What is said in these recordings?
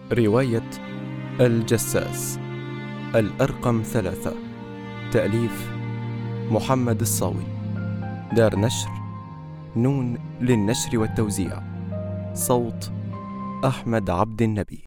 رواية الجساس، الأرقم 3، تأليف محمد الصاوي، دار نشر نون للنشر والتوزيع، صوت أحمد عبد النبي.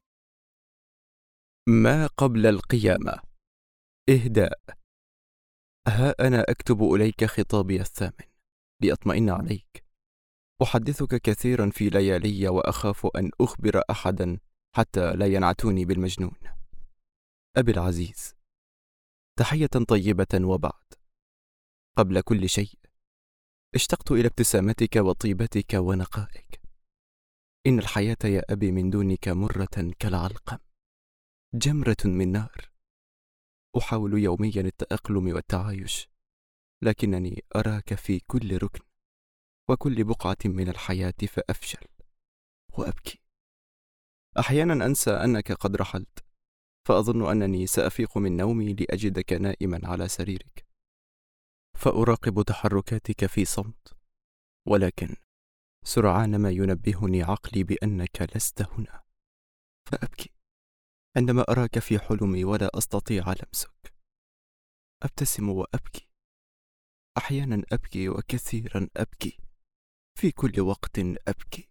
ما قبل القيامة. إهداء. ها أنا أكتب إليك خطابي الثامن لأطمئن عليك. أحدثك كثيرا في ليالي وأخاف أن أخبر أحدا حتى لا ينعتوني بالمجنون. أبي العزيز، تحية طيبة. وبعد، قبل كل شيء اشتقت إلى ابتسامتك وطيبتك ونقائك. إن الحياة يا أبي من دونك مرة كالعلقم، جمرة من نار. أحاول يوميا التأقلم والتعايش، لكنني أراك في كل ركن وكل بقعة من الحياة فأفشل وأبكي. أحيانا أنسى أنك قد رحلت، فأظن أنني سأفيق من نومي لأجدك نائما على سريرك، فأراقب تحركاتك في صمت، ولكن سرعان ما ينبهني عقلي بأنك لست هنا، فأبكي عندما أراك في حلمي ولا أستطيع لمسك. أبتسم وأبكي، أحيانا أبكي وكثيرا أبكي، في كل وقت أبكي.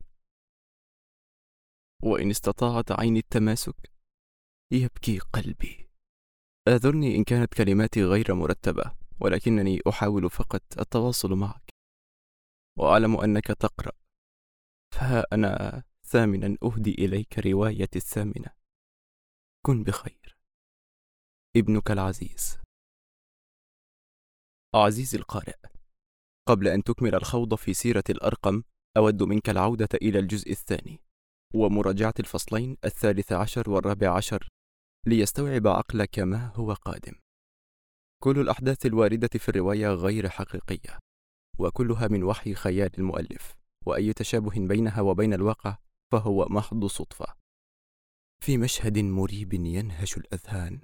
وإن استطاعت عيني التماسك يبكي قلبي. أعذرني إن كانت كلماتي غير مرتبة، ولكنني أحاول فقط التواصل معك، وأعلم أنك تقرأ، فها أنا ثامنا أهدي إليك روايتي الثامنة. كن بخير. ابنك العزيز. عزيزي القارئ، قبل أن تكمل الخوض في سيرة الأرقم، أود منك العودة إلى الجزء الثاني ومراجعة الفصلين 13 و14 ليستوعب عقلك ما هو قادم. كل الأحداث الواردة في الرواية غير حقيقية، وكلها من وحي خيال المؤلف، وأي تشابه بينها وبين الواقع فهو محض صدفة. في مشهد مريب ينهش الأذهان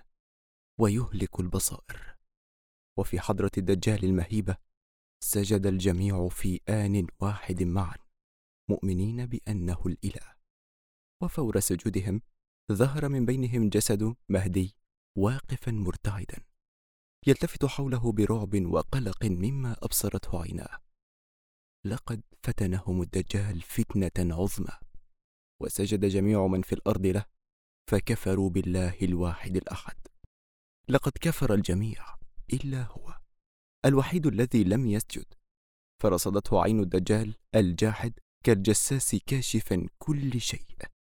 ويهلك البصائر، وفي حضرة الدجال المهيبة، سجد الجميع في آن واحد معا، مؤمنين بأنه الإله. وفور سجودهم ظهر من بينهم جسد مهدي واقفا مرتعدا، يلتفت حوله برعب وقلق مما أبصرته عيناه. لقد فتنهم الدجال فتنة عظمى، وسجد جميع من في الأرض له، فكفروا بالله الواحد الأحد. لقد كفر الجميع إلا هو الوحيد الذي لم يسجد، فرصدته عين الدجال الجاحد كالجساس كاشفا كل شيء،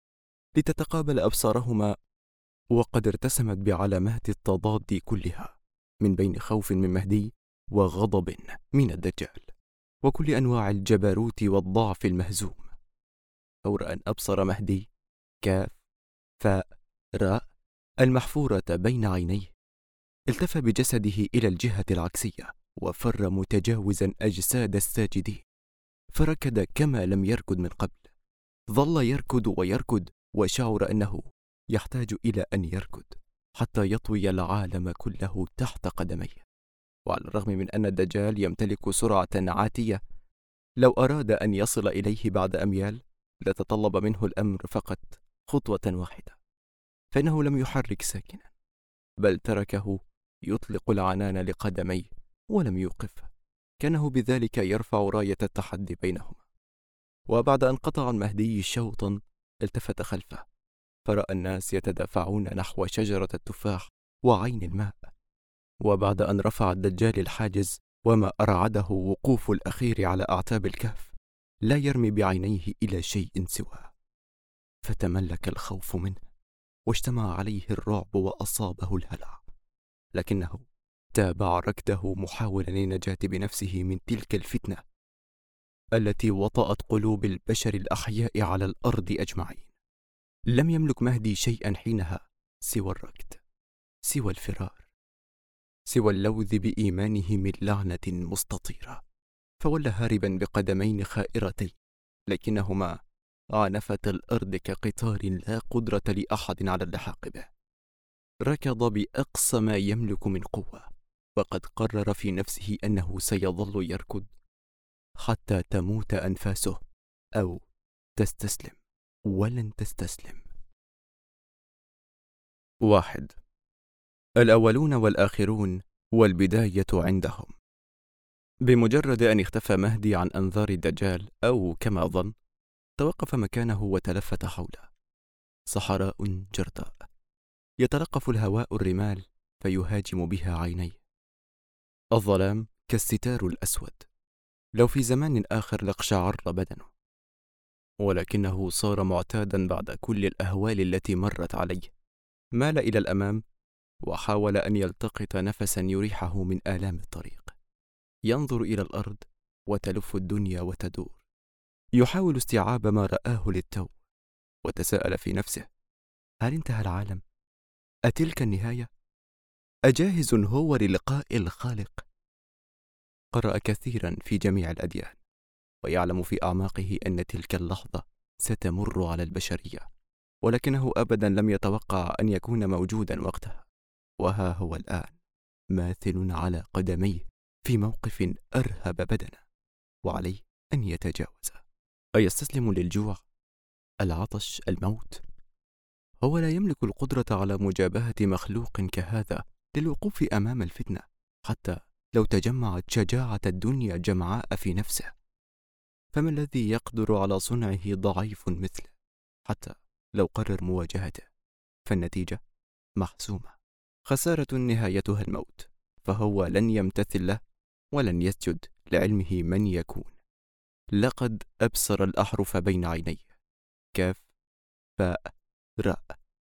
لتتقابل أبصارهما، وقد ارتسمت بعلامات التضاد كلها، من بين خوف من مهدي وغضب من الدجال، وكل أنواع الجبروت والضعف المهزوم. فور أن أبصر مهدي كاف فاء راء المحفورة بين عينيه، التفى بجسده إلى الجهة العكسية، وفر متجاوزا أجساد الساجدين، فركض كما لم يركض من قبل. ظل يركض ويركض، وشعر أنه يحتاج إلى أن يركض حتى يطوي العالم كله تحت قدميه. وعلى الرغم من أن الدجال يمتلك سرعة عاتية، لو أراد أن يصل إليه بعد أميال لتطلب منه الأمر فقط خطوة واحدة، فإنه لم يحرك ساكنا، بل تركه يطلق العنان لقدميه ولم يوقفه، كانه بذلك يرفع راية التحدي بينهما. وبعد أن قطع المهدي شوطا، التفت خلفه، فرأى الناس يتدافعون نحو شجرة التفاح وعين الماء. وبعد أن رفع الدجال الحاجز وما أرعده وقوف الأخير على أعتاب الكهف، لا يرمي بعينيه إلى شيء سواه، فتملك الخوف منه، واجتمع عليه الرعب وأصابه الهلع، لكنه تابع ركضه محاولا النجاة بنفسه من تلك الفتنة التي وطأت قلوب البشر الأحياء على الأرض أجمعين. لم يملك مهدي شيئا حينها سوى الركض، سوى الفرار، سوى اللوذ بإيمانه من لعنة مستطيرة، فولى هاربا بقدمين خائرتين، لكنهما عانفتا الأرض كقطار لا قدرة لأحد على اللحاق به. ركض بأقصى ما يملك من قوة، وقد قرر في نفسه أنه سيظل يركض حتى تموت أنفاسه أو تستسلم، ولن تستسلم. 1. الأولون والآخرون والبداية عندهم. بمجرد أن اختفى مهدي عن أنظار الدجال، أو كما ظن، توقف مكانه وتلفت حوله. صحراء جرداء يتلقف الهواء الرمال فيهاجم بها عينيه. الظلام كالستار الأسود، لو في زمان آخر لاقشعر بدنه، ولكنه صار معتادا بعد كل الأهوال التي مرت عليه. مال إلى الأمام وحاول أن يلتقط نفسا يريحه من آلام الطريق. ينظر إلى الأرض وتلف الدنيا وتدور، يحاول استيعاب ما رآه للتو، وتساءل في نفسه: هل انتهى العالم؟ أتلك النهاية؟ أجاهز هو للقاء الخالق؟ قرأ كثيرا في جميع الأديان، ويعلم في أعماقه أن تلك اللحظة ستمر على البشرية، ولكنه أبدا لم يتوقع أن يكون موجودا وقتها. وها هو الآن ماثل على قدميه في موقف أرهب بدنه، وعليه أن يتجاوز. أيستسلم للجوع، العطش، الموت؟ هو لا يملك القدرة على مجابهة مخلوق كهذا للوقوف أمام الفتنة، حتى لو تجمعت شجاعة الدنيا جمعاء في نفسه. فما الذي يقدر على صنعه ضعيف مثله؟ حتى لو قرر مواجهته فالنتيجة محسومة، خسارة نهايتها الموت، فهو لن يمتثل له ولن يسجد لعلمه من يكون. لقد أبصر الأحرف بين عينيه: كاف، فاء، راء.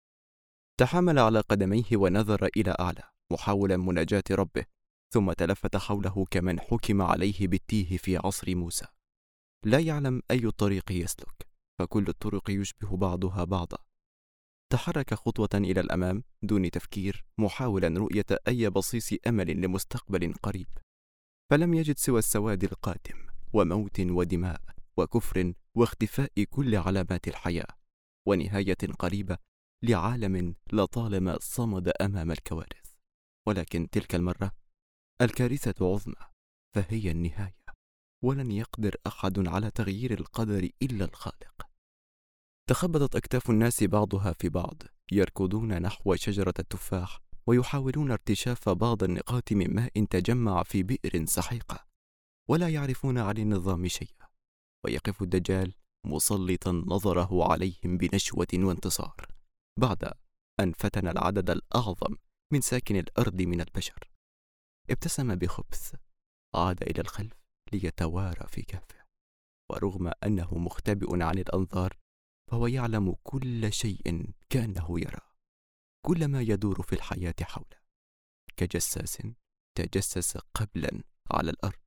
تحمل على قدميه ونظر إلى أعلى محاولا مناجاة ربه، ثم تلفت حوله كمن حكم عليه بالتيه في عصر موسى. لا يعلم أي الطريق يسلك، فكل الطرق يشبه بعضها بعضا. تحرك خطوة إلى الأمام دون تفكير، محاولا رؤية أي بصيص أمل لمستقبل قريب، فلم يجد سوى السواد القاتم وموت ودماء وكفر واختفاء كل علامات الحياة، ونهاية قريبة لعالم لطالما صمد أمام الكوارث. ولكن تلك المرة الكارثة عظمى، فهي النهاية، ولن يقدر أحد على تغيير القدر إلا الخالق. تخبطت أكتاف الناس بعضها في بعض، يركضون نحو شجرة التفاح ويحاولون ارتشاف بعض النقاط من ماء تجمع في بئر سحيقة، ولا يعرفون عن النظام شيئا. ويقف الدجال مسلطا نظره عليهم بنشوة وانتصار، بعد أن فتن العدد الأعظم من ساكن الأرض من البشر. ابتسم بخبث، عاد إلى الخلف ليتوارى في كهفه، ورغم أنه مختبئ عن الأنظار فهو يعلم كل شيء كأنه يرى، كل ما يدور في الحياة حوله، كجساس تجسس قبلا على الأرض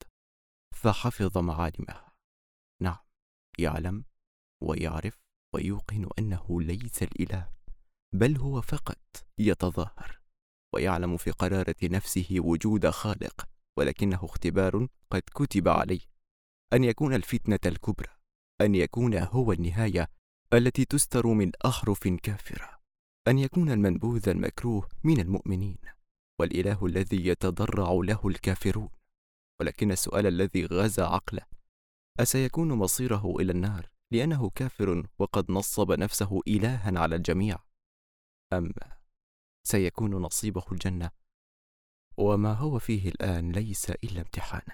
فحفظ معالمها. نعم، يعلم ويعرف ويوقن أنه ليس الإله، بل هو فقط يتظاهر، ويعلم في قرارة نفسه وجود خالق، ولكنه اختبار قد كتب عليه، أن يكون الفتنة الكبرى، أن يكون هو النهاية التي تستر من أحرف كافرة، أن يكون المنبوذ المكروه من المؤمنين، والإله الذي يتضرع له الكافرون. ولكن السؤال الذي غزا عقله: أسيكون مصيره إلى النار لأنه كافر وقد نصب نفسه إلها على الجميع، أم سيكون نصيبه الجنة؟ وما هو فيه الآن ليس إلا امتحانا.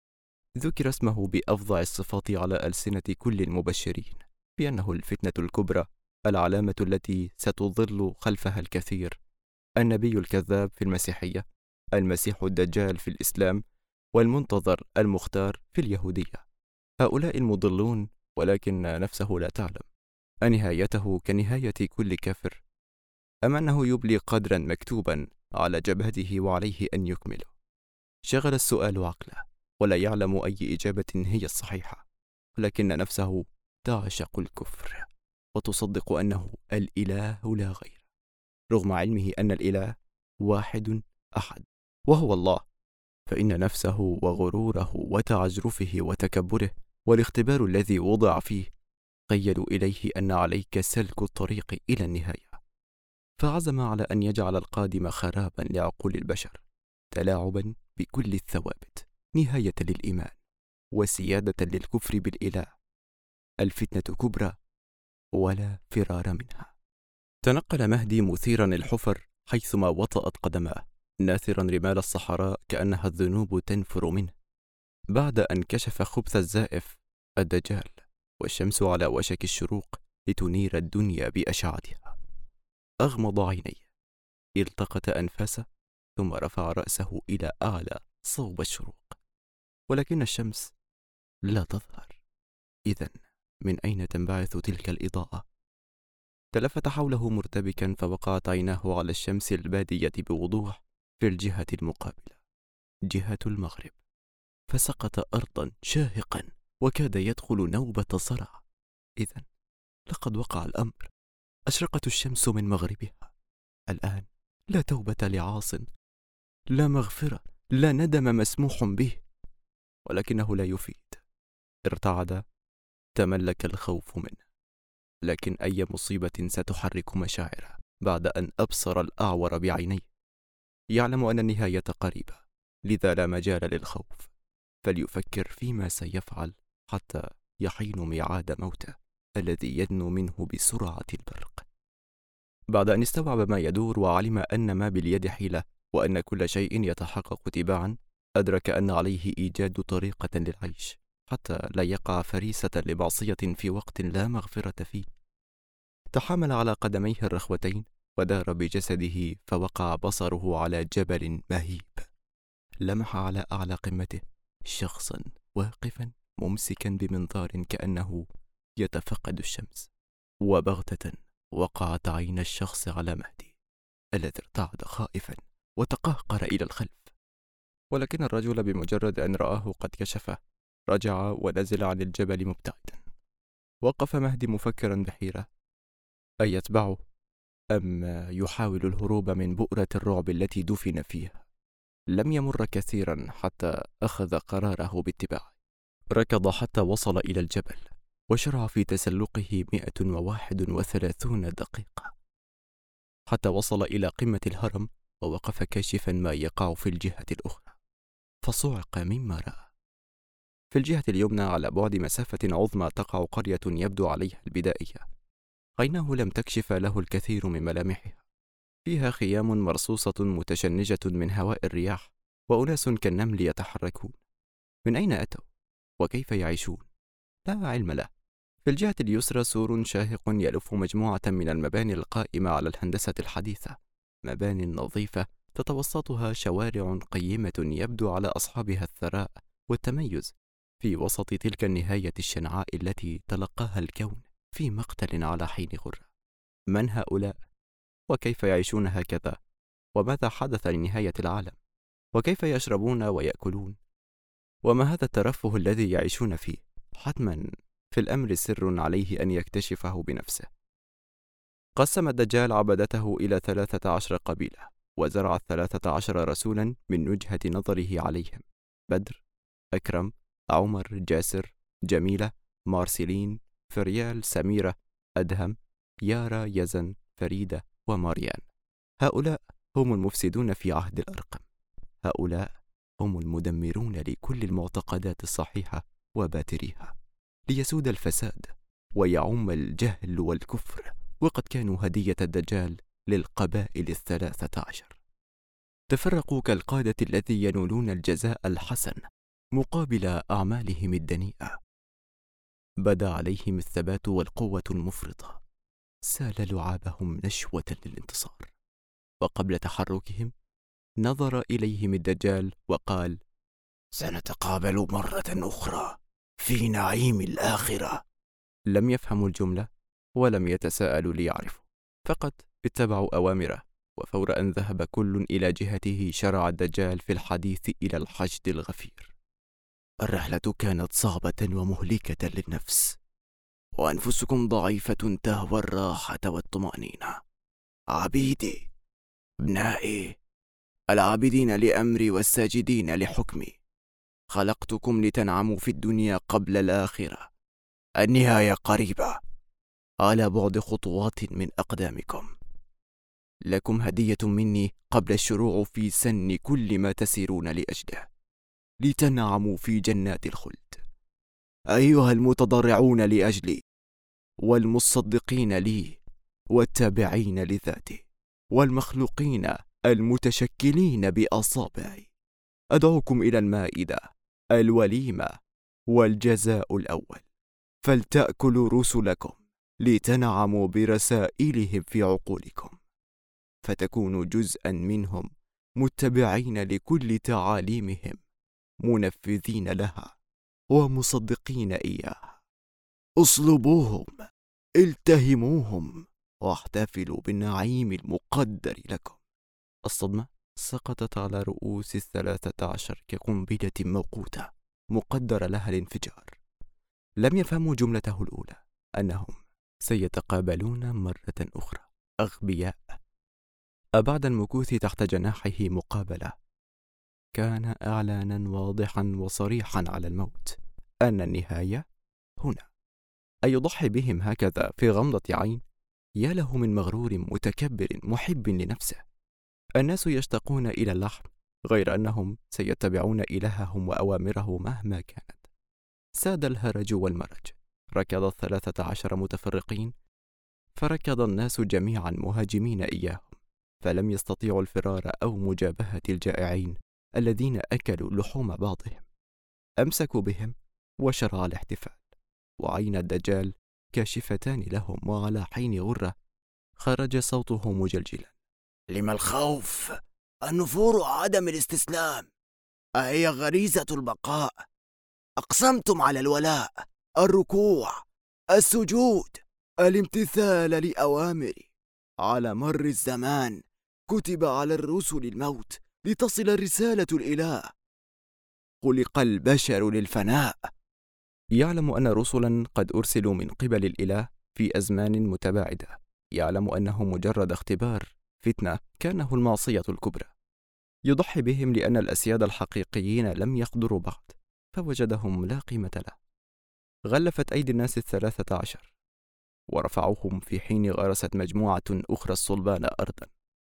ذكر اسمه بأفظع الصفات على ألسنة كل المبشرين، بأنه الفتنة الكبرى، العلامة التي ستظل خلفها الكثير، النبي الكذاب في المسيحية، المسيح الدجال في الإسلام، والمنتظر المختار في اليهودية. هؤلاء المضلون، ولكن نفسه لا تعلم أنهايته كنهاية كل كافر، أم أنه يبلي قدرا مكتوبا على جبهته وعليه أن يكمله. شغل السؤال عقله، ولا يعلم أي إجابة هي الصحيحة، ولكن نفسه تعشق الكفر وتصدق أنه الإله لا غير، رغم علمه أن الإله واحد أحد وهو الله. فإن نفسه وغروره وتعجرفه وتكبره والاختبار الذي وضع فيه قيدوا إليه أن عليك سلك الطريق إلى النهاية، فعزم على أن يجعل القادم خرابا لعقول البشر، تلاعبا بكل الثوابت، نهاية للإيمان وسيادة للكفر بالإله. الفتنة كبرى ولا فرار منها. تنقل مهدي مثيرا الحفر حيثما وطأت قدماه، ناثرا رمال الصحراء كأنها الذنوب تنفر منه، بعد أن كشف خبث الزائف الدجال والشمس على وشك الشروق لتنير الدنيا بأشعتها. أغمض عينيه، التقط أنفاسه، ثم رفع رأسه إلى أعلى صوب الشروق، ولكن الشمس لا تظهر. إذن من أين تنبعث تلك الإضاءة؟ تلفت حوله مرتبكا، فوقعت عيناه على الشمس البادية بوضوح في الجهة المقابلة، جهة المغرب، فسقط أرضا شاهقا وكاد يدخل نوبة صرع. إذن لقد وقع الأمر، أشرقت الشمس من مغربها. الآن لا توبة لعاص، لا مغفرة، لا ندم مسموح به، ولكنه لا يفيد. ارتعد، تملك الخوف منه، لكن أي مصيبة ستحرك مشاعره بعد أن أبصر الأعور بعينيه؟ يعلم أن النهاية قريبة، لذا لا مجال للخوف، فليفكر فيما سيفعل حتى يحين ميعاد موته الذي يدنو منه بسرعة البرق. بعد أن استوعب ما يدور وعلم أن ما باليد حيلة وأن كل شيء يتحقق تباعا، أدرك أن عليه إيجاد طريقة للعيش حتى لا يقع فريسة لمعصية في وقت لا مغفرة فيه. تحامل على قدميه الرخوتين ودار بجسده، فوقع بصره على جبل مهيب. لمح على أعلى قمته شخصا واقفا ممسكا بمنظار كأنه يتفقد الشمس، وبغتة وقعت عين الشخص على مهدي الذي ارتعد خائفا وتقهقر إلى الخلف، ولكن الرجل بمجرد أن رآه قد كشفه رجع ونزل عن الجبل مبتعدا. وقف مهدي مفكرا بحيرة، أيتبعه أم يحاول الهروب من بؤرة الرعب التي دفن فيها؟ لم يمر كثيرا حتى أخذ قراره باتباعه. ركض حتى وصل إلى الجبل وشرع في تسلقه 131 دقيقة حتى وصل إلى قمة الهرم، ووقف كاشفا ما يقع في الجهة الأخرى، فصعق مما رأى. في الجهة اليمنى على بعد مسافة عظمى تقع قرية يبدو عليها البدائية. عيناه لم تكشف له الكثير من ملامحها، فيها خيام مرصوصة متشنجة من هواء الرياح، وأناس كالنمل يتحركون. من أين أتوا؟ وكيف يعيشون؟ لا علم له. في الجهة اليسرى سور شاهق يلف مجموعة من المباني القائمة على الهندسة الحديثة، مباني نظيفة تتوسطها شوارع قيمة يبدو على أصحابها الثراء والتميز في وسط تلك النهاية الشنعاء التي تلقاها الكون في مقتل على حين غرة. من هؤلاء؟ وكيف يعيشون هكذا؟ وماذا حدث لنهاية العالم؟ وكيف يشربون ويأكلون؟ وما هذا الترفه الذي يعيشون فيه؟ حتما في الأمر سر عليه أن يكتشفه بنفسه. قسم الدجال عبدته إلى 13 قبيلة، وزرع 13 رسولا من وجهة نظره عليهم: بدر، أكرم، عمر، جاسر، جميلة، مارسيلين، فريال، سميرة، أدهم، يارا، يزن، فريدة، وماريان. هؤلاء هم المفسدون في عهد الأرقم، هؤلاء هم المدمرون لكل المعتقدات الصحيحة وباتريها، ليسود الفساد ويعم الجهل والكفر، وقد كانوا هدية الدجال للقبائل 13. تفرقوا كالقادة الذي ينولون الجزاء الحسن مقابل أعمالهم الدنيئة. بدا عليهم الثبات والقوة المفرطة، سال لعابهم نشوة للانتصار، وقبل تحركهم نظر إليهم الدجال وقال: سنتقابل مرة أخرى في نعيم الآخرة. لم يفهموا الجملة ولم يتساءلوا ليعرفوا، فقط اتبعوا أوامره، وفور أن ذهب كل إلى جهته شرع الدجال في الحديث إلى الحشد الغفير. الرحلة كانت صعبة ومهلكة للنفس، وأنفسكم ضعيفة تهوى الراحة والطمأنينة. عبيدي، ابنائي، العابدين لأمري والساجدين لحكمي، خلقتكم لتنعموا في الدنيا قبل الآخرة. النهاية قريبة، على بعد خطوات من أقدامكم. لكم هدية مني قبل الشروع في سن كل ما تسيرون لأجله، لتنعموا في جنات الخلد. أيها المتضرعون لأجلي والمصدقين لي، والتابعين لذاته والمخلوقين المتشكلين بأصابعه. أدعوكم إلى المائدة، الوليمة والجزاء الأول، فلتأكلوا رسلكم لتنعموا برسائلهم في عقولكم، فتكونوا جزءا منهم متبعين لكل تعاليمهم، منفذين لها ومصدقين إياها. اصلبوهم، التهموهم، واحتفلوا بالنعيم المقدر لكم. الصدمة سقطت على رؤوس 13 كقنبلة موقوتة مقدر لها الانفجار. لم يفهموا جملته الأولى، أنهم سيتقابلون مرة أخرى أغبياء. أبعد المكوث تحت جناحه مقابلة، كان إعلانا واضحا وصريحا على الموت، أن النهاية هنا. أن يضحي بهم هكذا في غمضة عين، يا له من مغرور متكبر محب لنفسه. الناس يشتاقون إلى اللحم، غير أنهم سيتبعون إلههم وأوامره مهما كانت. ساد الهرج والمرج، ركض 13 متفرقين، فركض الناس جميعا مهاجمين إياهم، فلم يستطيعوا الفرار أو مجابهة الجائعين الذين أكلوا لحوم بعضهم. أمسكوا بهم وشرع الاحتفال، وعين الدجال كاشفتان لهم، وعلى حين غرة خرج صوته مجلجلا: لم الخوف؟ النفور عدم الاستسلام، أهي غريزة البقاء؟ أقسمتم على الولاء، الركوع، السجود، الامتثال لأوامري. على مر الزمان كتب على الرسل الموت لتصل الرسالة الإله. خلق البشر للفناء. يعلم أن رسلا قد أرسلوا من قبل الإله في أزمان متباعدة، يعلم أنه مجرد اختبار، فتنة كانه المعصية الكبرى. يضحي بهم لأن الأسياد الحقيقيين لم يقدروا بعد، فوجدهم لا قيمة له. غلفت أيدي الناس 13 ورفعوهم في حين غرست مجموعة أخرى الصلبان أرضا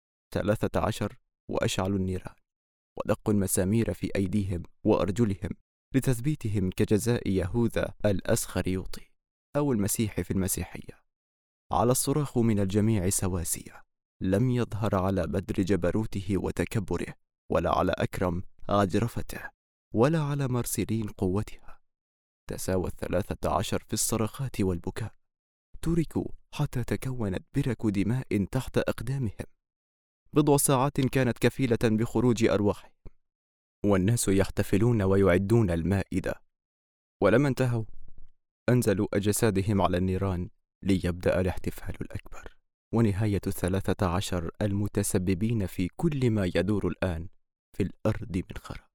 13 وأشعلوا النيران ودقوا المسامير في أيديهم وأرجلهم لتثبيتهم كجزاء يهوذا الأسخريوطي أو المسيح في المسيحية. على الصراخ من الجميع سواسية، لم يظهر على بدر جبروته وتكبره، ولا على أكرم عجرفته، ولا على مرسلين قوتها. تساوى 13 في الصرخات والبكاء، تركوا حتى تكونت برك دماء تحت أقدامهم. بضع ساعات كانت كفيلة بخروج أرواحهم، والناس يحتفلون ويعدون المائدة. ولما انتهوا أنزلوا أجسادهم على النيران ليبدأ الاحتفال الأكبر، ونهاية 13 المتسببين في كل ما يدور الآن في الأرض من خراب.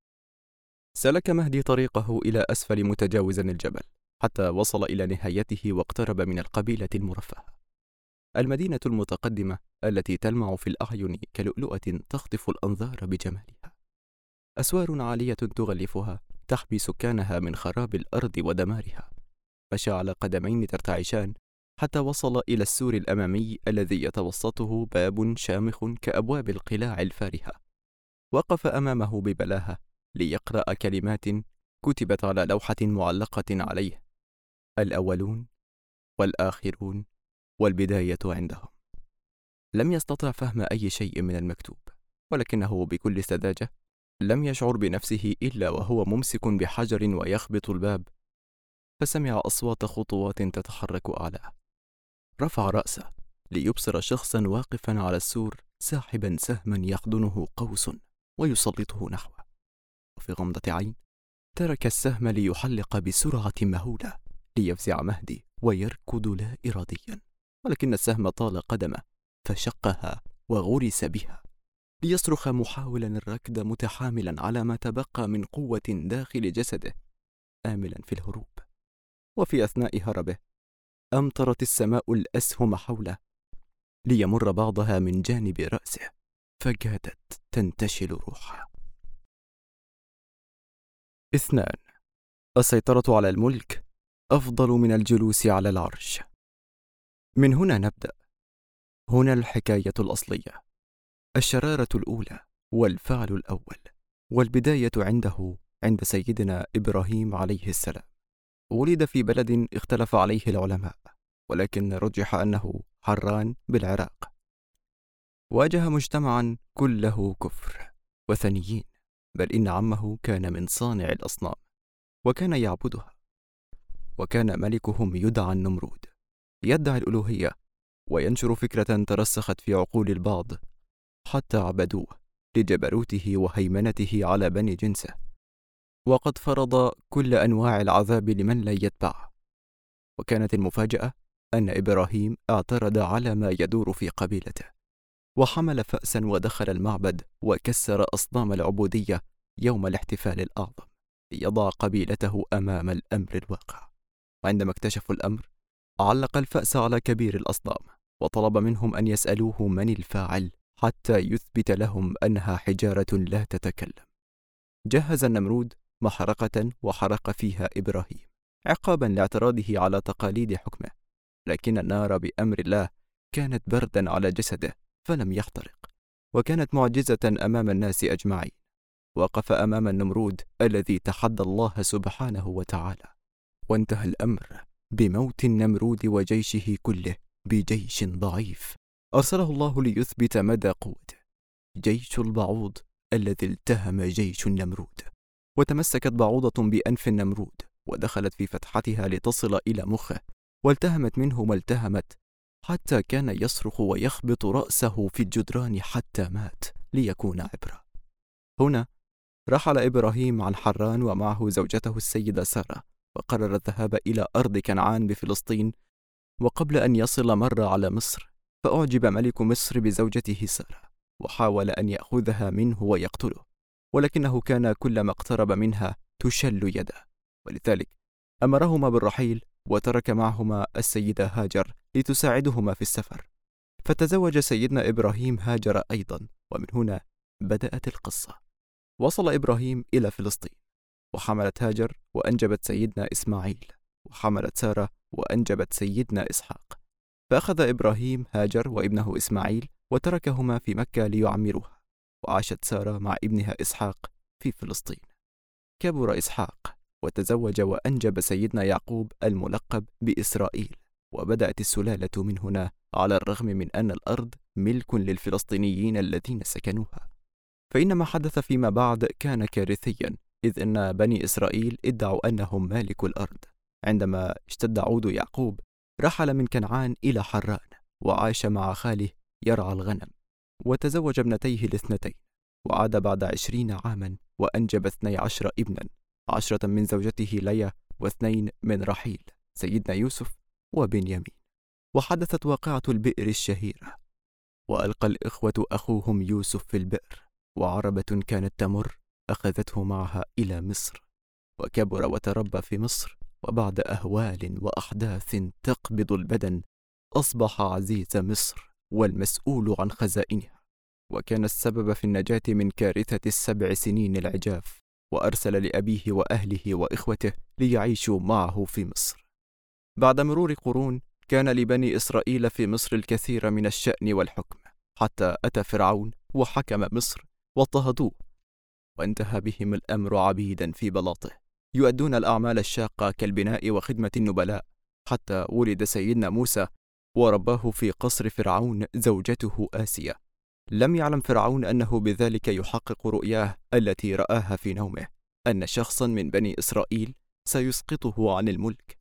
سلك مهدي طريقه إلى أسفل متجاوزا الجبل حتى وصل إلى نهايته واقترب من القبيلة المرفهة، المدينة المتقدمة التي تلمع في الأعين كلؤلؤة تخطف الأنظار بجمالها. أسوار عالية تغلفها تحمي سكانها من خراب الأرض ودمارها. مشى على قدمين ترتعشان حتى وصل إلى السور الأمامي الذي يتوسطه باب شامخ كأبواب القلاع الفارهة. وقف أمامه ببلاهة ليقرأ كلمات كتبت على لوحة معلقة عليه: الأولون والآخرون والبداية عندهم. لم يستطع فهم أي شيء من المكتوب، ولكنه بكل سذاجة لم يشعر بنفسه إلا وهو ممسك بحجر ويخبط الباب، فسمع أصوات خطوات تتحرك أعلاه. رفع رأسه ليبصر شخصا واقفا على السور ساحبا سهما يحضنه قوس ويسلطه نحوه، وفي غمضة عين ترك السهم ليحلق بسرعة مهولة ليفزع مهدي ويركض لا إراديا، ولكن السهم طال قدمه فشقها وغرس بها ليصرخ محاولا الركض متحاملا على ما تبقى من قوة داخل جسده آملا في الهروب. وفي أثناء هربه أمطرت السماء الأسهم حوله ليمر بعضها من جانب رأسه، فكادت تنتشل روحه. 2. السيطرة على الملك أفضل من الجلوس على العرش. من هنا نبدأ. هنا الحكاية الأصلية، الشرارة الأولى والفعل الأول، والبداية عند سيدنا إبراهيم عليه السلام. ولد في بلد اختلف عليه العلماء، ولكن رجح أنه حران بالعراق. واجه مجتمعا كله كفر وثنيين، بل إن عمه كان من صانع الأصنام وكان يعبدها، وكان ملكهم يدعى النمرود، يدعي الألوهية وينشر فكرة ترسخت في عقول البعض حتى عبدوه لجبروته وهيمنته على بني جنسه، وقد فرض كل أنواع العذاب لمن لا يتبعه. وكانت المفاجأة أن إبراهيم اعترض على ما يدور في قبيلته، وحمل فأسا ودخل المعبد وكسر أصنام العبودية يوم الاحتفال الأعظم ليضع قبيلته أمام الأمر الواقع. وعندما اكتشفوا الأمر علق الفأس على كبير الأصنام وطلب منهم أن يسألوه من الفاعل حتى يثبت لهم أنها حجارة لا تتكلم. جهز النمرود محرقة وحرق فيها إبراهيم عقابا لاعتراضه على تقاليد حكمه، لكن النار بأمر الله كانت بردا على جسده فلم يحترق، وكانت معجزة أمام الناس أجمعين. وقف أمام النمرود الذي تحدى الله سبحانه وتعالى، وانتهى الأمر بموت النمرود وجيشه كله بجيش ضعيف أرسله الله ليثبت مدى قوته، جيش البعوض الذي التهم جيش النمرود. وتمسكت بعوضة بأنف النمرود ودخلت في فتحتها لتصل إلى مخه، والتهمت منه ما التهمت حتى كان يصرخ ويخبط رأسه في الجدران حتى مات ليكون عبرة. هنا رحل إبراهيم عن حران ومعه زوجته السيدة سارة، وقرر الذهاب إلى أرض كنعان بفلسطين. وقبل أن يصل مر على مصر، فأعجب ملك مصر بزوجته سارة وحاول أن يأخذها منه ويقتله، ولكنه كان كلما اقترب منها تشل يده، ولذلك أمرهما بالرحيل وترك معهما السيدة هاجر لتساعدهما في السفر. فتزوج سيدنا إبراهيم هاجر أيضا، ومن هنا بدأت القصة. وصل إبراهيم إلى فلسطين، وحملت هاجر وأنجبت سيدنا إسماعيل، وحملت سارة وأنجبت سيدنا إسحاق. فأخذ إبراهيم هاجر وابنه إسماعيل وتركهما في مكة ليعمروها، وعاشت سارة مع ابنها إسحاق في فلسطين. كبر إسحاق وتزوج وأنجب سيدنا يعقوب الملقب بإسرائيل، وبدأت السلالة من هنا، على الرغم من أن الأرض ملك للفلسطينيين الذين سكنوها. فإن ما حدث فيما بعد كان كارثيا، إذ أن بني إسرائيل ادعوا أنهم مالك الأرض. عندما اشتد عود يعقوب رحل من كنعان إلى حران، وعاش مع خاله يرعى الغنم، وتزوج ابنتيه الاثنتين، وعاد بعد 20 عاما وأنجب 12 ابنا، 10 من زوجته ليا و2 من رحيل سيدنا يوسف وبنيامين. وحدثت واقعة البئر الشهيرة، وألقى الإخوة أخوهم يوسف في البئر، وعربة كانت تمر أخذته معها إلى مصر، وكبر وتربى في مصر، وبعد أهوال وأحداث تقبض البدن أصبح عزيز مصر والمسؤول عن خزائنها، وكان السبب في النجاة من كارثة 7 سنين العجاف، وأرسل لأبيه وأهله وإخوته ليعيشوا معه في مصر. بعد مرور قرون كان لبني إسرائيل في مصر الكثير من الشأن والحكم، حتى أتى فرعون وحكم مصر واضطهدوه، وانتهى بهم الأمر عبيدا في بلاطه يؤدون الأعمال الشاقة كالبناء وخدمة النبلاء، حتى ولد سيدنا موسى ورباه في قصر فرعون زوجته آسيا. لم يعلم فرعون أنه بذلك يحقق رؤياه التي رآها في نومه، أن شخصا من بني إسرائيل سيسقطه عن الملك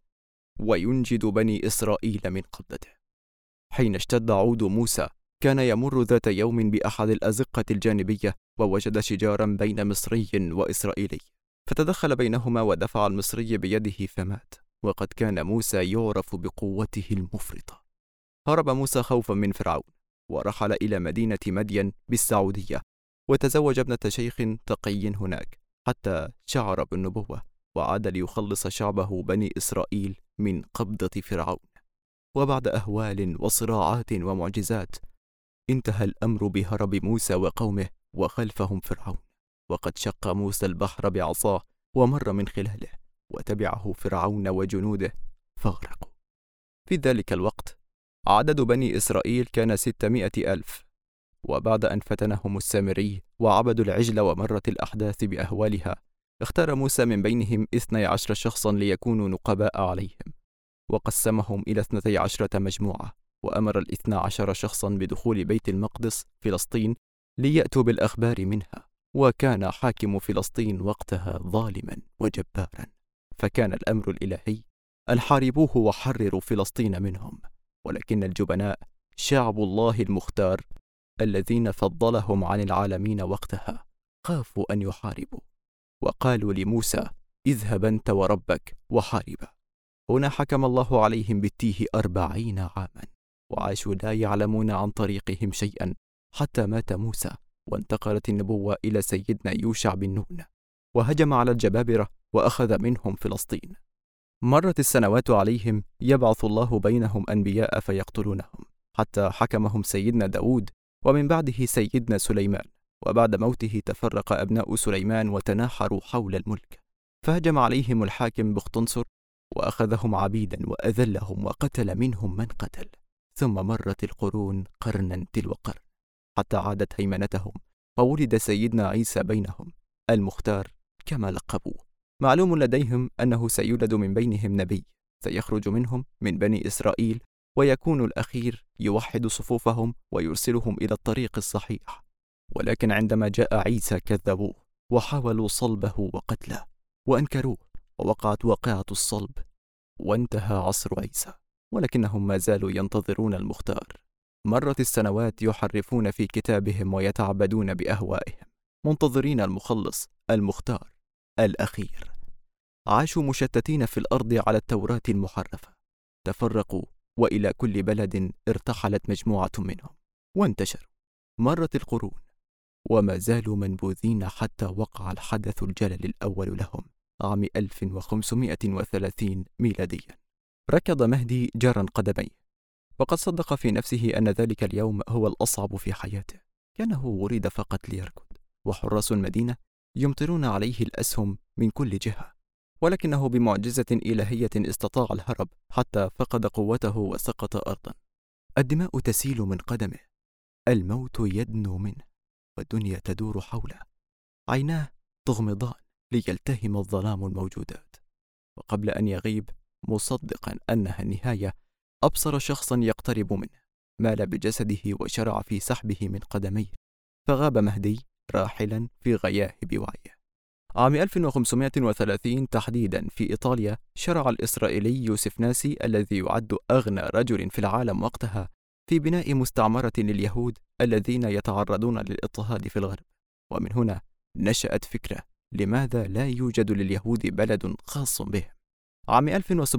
وينجد بني إسرائيل من قبضته. حين اشتد عود موسى كان يمر ذات يوم بأحد الأزقة الجانبية، ووجد شجارا بين مصري وإسرائيلي، فتدخل بينهما ودفع المصري بيده فمات، وقد كان موسى يعرف بقوته المفرطة. هرب موسى خوفا من فرعون، ورحل إلى مدينة مدين بالسعودية، وتزوج ابنة شيخ تقي هناك حتى شعر بالنبوة، وعاد ليخلص شعبه بني إسرائيل من قبضة فرعون. وبعد أهوال وصراعات ومعجزات انتهى الأمر بهرب موسى وقومه وخلفهم فرعون، وقد شق موسى البحر بعصاه ومر من خلاله، وتبعه فرعون وجنوده فاغرقوا. في ذلك الوقت عدد بني إسرائيل كان 600,000. وبعد أن فتنهم السامري وعبدوا العجل ومرت الأحداث بأهوالها، اختار موسى من بينهم 12 شخصا ليكونوا نقباء عليهم، وقسمهم إلى 12 مجموعة، وأمر 12 شخصا بدخول بيت المقدس فلسطين ليأتوا بالأخبار منها. وكان حاكم فلسطين وقتها ظالما وجبارا، فكان الأمر الإلهي أن حاربوه وحرروا فلسطين منهم. ولكن الجبناء شعب الله المختار الذين فضلهم عن العالمين وقتها خافوا أن يحاربوا، وقالوا لموسى: اذهب أنت وربك وحاربا. هنا حكم الله عليهم بالتيه 40 عاما، وعاشوا لا يعلمون عن طريقهم شيئا حتى مات موسى، وانتقلت النبوة إلى سيدنا يوشع بن نون، وهجم على الجبابرة وأخذ منهم فلسطين. مرت السنوات عليهم، يبعث الله بينهم أنبياء فيقتلونهم، حتى حكمهم سيدنا داود، ومن بعده سيدنا سليمان. وبعد موته تفرق أبناء سليمان وتناحروا حول الملك، فهجم عليهم الحاكم بختنصر وأخذهم عبيدا وأذلهم وقتل منهم من قتل. ثم مرت القرون قرنا تلو قرن حتى عادت هيمنتهم، وولد سيدنا عيسى بينهم المختار كما لقبوه. معلوم لديهم أنه سيولد من بينهم نبي سيخرج منهم من بني إسرائيل، ويكون الأخير يوحد صفوفهم ويرسلهم إلى الطريق الصحيح. ولكن عندما جاء عيسى كذبوه وحاولوا صلبه وقتله وأنكروه، ووقعت واقعة الصلب وانتهى عصر عيسى، ولكنهم ما زالوا ينتظرون المختار. مرت السنوات يحرفون في كتابهم ويتعبدون بأهوائهم، منتظرين المخلص المختار الأخير. عاشوا مشتتين في الأرض على التوراة المحرفة، تفرقوا، وإلى كل بلد ارتحلت مجموعة منهم وانتشروا. مرت القرون وما زالوا منبوذين حتى وقع الحدث الجلل الأول لهم عام 1530 ميلاديا. ركض مهدي جارا قدميه، وقد صدق في نفسه أن ذلك اليوم هو الأصعب في حياته. كانه ولد فقط ليركض، وحراس المدينة يمطرون عليه الأسهم من كل جهة، ولكنه بمعجزة إلهية استطاع الهرب حتى فقد قوته وسقط أرضا. الدماء تسيل من قدمه، الموت يدنو منه، والدنيا تدور حوله، عيناه تغمضان ليلتهم الظلام الموجودات. وقبل أن يغيب مصدقا أنها النهاية، أبصر شخصا يقترب منه، مال بجسده وشرع في سحبه من قدميه، فغاب مهدي راحلا في غياهب وعيه. عام 1530 تحديدا في إيطاليا، شرع الإسرائيلي يوسف ناسي الذي يعد أغنى رجل في العالم وقتها في بناء مستعمرة لليهود الذين يتعرضون للاضطهاد في الغرب. ومن هنا نشأت فكرة: لماذا لا يوجد لليهود بلد خاص بهم؟ عام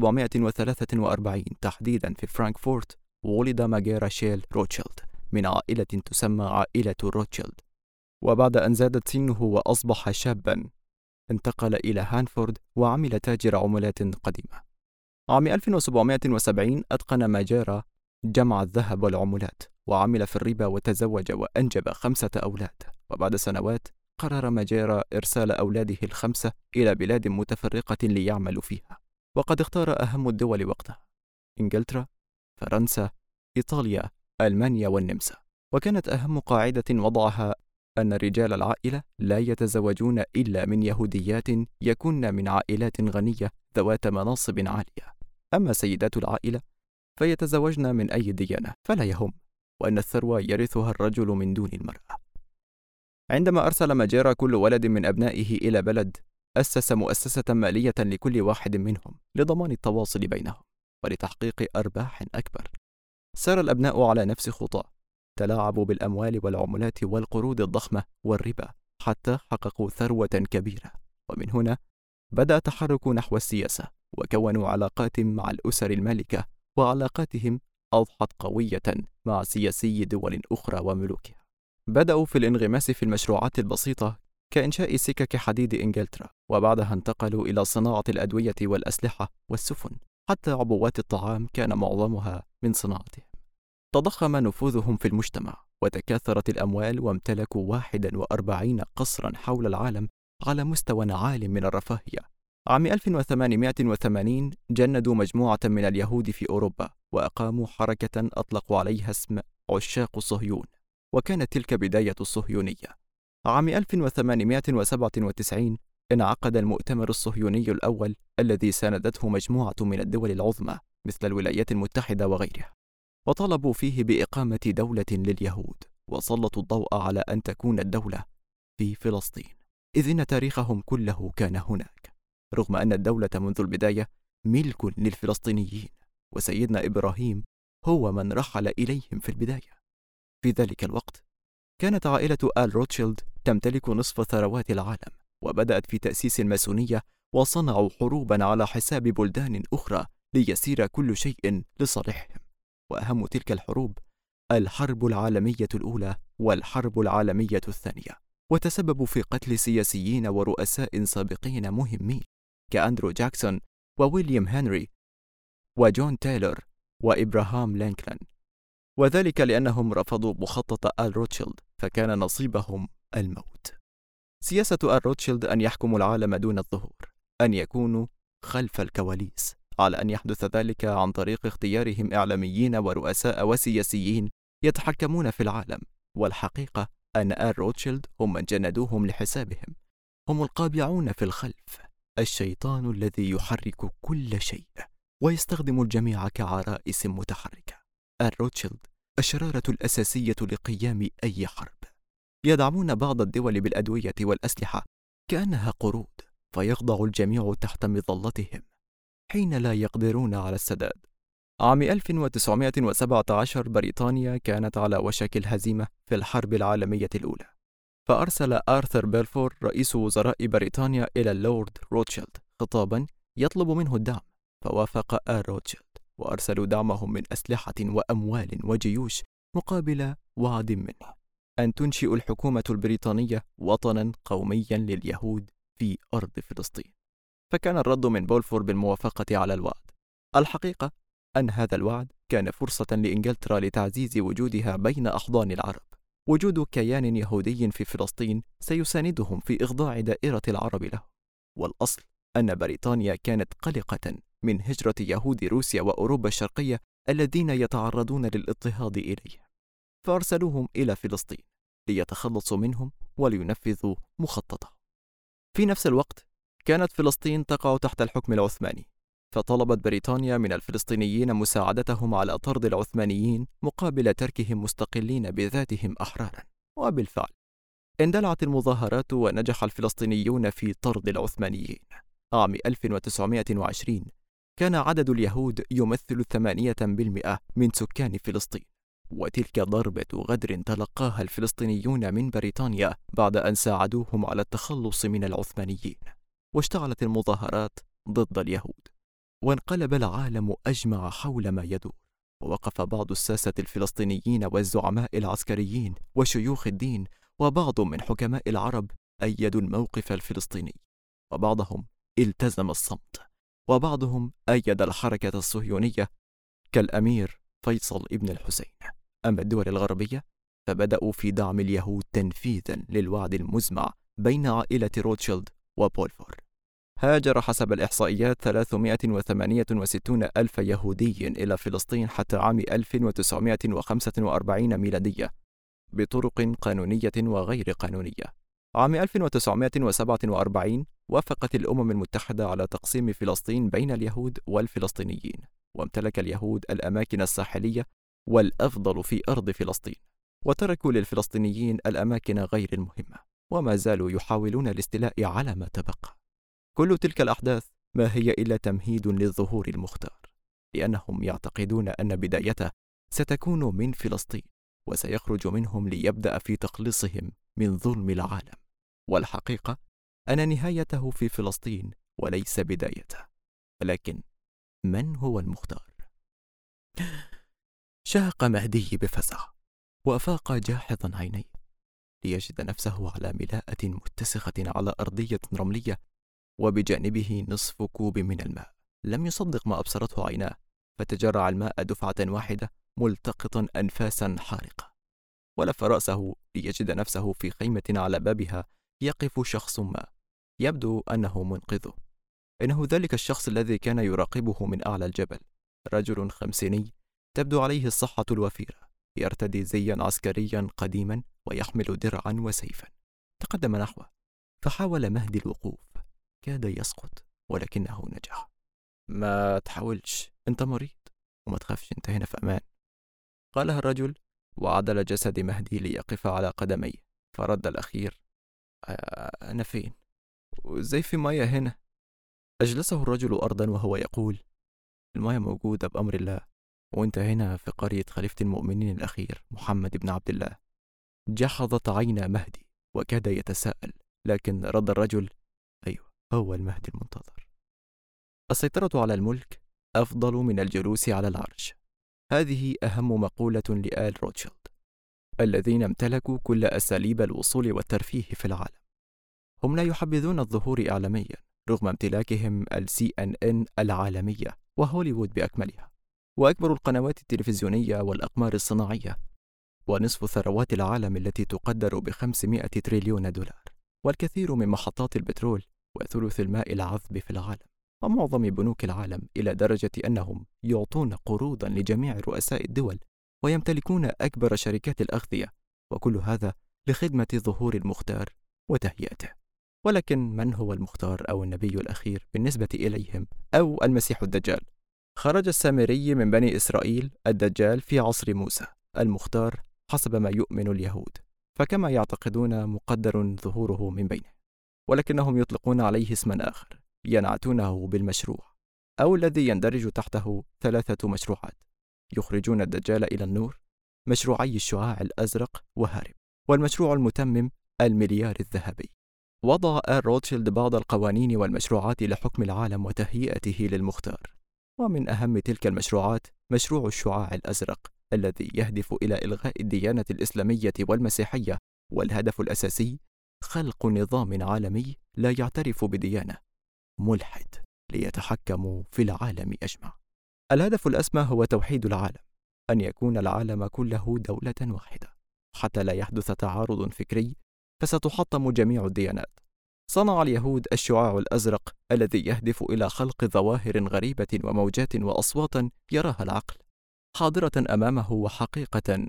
1743 تحديدا في فرانكفورت، ولد ماجيرا شيل روتشيلد من عائلة تسمى عائلة روتشيلد. وبعد أن زادت سنه وأصبح شابا، انتقل إلى هانفورد وعمل تاجر عملات قديمة. عام 1770 أتقن ماجيرا جمع الذهب والعملات، وعمل في الربا وتزوج وأنجب 5 أولاد. وبعد سنوات قرر ماجيرا إرسال أولاده ال5 إلى بلاد متفرقة ليعملوا فيها، وقد اختار أهم الدول وقتها: إنجلترا، فرنسا، إيطاليا، ألمانيا والنمسا. وكانت أهم قاعدة وضعها أن رجال العائلة لا يتزوجون إلا من يهوديات يكن من عائلات غنية ذوات مناصب عالية، أما سيدات العائلة فيتزوجن من أي ديانة، فلا يهم، وأن الثروة يرثها الرجل من دون المرأة. عندما أرسل ماجيرا كل ولد من أبنائه إلى بلد، أسس مؤسسة مالية لكل واحد منهم لضمان التواصل بينهم ولتحقيق أرباح أكبر. سار الأبناء على نفس خطاه، تلاعبوا بالأموال والعملات والقروض الضخمة والربا حتى حققوا ثروة كبيرة. ومن هنا بدأ تحرك نحو السياسة، وكونوا علاقات مع الأسر المالكة، وعلاقاتهم أضحت قوية مع سياسي دول أخرى وملوكها. بدأوا في الانغماس في المشروعات البسيطة كإنشاء سكك حديد إنجلترا، وبعدها انتقلوا إلى صناعة الأدوية والأسلحة والسفن، حتى عبوات الطعام كان معظمها من صناعتهم. تضخم نفوذهم في المجتمع، وتكاثرت الأموال، وامتلكوا 41 قصرا حول العالم على مستوى عال من الرفاهية. عام 1880 جندوا مجموعة من اليهود في أوروبا، وأقاموا حركة أطلقوا عليها اسم عشاق صهيون، وكانت تلك بداية الصهيونية. عام 1897 انعقد المؤتمر الصهيوني الأول الذي ساندته مجموعة من الدول العظمى مثل الولايات المتحدة وغيرها. وطلبوا فيه بإقامة دولة لليهود، وسلطوا الضوء على أن تكون الدولة في فلسطين، إذ إن تاريخهم كله كان هناك، رغم أن الدولة منذ البداية ملك للفلسطينيين، وسيدنا إبراهيم هو من رحل إليهم في البداية. في ذلك الوقت كانت عائلة آل روتشيلد تمتلك نصف ثروات العالم، وبدأت في تأسيس الماسونية، وصنعوا حروبا على حساب بلدان أخرى ليسير كل شيء لصالحهم. وأهم تلك الحروب الحرب العالمية الأولى والحرب العالمية الثانية، وتسببوا في قتل سياسيين ورؤساء سابقين مهمين كأندرو جاكسون وويليام هنري وجون تايلور وإبراهام لينكولن، وذلك لأنهم رفضوا مخطط آل روتشيلد، فكان نصيبهم الموت. سياسة آل روتشيلد أن يحكموا العالم دون الظهور، أن يكونوا خلف الكواليس، على أن يحدث ذلك عن طريق اختيارهم إعلاميين ورؤساء وسياسيين يتحكمون في العالم. والحقيقة أن آل روتشيلد هم من جندوهم لحسابهم، هم القابعون في الخلف، الشيطان الذي يحرك كل شيء ويستخدم الجميع كعرائس متحركة. آل روتشيلد الشرارة الأساسية لقيام أي حرب، يدعمون بعض الدول بالأدوية والأسلحة كأنها قرود، فيخضع الجميع تحت مظلتهم حين لا يقدرون على السداد. عام 1917 بريطانيا كانت على وشك الهزيمة في الحرب العالمية الأولى، فأرسل آرثر بلفور رئيس وزراء بريطانيا إلى اللورد روتشيلد خطابا يطلب منه الدعم، فوافق آل روتشيلد، وأرسلوا دعمهم من أسلحة وأموال وجيوش مقابل وعد منه أن تنشئ الحكومة البريطانية وطنا قوميا لليهود في أرض فلسطين. فكان الرد من بولفور بالموافقة على الوعد. الحقيقة أن هذا الوعد كان فرصة لإنجلترا لتعزيز وجودها بين أحضان العرب. وجود كيان يهودي في فلسطين سيساندهم في إخضاع دائرة العرب له. والأصل أن بريطانيا كانت قلقة من هجرة يهود روسيا وأوروبا الشرقية الذين يتعرضون للاضطهاد إليه، فأرسلوهم إلى فلسطين ليتخلصوا منهم ولينفذوا مخططه. في نفس الوقت كانت فلسطين تقع تحت الحكم العثماني، فطلبت بريطانيا من الفلسطينيين مساعدتهم على طرد العثمانيين مقابل تركهم مستقلين بذاتهم أحرارا. وبالفعل اندلعت المظاهرات ونجح الفلسطينيون في طرد العثمانيين. عام 1920 كان عدد اليهود يمثل 8% من سكان فلسطين، وتلك ضربة غدر تلقاها الفلسطينيون من بريطانيا بعد أن ساعدوهم على التخلص من العثمانيين. واشتعلت المظاهرات ضد اليهود، وانقلب العالم أجمع حول ما يدور. ووقف بعض الساسة الفلسطينيين والزعماء العسكريين وشيوخ الدين وبعض من حكماء العرب أيدوا الموقف الفلسطيني، وبعضهم التزم الصمت، وبعضهم أيد الحركة الصهيونية كالأمير فيصل ابن الحسين. أما الدول الغربية فبدأوا في دعم اليهود تنفيذا للوعد المزمع بين عائلة روتشيلد وبولفور. هاجر حسب الإحصائيات 368 ألف يهودي إلى فلسطين حتى عام 1945 ميلادية بطرق قانونية وغير قانونية. عام 1947 وافقت الأمم المتحدة على تقسيم فلسطين بين اليهود والفلسطينيين، وامتلك اليهود الأماكن الساحلية والأفضل في أرض فلسطين، وتركوا للفلسطينيين الأماكن غير المهمة، وما زالوا يحاولون الاستيلاء على ما تبقى. كل تلك الأحداث ما هي إلا تمهيد للظهور المختار، لأنهم يعتقدون أن بدايته ستكون من فلسطين، وسيخرج منهم ليبدأ في تخليصهم من ظلم العالم. والحقيقة أن نهايته في فلسطين وليس بدايته. ولكن من هو المختار؟ شهق مهدي بفزع، وأفاق جاحظا عينيه ليجد نفسه على ملاءة متسخة على أرضية رملية، وبجانبه نصف كوب من الماء. لم يصدق ما أبصرته عيناه، فتجرع الماء دفعة واحدة ملتقطا أنفاسا حارقة، ولف رأسه ليجد نفسه في خيمة على بابها يقف شخص ما، يبدو أنه منقذه. إنه ذلك الشخص الذي كان يراقبه من أعلى الجبل، رجل خمسيني تبدو عليه الصحة الوفيرة، يرتدي زيا عسكريا قديما ويحمل درعا وسيفا. تقدم نحوه، فحاول مهدي الوقوف، كاد يسقط ولكنه نجح. ما تحاولش، انت مريض، وما تخافش، انت هنا في أمان. قالها الرجل وعدل جسد مهدي ليقف على قدميه، فرد الأخير: أنا فين؟ وإزاي في مية هنا؟ أجلسه الرجل أرضا وهو يقول: المية موجودة بأمر الله، وأنت هنا في قرية خليفة المؤمنين الأخير محمد بن عبد الله. جحظت عينا مهدي وكاد يتساءل، لكن رد الرجل: أيوه، هو المهدي المنتظر. السيطرة على الملك أفضل من الجلوس على العرش. هذه أهم مقولة لآل روتشيلد، الذين امتلكوا كل أساليب الوصول والترفيه في العالم. هم لا يحبذون الظهور إعلاميا رغم امتلاكهم CNN العالمية وهوليوود بأكملها، وأكبر القنوات التلفزيونية والأقمار الصناعية، ونصف ثروات العالم التي تقدر ب500 تريليون دولار، والكثير من محطات البترول، وثلث الماء العذب في العالم، ومعظم بنوك العالم، إلى درجة أنهم يعطون قروضا لجميع رؤساء الدول، ويمتلكون أكبر شركات الأغذية، وكل هذا لخدمة ظهور المختار وتهيئته. ولكن من هو المختار أو النبي الأخير بالنسبة إليهم، أو المسيح الدجال؟ خرج السامري من بني إسرائيل الدجال في عصر موسى. المختار حسب ما يؤمن اليهود، فكما يعتقدون مقدر ظهوره من بينه، ولكنهم يطلقون عليه اسما آخر ينعتونه بالمشروع، أو الذي يندرج تحته 3 مشروعات يخرجون الدجال إلى النور: مشروعي الشعاع الأزرق وهارب، والمشروع المتمم المليار الذهبي. وضع آل روتشيلد بعض القوانين والمشروعات لحكم العالم وتهيئته للمختار، ومن أهم تلك المشروعات مشروع الشعاع الأزرق، الذي يهدف إلى إلغاء الديانة الإسلامية والمسيحية، والهدف الأساسي خلق نظام عالمي لا يعترف بديانة، ملحد، ليتحكم في العالم أجمع. الهدف الأسمى هو توحيد العالم، أن يكون العالم كله دولة واحدة، حتى لا يحدث تعارض فكري فستحطم جميع الديانات. صنع اليهود الشعاع الأزرق الذي يهدف إلى خلق ظواهر غريبة وموجات وأصوات يراها العقل، حاضرة أمامه وحقيقة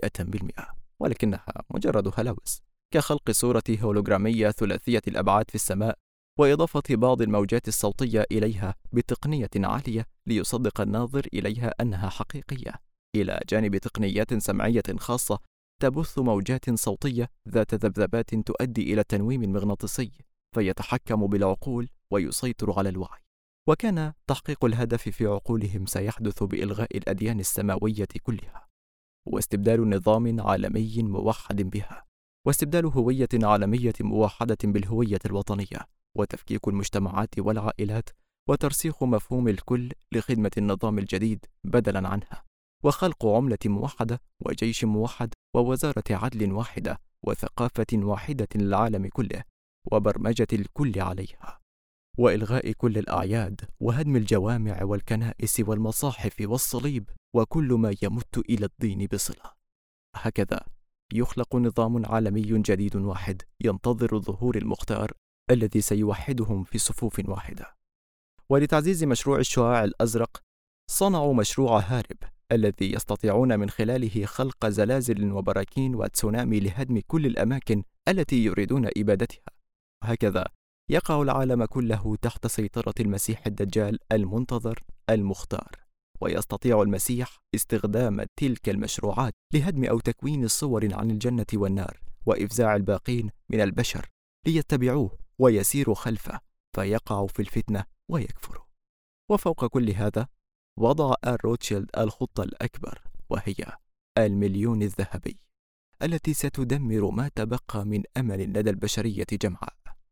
100%، ولكنها مجرد هلاوس، كخلق صورة هولوغرامية ثلاثية الأبعاد في السماء، وإضافة بعض الموجات الصوتية إليها بتقنية عالية ليصدق الناظر إليها أنها حقيقية، إلى جانب تقنيات سمعية خاصة تبث موجات صوتية ذات ذبذبات تؤدي إلى التنويم المغناطيسي، فيتحكم بالعقول ويسيطر على الوعي. وكان تحقيق الهدف في عقولهم سيحدث بإلغاء الأديان السماوية كلها، واستبدال نظام عالمي موحد بها، واستبدال هوية عالمية موحدة بالهوية الوطنية، وتفكيك المجتمعات والعائلات، وترسيخ مفهوم الكل لخدمة النظام الجديد بدلاً عنها، وخلق عملة موحدة وجيش موحد ووزارة عدل واحدة وثقافة واحدة للعالم كله، وبرمجة الكل عليها، وإلغاء كل الأعياد، وهدم الجوامع والكنائس والمصاحف والصليب وكل ما يمت إلى الدين بصلة. هكذا يخلق نظام عالمي جديد واحد ينتظر ظهور المختار الذي سيوحدهم في صفوف واحدة. ولتعزيز مشروع الشعاع الأزرق صنعوا مشروع هارب، الذي يستطيعون من خلاله خلق زلازل وبراكين وتسونامي لهدم كل الأماكن التي يريدون إبادتها. هكذا يقع العالم كله تحت سيطرة المسيح الدجال المنتظر المختار، ويستطيع المسيح استخدام تلك المشروعات لهدم أو تكوين الصور عن الجنة والنار، وإفزاع الباقين من البشر ليتبعوه ويسيروا خلفه، فيقعوا في الفتنة ويكفروا. وفوق كل هذا وضع آل روتشيلد الخطة الأكبر، وهي 1,000,000,000 الذهبي، التي ستدمر ما تبقى من أمل لدى البشرية جمعاء.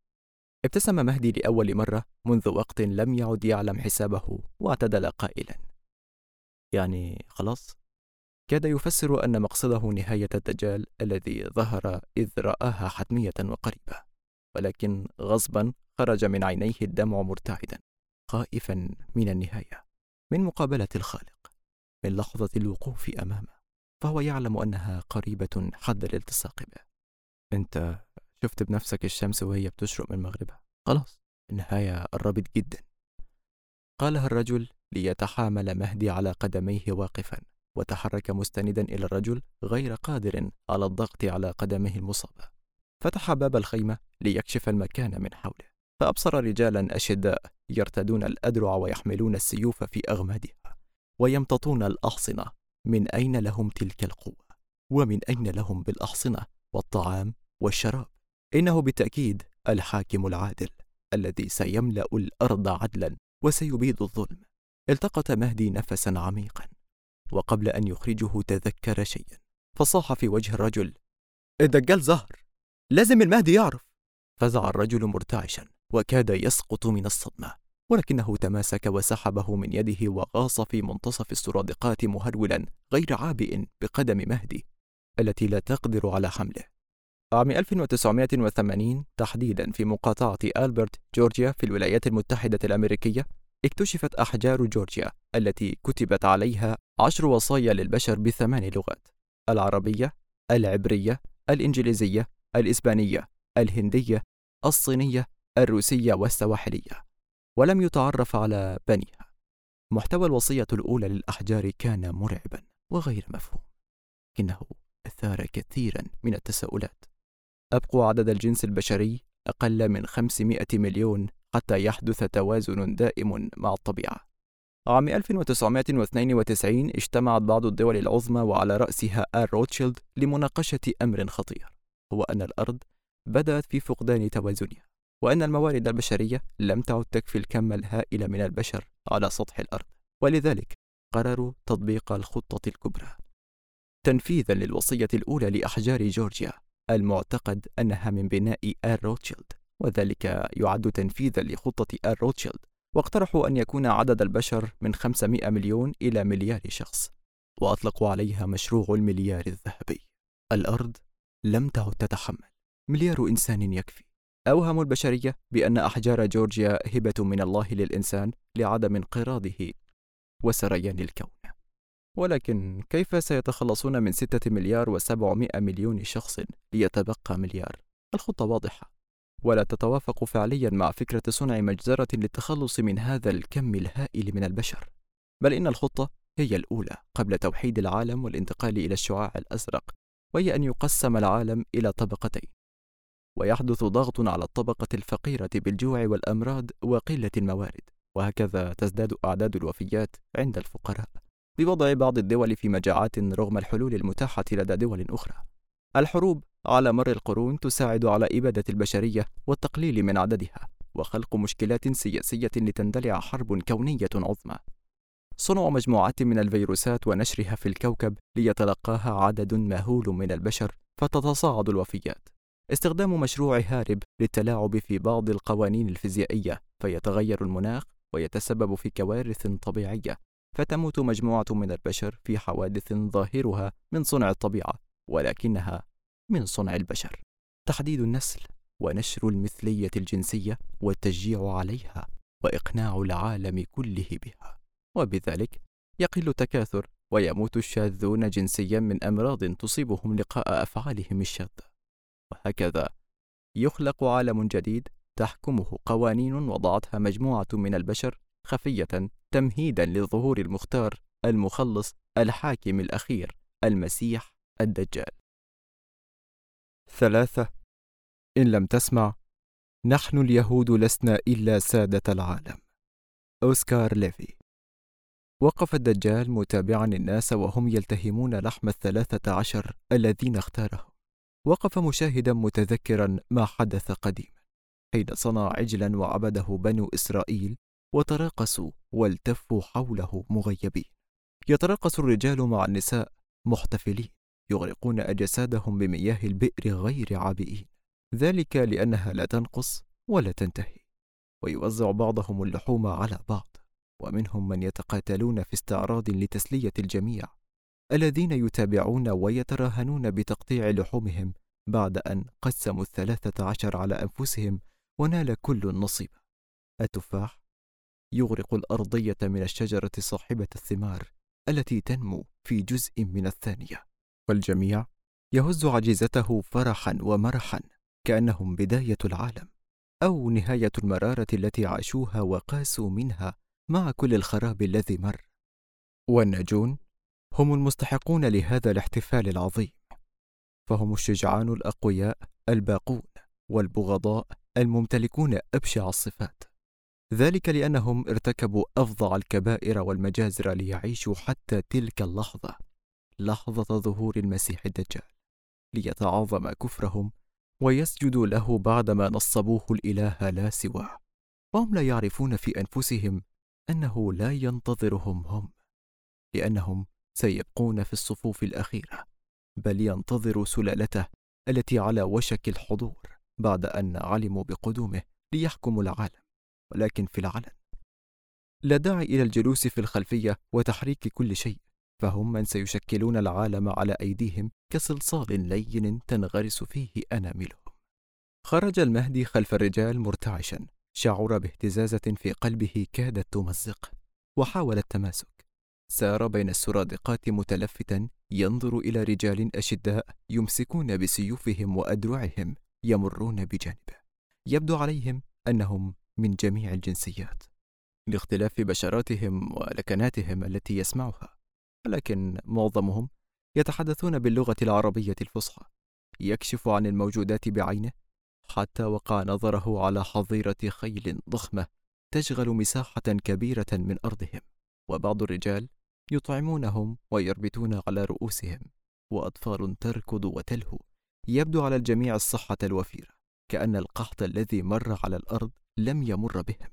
ابتسم مهدي لأول مرة منذ وقت لم يعد يعلم حسابه، واعتدل قائلا: يعني خلاص؟ كاد يفسر أن مقصده نهاية الدجال الذي ظهر إذ رآها حتمية وقريبة، ولكن غصبا خرج من عينيه الدمع مرتعدا، خائفا من النهاية، من مقابلة الخالق، من لحظة الوقوف أمامه، فهو يعلم أنها قريبة حد الالتصاق به. أنت شفت بنفسك الشمس وهي بتشرق من مغربها، خلاص النهاية قربت جدا، قالها الرجل ليتحامل مهدي على قدميه واقفا، وتحرك مستندا إلى الرجل غير قادر على الضغط على قدمه المصابة. فتح باب الخيمة ليكشف المكان من حوله، فأبصر رجالا أشداء يرتدون الأدرع ويحملون السيوف في أغمادها، ويمتطون الأحصنة من أين لهم تلك القوة؟ ومن أين لهم بالأحصنة والطعام والشراب؟ إنه بالتأكيد الحاكم العادل الذي سيملأ الأرض عدلا وسيبيد الظلم. التقط مهدي نفسا عميقا، وقبل أن يخرجه تذكر شيئا فصاح في وجه الرجل: الدجال ظهر، لازم المهدي يعرف. فزع الرجل مرتعشا وكاد يسقط من الصدمة، ولكنه تماسك وسحبه من يده وغاص في منتصف السرادقات مهرولا غير عابئ بقدم مهدي التي لا تقدر على حمله. عام 1980 تحديدا في مقاطعة ألبرت جورجيا في الولايات المتحدة الأمريكية اكتشفت أحجار جورجيا التي كتبت عليها 10 وصايا للبشر ب8 لغات: العربية، العبرية، الإنجليزية، الإسبانية، الهندية، الصينية، الروسية والسواحلية، ولم يتعرف على بنيها. محتوى الوصية الأولى للأحجار كان مرعبا وغير مفهوم، لكنه أثار كثيرا من التساؤلات. أبقوا عدد الجنس البشري أقل من 500 مليون حتى يحدث توازن دائم مع الطبيعة. عام 1992 اجتمعت بعض الدول العظمى وعلى رأسها آل روتشيلد لمناقشة أمر خطير، هو أن الأرض بدأت في فقدان توازنها، وأن الموارد البشرية لم تعد تكفي الكم الهائل من البشر على سطح الأرض، ولذلك قرروا تطبيق الخطة الكبرى تنفيذا للوصية الأولى لأحجار جورجيا المعتقد أنها من بناء آل روتشيلد، وذلك يعد تنفيذا لخطة آل روتشيلد. واقترحوا أن يكون عدد البشر من 500 مليون إلى مليار شخص، وأطلقوا عليها مشروع المليار الذهبي. الأرض لم تعد تتحمل، مليار إنسان يكفي. أوهموا البشرية بأن أحجار جورجيا هبة من الله للإنسان لعدم انقراضه وسريان الكون. ولكن كيف سيتخلصون من 6 مليار و700 مليون شخص ليتبقى مليار؟ الخطة واضحة ولا تتوافق فعليا مع فكرة صنع مجزرة للتخلص من هذا الكم الهائل من البشر، بل إن الخطة هي الأولى قبل توحيد العالم والانتقال إلى الشعاع الأزرق، وهي أن يقسم العالم إلى طبقتين، ويحدث ضغط على الطبقة الفقيرة بالجوع والأمراض وقلة الموارد، وهكذا تزداد أعداد الوفيات عند الفقراء بوضع بعض الدول في مجاعات رغم الحلول المتاحة لدى دول أخرى. الحروب على مر القرون تساعد على إبادة البشرية والتقليل من عددها وخلق مشكلات سياسية لتندلع حرب كونية عظمى. صنع مجموعات من الفيروسات ونشرها في الكوكب ليتلقاها عدد مهول من البشر فتتصاعد الوفيات. استخدام مشروع هارب للتلاعب في بعض القوانين الفيزيائية فيتغير المناخ ويتسبب في كوارث طبيعية، فتموت مجموعة من البشر في حوادث ظاهرها من صنع الطبيعة ولكنها من صنع البشر. تحديد النسل ونشر المثلية الجنسية والتشجيع عليها وإقناع العالم كله بها، وبذلك يقل التكاثر ويموت الشاذون جنسيا من أمراض تصيبهم لقاء أفعالهم الشاذة. وهكذا يخلق عالم جديد تحكمه قوانين وضعتها مجموعة من البشر خفية تمهيدا لظهور المختار المخلص الحاكم الأخير المسيح الدجال. 3. إن لم تسمع، نحن اليهود لسنا إلا سادة العالم. أوسكار ليفي. وقف الدجال متابعا الناس وهم يلتهمون لحم 13 الذين اختارهم. وقف مشاهدا متذكرا ما حدث قديما حين صنع عجلا وعبده بنو إسرائيل وتراقصوا والتفوا حوله مغيبين. يتراقص الرجال مع النساء محتفلين يغرقون أجسادهم بمياه البئر غير عابئين، ذلك لأنها لا تنقص ولا تنتهي. ويوزع بعضهم اللحوم على بعض، ومنهم من يتقاتلون في استعراض لتسلية الجميع، الذين يتابعون ويتراهنون بتقطيع لحومهم بعد أن قسموا 13 على أنفسهم ونال كل النصيب. التفاح يغرق الأرضية من الشجرة صاحبة الثمار التي تنمو في جزء من الثانية، والجميع يهز عجيزته فرحا ومرحا كأنهم بداية العالم أو نهاية المرارة التي عاشوها وقاسوا منها مع كل الخراب الذي مر. والناجون هم المستحقون لهذا الاحتفال العظيم، فهم الشجعان الأقوياء الباقون والبغضاء الممتلكون أبشع الصفات، ذلك لأنهم ارتكبوا أفظع الكبائر والمجازر ليعيشوا حتى تلك اللحظة لحظة ظهور المسيح الدجال ليتعاظم كفرهم ويسجدوا له بعدما نصبوه الإله لا سواه، وهم لا يعرفون في أنفسهم أنه لا ينتظرهم هم، لأنهم سيبقون في الصفوف الأخيرة، بل ينتظروا سلالته التي على وشك الحضور بعد أن علموا بقدومه ليحكموا العالم، ولكن في العلن. لا داعي إلى الجلوس في الخلفية وتحريك كل شيء، فهم من سيشكلون العالم على أيديهم كصلصال لين تنغرس فيه أناملهم. خرج المهدي خلف الرجال مرتعشا، شعر باهتزازة في قلبه كادت تمزقه، وحاول التماسك. سار بين السرادقات متلفتا ينظر إلى رجال أشداء يمسكون بسيوفهم وأدرعهم يمرون بجانبه، يبدو عليهم أنهم من جميع الجنسيات لاختلاف بشراتهم ولكناتهم التي يسمعها، ولكن معظمهم يتحدثون باللغة العربية الفصحى. يكشف عن الموجودات بعينه حتى وقع نظره على حظيرة خيل ضخمة تشغل مساحة كبيرة من أرضهم، وبعض الرجال يطعمونهم ويربتون على رؤوسهم، وأطفال تركض وتلهو. يبدو على الجميع الصحة الوفيرة، كأن القحط الذي مر على الأرض لم يمر بهم.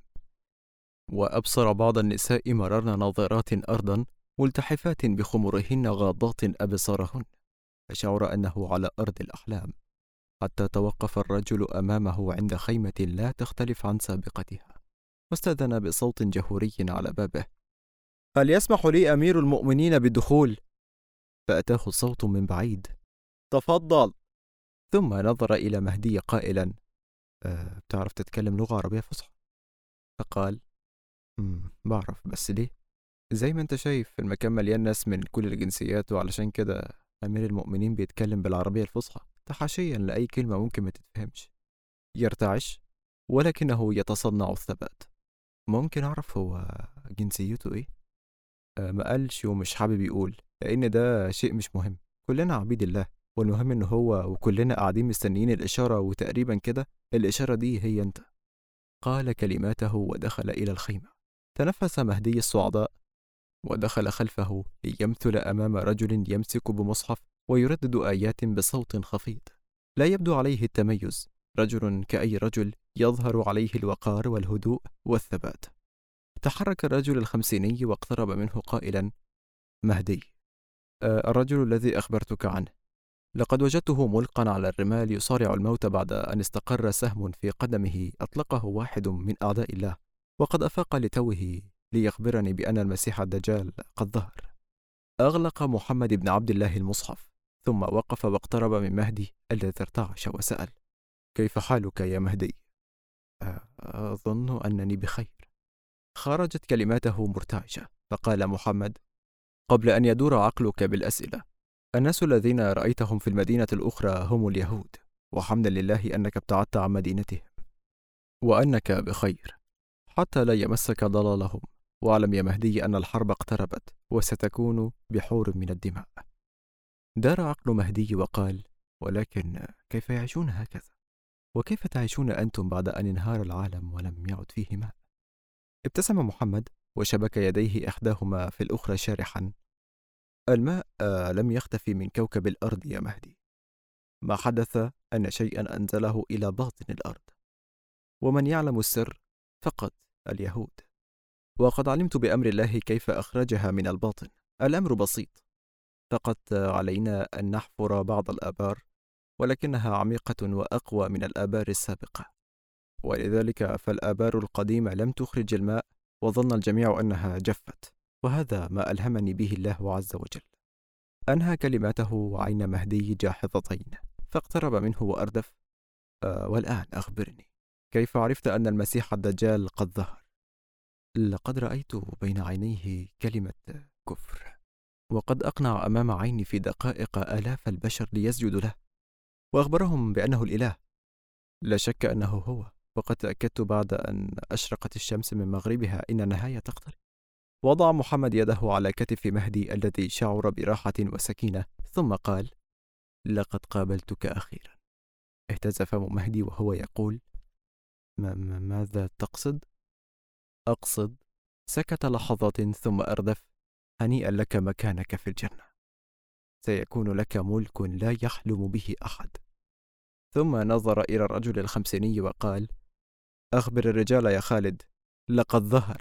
وأبصر بعض النساء مررن ناظرات أرضا ملتحفات بخمرهن غاضات أبصارهن، فشعر أنه على أرض الأحلام، حتى توقف الرجل أمامه عند خيمة لا تختلف عن سابقتها، واستأذن بصوت جهوري على بابه: هل يسمح لي أمير المؤمنين بالدخول؟ فأتاه الصوت من بعيد: تفضل. ثم نظر إلى مهدي قائلا: بتعرف تتكلم لغة عربية فصحى؟ فقال: بعرف، بس ليه؟ زي ما انت شايف المكان مليان ناس من كل الجنسيات، وعلشان كده أمير المؤمنين بيتكلم بالعربية الفصحى تحاشيا لأي كلمة ممكن ما تتفهمش. يرتعش ولكنه يتصنع الثبات. ممكن أعرف هو جنسيته إيه؟ ما قالش ومش حابب يقول، لأن ده شيء مش مهم، كلنا عبيد الله، والمهم إن هو وكلنا قاعدين مستنيين الإشارة، وتقريبا كده الإشارة دي هي أنت. قال كلماته ودخل إلى الخيمة. تنفس مهدي الصعداء ودخل خلفه ليمثل أمام رجل يمسك بمصحف ويردد آيات بصوت خفيض. لا يبدو عليه التميز، رجل كأي رجل، يظهر عليه الوقار والهدوء والثبات. تحرك الرجل الخمسيني واقترب منه قائلا: مهدي، الرجل الذي أخبرتك عنه، لقد وجدته ملقا على الرمال يصارع الموت بعد أن استقر سهم في قدمه أطلقه واحد من أعداء الله، وقد أفاق لتوه ليخبرني بأن المسيح الدجال قد ظهر. أغلق محمد بن عبد الله المصحف، ثم وقف واقترب من مهدي الذي ارتعش وسأل: كيف حالك يا مهدي؟ أظن أنني بخير. خرجت كلماته مرتعشة، فقال محمد: قبل أن يدور عقلك بالأسئلة، الناس الذين رأيتهم في المدينة الأخرى هم اليهود، وحمدا لله أنك ابتعدت عن مدينتهم وأنك بخير، حتى لا يمسك ضلالهم. واعلم يا مهدي أن الحرب اقتربت وستكون بحور من الدماء. دار عقل مهدي وقال: ولكن كيف يعيشون هكذا؟ وكيف تعيشون أنتم بعد أن انهار العالم ولم يعد فيه ماء؟ ابتسم محمد وشبك يديه إحداهما في الأخرى شارحا: الماء لم يختفي من كوكب الأرض يا مهدي. ما حدث أن شيئا أنزله إلى باطن الأرض، ومن يعلم السر فقط اليهود، وقد علمت بأمر الله كيف أخرجها من الباطن. الأمر بسيط، فقط علينا أن نحفر بعض الآبار، ولكنها عميقة وأقوى من الآبار السابقة، ولذلك فالآبار القديمة لم تخرج الماء، وظن الجميع أنها جفت، وهذا ما ألهمني به الله عز وجل. أنهى كلماته وعين مهدي جاحظتين، فاقترب منه وأردف: والآن أخبرني، كيف عرفت أن المسيح الدجال قد ظهر؟ لقد رأيت بين عينيه كلمة كفر، وقد أقنع أمام عيني في دقائق آلاف البشر ليسجدوا له، وأخبرهم بأنه الإله. لا شك أنه هو، وقد تأكدت بعد أن أشرقت الشمس من مغربها إن النهاية تقترب. وضع محمد يده على كتف مهدي الذي شعر براحة وسكينة، ثم قال: لقد قابلتك أخيرا. اهتز فم مهدي وهو يقول: ماذا تقصد؟ أقصد. سكت لحظات ثم أردف: هنيئا لك مكانك في الجنة. سيكون لك ملك لا يحلم به أحد. ثم نظر إلى الرجل الخمسيني وقال: أخبر الرجال يا خالد، لقد ظهر.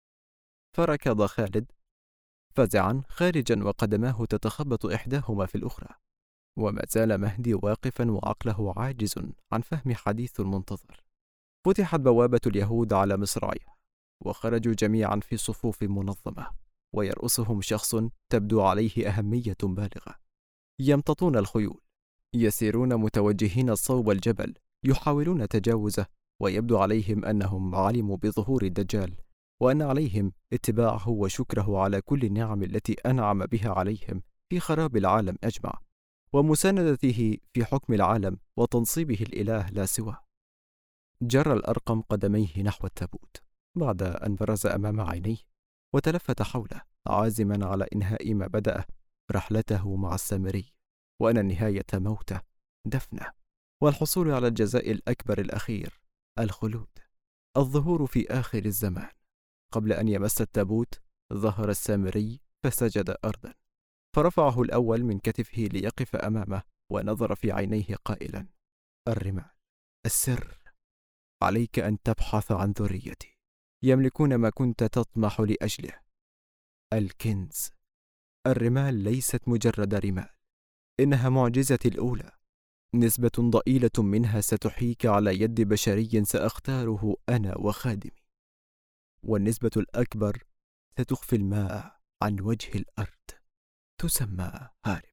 فركض خالد فزعا خارجا وقدماه تتخبط إحداهما في الأخرى، وما زال مهدي واقفا وعقله عاجز عن فهم حديث المنتظر. فتحت بوابة اليهود على مصراعيها، وخرجوا جميعا في صفوف منظمة، ويرأسهم شخص تبدو عليه أهمية بالغة. يمتطون الخيول، يسيرون متوجهين صوب الجبل، يحاولون تجاوزه، ويبدو عليهم أنهم علموا بظهور الدجال، وأن عليهم اتباعه وشكره على كل النعم التي أنعم بها عليهم في خراب العالم أجمع، ومساندته في حكم العالم وتنصيبه الإله لا سواه. جر الأرقم قدميه نحو التابوت بعد أن برز أمام عينيه، وتلفت حوله عازما على إنهاء ما بدأ رحلته مع السامري، وأن النهاية موته، دفنه، والحصول على الجزاء الأكبر الأخير، الخلود، الظهور في آخر الزمان. قبل أن يمس التابوت ظهر السامري فسجد أرضا، فرفعه الأول من كتفه ليقف أمامه، ونظر في عينيه قائلا: الرمال، السر، عليك أن تبحث عن ذريتي يملكون ما كنت تطمح لأجله، الكنز. الرمال ليست مجرد رمال، إنها معجزتي الأولى، نسبة ضئيلة منها ستحيك على يد بشري سأختاره أنا وخادمي، والنسبة الأكبر ستخفي الماء عن وجه الأرض، تسمى هارب.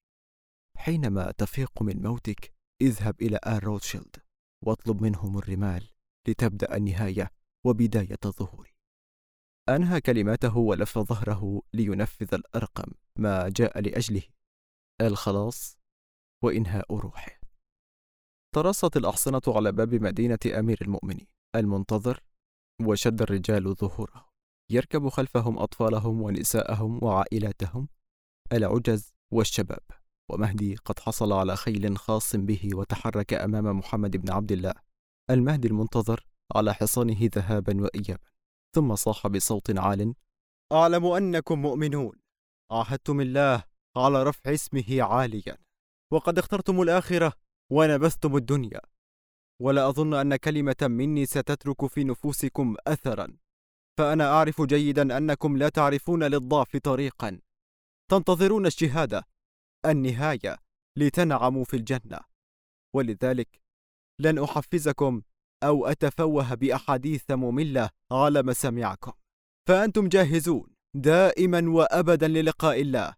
حينما تفيق من موتك اذهب إلى آل روتشيلد واطلب منهم الرمال لتبدأ النهاية وبداية الظهور. أنهى كلماته ولف ظهره لينفذ الأرقم ما جاء لأجله، الخلاص وإنهاء روحه. ترصت الأحصنة على باب مدينة أمير المؤمنين المنتظر، وشد الرجال ظهوره، يركب خلفهم أطفالهم ونساءهم وعائلاتهم، العجز والشباب. ومهدي قد حصل على خيل خاص به وتحرك أمام محمد بن عبد الله المهدي المنتظر على حصانه ذهابا وإيابا، ثم صاح بصوت عال: أعلم أنكم مؤمنون، عاهدتم الله على رفع اسمه عاليا، وقد اخترتم الآخرة ونبذتم الدنيا، ولا أظن أن كلمة مني ستترك في نفوسكم أثرا، فأنا أعرف جيدا أنكم لا تعرفون للضعف طريقا، تنتظرون الشهادة، النهاية، لتنعموا في الجنة، ولذلك لن أحفزكم أو أتفوه بأحاديث مملة على مسامعكم، فأنتم جاهزون دائما وأبدا للقاء الله،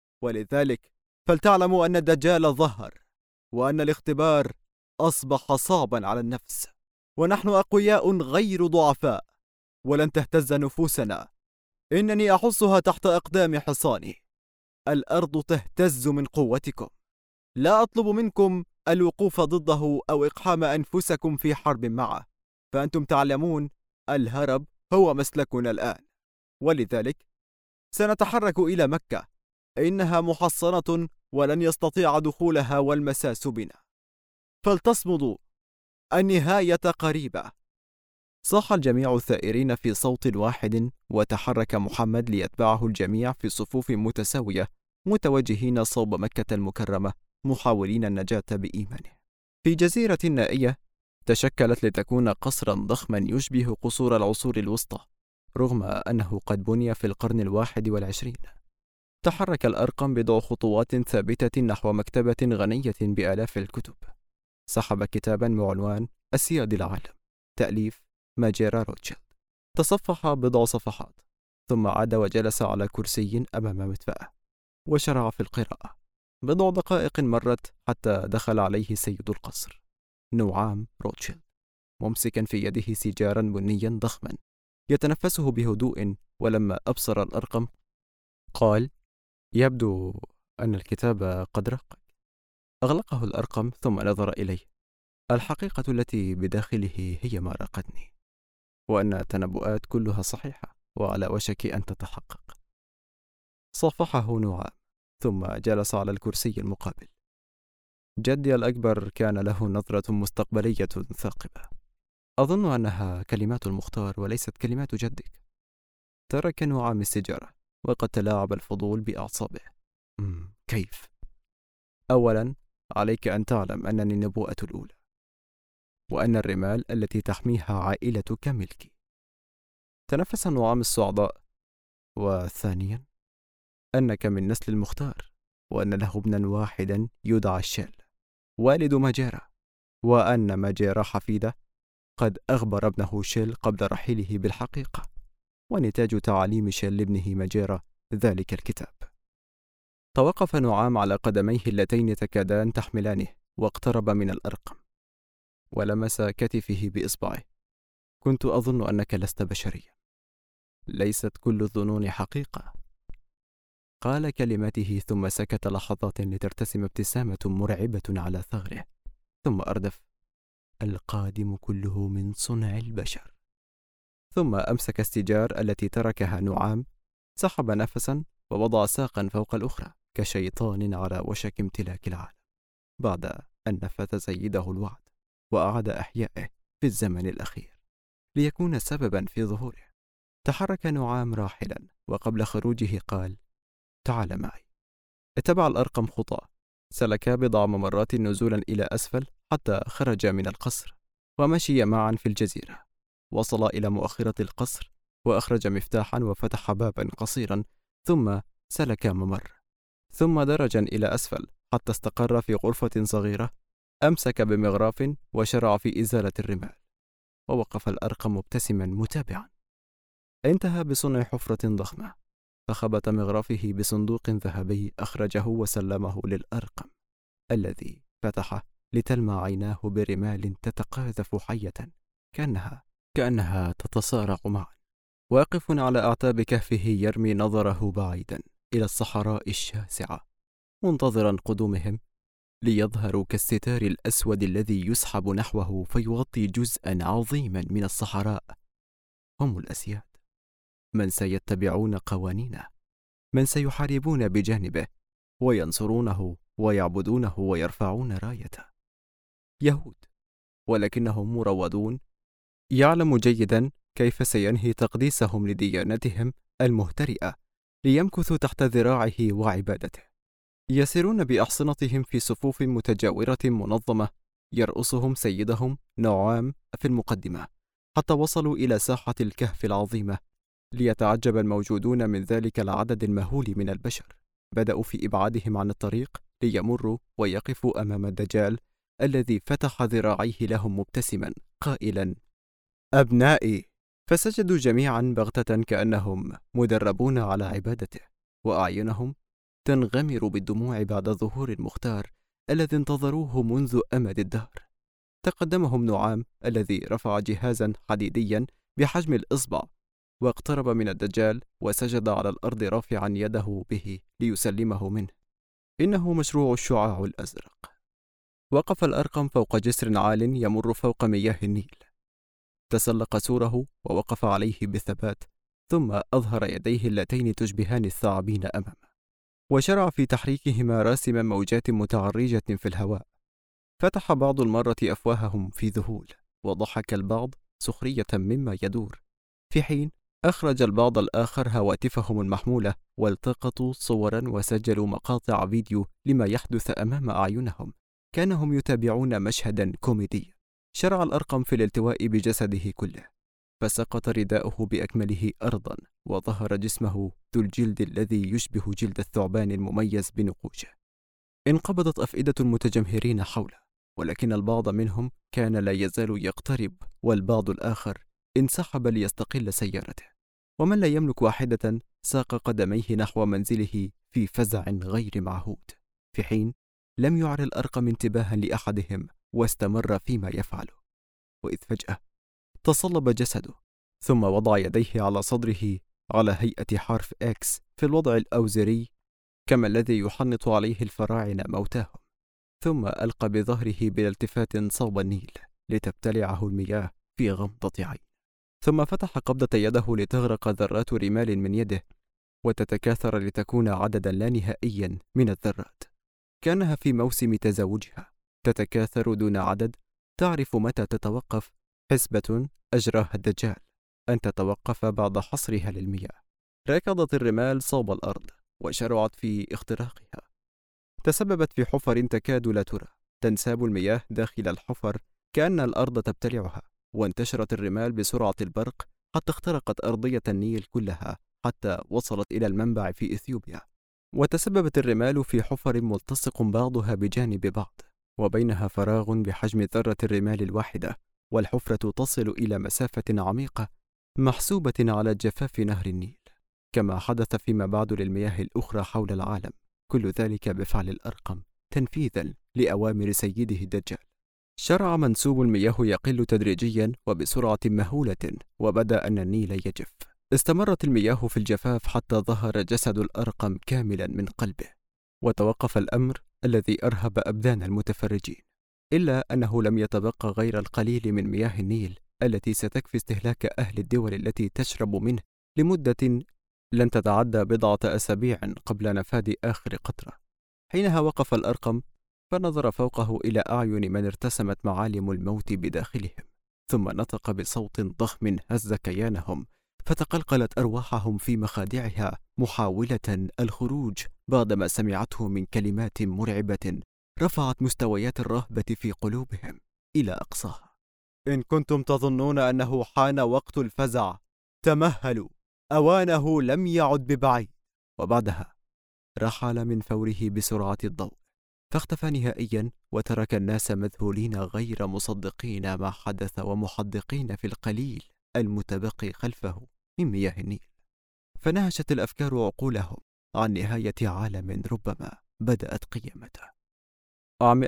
ولذلك فلتعلموا أن الدجال ظهر، وأن الاختبار أصبح صعبا على النفس، ونحن أقوياء غير ضعفاء، ولن تهتز نفوسنا، إنني أحصها تحت أقدام حصاني، الأرض تهتز من قوتكم، لا أطلب منكم الوقوف ضده أو إقحام أنفسكم في حرب معه، فأنتم تعلمون الهرب هو مسلكنا الآن، ولذلك سنتحرك إلى مكة، إنها محصنة ولن يستطيع دخولها والمساس بنا، فلتصمدوا، النهاية قريبة. صاح الجميع الثائرين في صوت واحد، وتحرك محمد ليتبعه الجميع في صفوف متساوية متوجهين صوب مكة المكرمة، محاولين النجاة بإيمانه. في جزيرة نائية تشكلت لتكون قصرا ضخما يشبه قصور العصور الوسطى، رغم أنه قد بني في القرن 21. تحرك الأرقم بضع خطوات ثابتة نحو مكتبة غنية بآلاف الكتب. سحب كتابا بعنوان أسياد العالم، تأليف ماجيرا روتشيلد، تصفح بضع صفحات، ثم عاد وجلس على كرسي أمام مدفأه، وشرع في القراءة. بضع دقائق مرت حتى دخل عليه سيد القصر، نوعام روتشيلد، ممسكا في يده سيجارا بنيا ضخما يتنفسه بهدوء. ولما أبصر الأرقم قال: يبدو أن الكتاب قد رقك. أغلقه الأرقم ثم نظر إليه. الحقيقة التي بداخله هي ما راقتني، وأن التنبؤات كلها صحيحة وعلى وشك أن تتحقق. صافحه نوعام ثم جلس على الكرسي المقابل. جدي الأكبر كان له نظرة مستقبلية ثاقبة، أظن أنها كلمات المختار وليست كلمات جدك. ترك نوعام السيجارة وقد تلاعب الفضول بأعصابه. كيف؟ أولا، عليك أن تعلم أنني النبوءة الأولى، وأن الرمال التي تحميها عائلتك ملكي. تنفس نعام الصعداء. وثانيا، أنك من نسل المختار، وأن له ابنا واحدا يدعى الشال والد ماجيرا، وأن ماجيرا حفيده قد أخبر ابنه شيل قبل رحيله بالحقيقة، ونتاج تعاليم شيل لابنه ماجيرا ذلك الكتاب. توقف نعام على قدميه اللتين تكادان تحملانه، واقترب من الأرقم ولمس كتفه بإصبعه. كنت أظن أنك لست بشريا. ليست كل الظنون حقيقة. قال كلماته ثم سكت لحظات لترتسم ابتسامة مرعبة على ثغره، ثم أردف: القادم كله من صنع البشر. ثم أمسك السجار التي تركها نعام، سحب نفسا ووضع ساقا فوق الأخرى كشيطان على وشك امتلاك العالم، بعد أن نفذ سيده الوعد وأعاد إحيائه في الزمن الأخير ليكون سببا في ظهوره. تحرك نعام راحلا، وقبل خروجه قال: تعال معي. اتبع الأرقم خطاه، سلكا بضع ممرات نزولا إلى أسفل حتى خرج من القصر، ومشي معا في الجزيرة. وصل إلى مؤخرة القصر، وأخرج مفتاحا وفتح بابا قصيرا، ثم سلك ممر، ثم درجا إلى أسفل حتى استقر في غرفة صغيرة. أمسك بمغراف وشرع في إزالة الرمال، ووقف الأرقم مبتسما متابعا. انتهى بصنع حفرة ضخمة، فخبط مغرافه بصندوق ذهبي أخرجه وسلمه للأرقم، الذي فتحه لتلمع عيناه برمال تتقاذف حية كأنها تتصارع معا. واقف على أعتاب كهفه يرمي نظره بعيدا إلى الصحراء الشاسعة، منتظرا قدومهم ليظهروا كالستار الأسود الذي يسحب نحوه فيغطي جزءا عظيما من الصحراء. هم الأسياد، من سيتبعون قوانينه، من سيحاربون بجانبه وينصرونه ويعبدونه ويرفعون رايته. يهود، ولكنهم مروضون. يعلم جيدا كيف سينهي تقديسهم لديانتهم المهترئة ليمكثوا تحت ذراعه وعبادته. يسيرون بأحصنتهم في صفوف متجاورة منظمة، يرأسهم سيدهم نعام في المقدمة، حتى وصلوا إلى ساحة الكهف العظيمة. ليتعجب الموجودون من ذلك العدد المهول من البشر. بدأوا في إبعادهم عن الطريق ليمروا ويقفوا أمام الدجال الذي فتح ذراعيه لهم مبتسما قائلا: أبنائي. فسجدوا جميعا بغتة كأنهم مدربون على عبادته، وأعينهم تنغمر بالدموع بعد ظهور المختار الذي انتظروه منذ أمد الدهر. تقدمهم نعام الذي رفع جهازا حديديا بحجم الإصبع، واقترب من الدجال وسجد على الأرض رافعا يده به ليسلمه منه. إنه مشروع الشعاع الأزرق. وقف الأرقم فوق جسر عال يمر فوق مياه النيل. تسلق سوره ووقف عليه بثبات، ثم أظهر يديه اللتين تشبهان الثعابين أمامه، وشرع في تحريكهما راسما موجات متعرجة في الهواء. فتح بعض المرة أفواههم في ذهول، وضحك البعض سخرية مما يدور، في حين أخرج البعض الآخر هواتفهم المحمولة والتقطوا صورا وسجلوا مقاطع فيديو لما يحدث أمام أعينهم، كانهم يتابعون مشهدا كوميديا. شرع الأرقم في الالتواء بجسده كله، فسقط رداؤه بأكمله أرضا، وظهر جسمه ذو الجلد الذي يشبه جلد الثعبان المميز بنقوشه. انقبضت أفئدة المتجمهرين حوله، ولكن البعض منهم كان لا يزال يقترب، والبعض الآخر انسحب ليستقل سيارته. ومن لا يملك واحدة ساق قدميه نحو منزله في فزع غير معهود، في حين لم يعر الأرقم انتباها لأحدهم واستمر فيما يفعله. وإذ فجأة تصلب جسده، ثم وضع يديه على صدره على هيئة حرف إكس في الوضع الأوزري، كما الذي يحنط عليه الفراعنة موتاهم، ثم ألقى بظهره بلا التفات صوب النيل لتبتلعه المياه في غمضة عين، ثم فتح قبضة يده لتغرق ذرات رمال من يده وتتكاثر لتكون عددا لا نهائيا من الذرات، كانها في موسم تزاوجها تتكاثر دون عدد، تعرف متى تتوقف. حسبة أجراها الدجال أن تتوقف بعد حصرها للمياه. ركضت الرمال صوب الأرض وشرعت في اختراقها، تسببت في حفر تكاد لا ترى، تنساب المياه داخل الحفر كأن الأرض تبتلعها، وانتشرت الرمال بسرعة البرق حتى اخترقت أرضية النيل كلها حتى وصلت إلى المنبع في إثيوبيا. وتسببت الرمال في حفر ملتصق بعضها بجانب بعض، وبينها فراغ بحجم ذرة الرمال الواحدة، والحفرة تصل إلى مسافة عميقة محسوبة على جفاف نهر النيل، كما حدث فيما بعد للمياه الأخرى حول العالم، كل ذلك بفعل الأرقم تنفيذا لأوامر سيده الدجال. شرع منسوب المياه يقل تدريجيا وبسرعة مهولة، وبدا أن النيل يجف. استمرت المياه في الجفاف حتى ظهر جسد الأرقم كاملا من قلبه، وتوقف الأمر الذي أرهب أبدان المتفرجين، إلا أنه لم يتبقى غير القليل من مياه النيل التي ستكفي استهلاك أهل الدول التي تشرب منه لمدة لن تتعدى بضعة أسابيع قبل نفاد آخر قطرة. حينها وقف الأرقم فنظر فوقه إلى أعين من ارتسمت معالم الموت بداخلهم، ثم نطق بصوت ضخم هز كيانهم، فتقلقلت أرواحهم في مخادعها محاولة الخروج بعدما سمعته من كلمات مرعبة رفعت مستويات الرهبة في قلوبهم إلى أقصاها. إن كنتم تظنون أنه حان وقت الفزع تمهلوا، أوانه لم يعد ببعيد. وبعدها رحل من فوره بسرعة الضوء، فاختفى نهائيا وترك الناس مذهولين غير مصدقين ما حدث ومحدقين في القليل المتبقي خلفه من مياه النيل. فنهشت الأفكار عقولهم عن نهاية عالم ربما بدأت قيامته. عام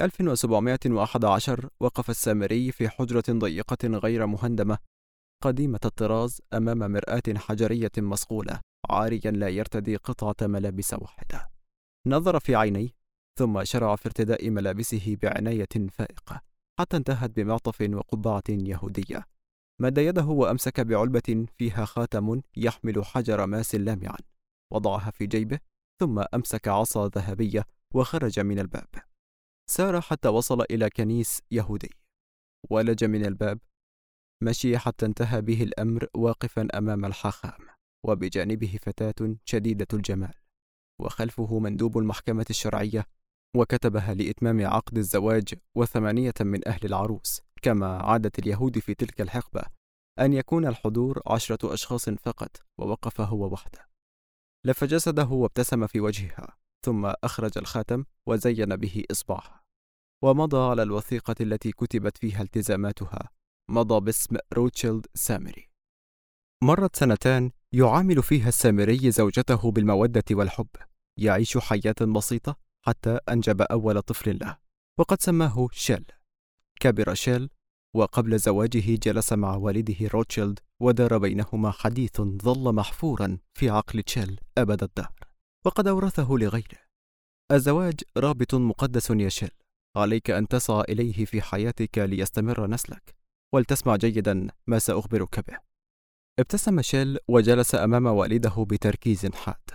1711 وقف السامري في حجرة ضيقة غير مهندمة قديمة الطراز أمام مرآة حجرية مصقولة، عاريا لا يرتدي قطعة ملابس واحدة. نظر في عينيه ثم شرع في ارتداء ملابسه بعناية فائقة حتى انتهت بمعطف وقبعة يهودية. مد يده وأمسك بعلبة فيها خاتم يحمل حجر ماس لامعا، وضعها في جيبه، ثم أمسك عصا ذهبية وخرج من الباب. سار حتى وصل إلى كنيس يهودي، ولج من الباب، مشي حتى انتهى به الأمر واقفا أمام الحاخام، وبجانبه فتاة شديدة الجمال، وخلفه مندوب المحكمة الشرعية، وكتبها لإتمام عقد الزواج، و8 من أهل العروس، كما عادة اليهود في تلك الحقبة أن يكون الحضور 10 أشخاص فقط، ووقف هو وحده. لف جسده وابتسم في وجهها، ثم أخرج الخاتم وزين به إصبعها، ومضى على الوثيقة التي كتبت فيها التزاماتها، مضى باسم روتشيلد سامري. مرت 2 يعامل فيها السامري زوجته بالمودة والحب، يعيش حياة بسيطة حتى أنجب أول طفل له، وقد سماه شيل. كبر شيل، وقبل زواجه جلس مع والده روتشيلد، ودار بينهما حديث ظل محفورا في عقل شيل أبد الدهر، وقد أورثه لغيره. الزواج رابط مقدس يا شيل، عليك أن تسعى إليه في حياتك ليستمر نسلك، ولتسمع جيدا ما سأخبرك به. ابتسم شيل وجلس أمام والده بتركيز حاد.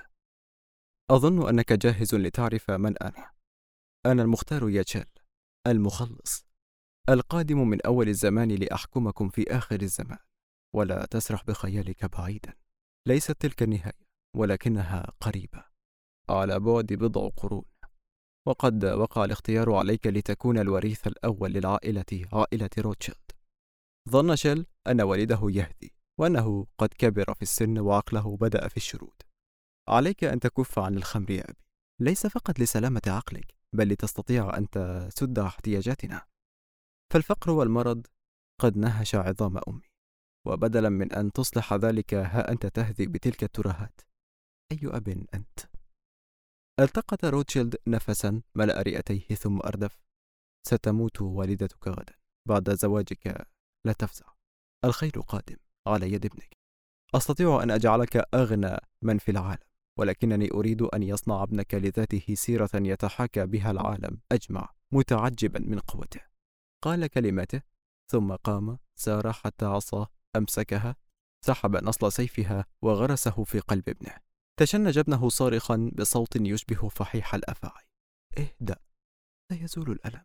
أظن أنك جاهز لتعرف من أنا. أنا المختار يا شيل، المخلص، القادم من أول الزمان لأحكمكم في آخر الزمان. ولا تسرح بخيالك بعيدا، ليست تلك النهاية، ولكنها قريبة، على بعد بضع قرون. وقد وقع الاختيار عليك لتكون الوريث الأول للعائلة، عائلة روتشيلد. ظن شيل أن والده يهدي، وأنه قد كبر في السن وعقله بدأ في الشرود. عليك أن تكف عن الخمر يا أبي، ليس فقط لسلامة عقلك، بل لتستطيع أن تسد احتياجاتنا. فالفقر والمرض قد نهش عظام أمي، وبدلا من أن تصلح ذلك ها أنت تهذي بتلك الترهات. أي أب أنت؟ التقط روتشيلد نفسا ملأ رئتيه ثم أردف. ستموت والدتك غدا بعد زواجك، لا تفزع، الخير قادم على يد ابنك. أستطيع أن أجعلك أغنى من في العالم، ولكنني أريد أن يصنع ابنك لذاته سيرة يتحاكى بها العالم أجمع، متعجبا من قوته. قال كلماته ثم قام، سار حتى عصاه أمسكها، سحب نصل سيفها وغرسه في قلب ابنه. تشنج ابنه صارخا بصوت يشبه فحيح الأفاعي: اهدأ، سيزول الألم.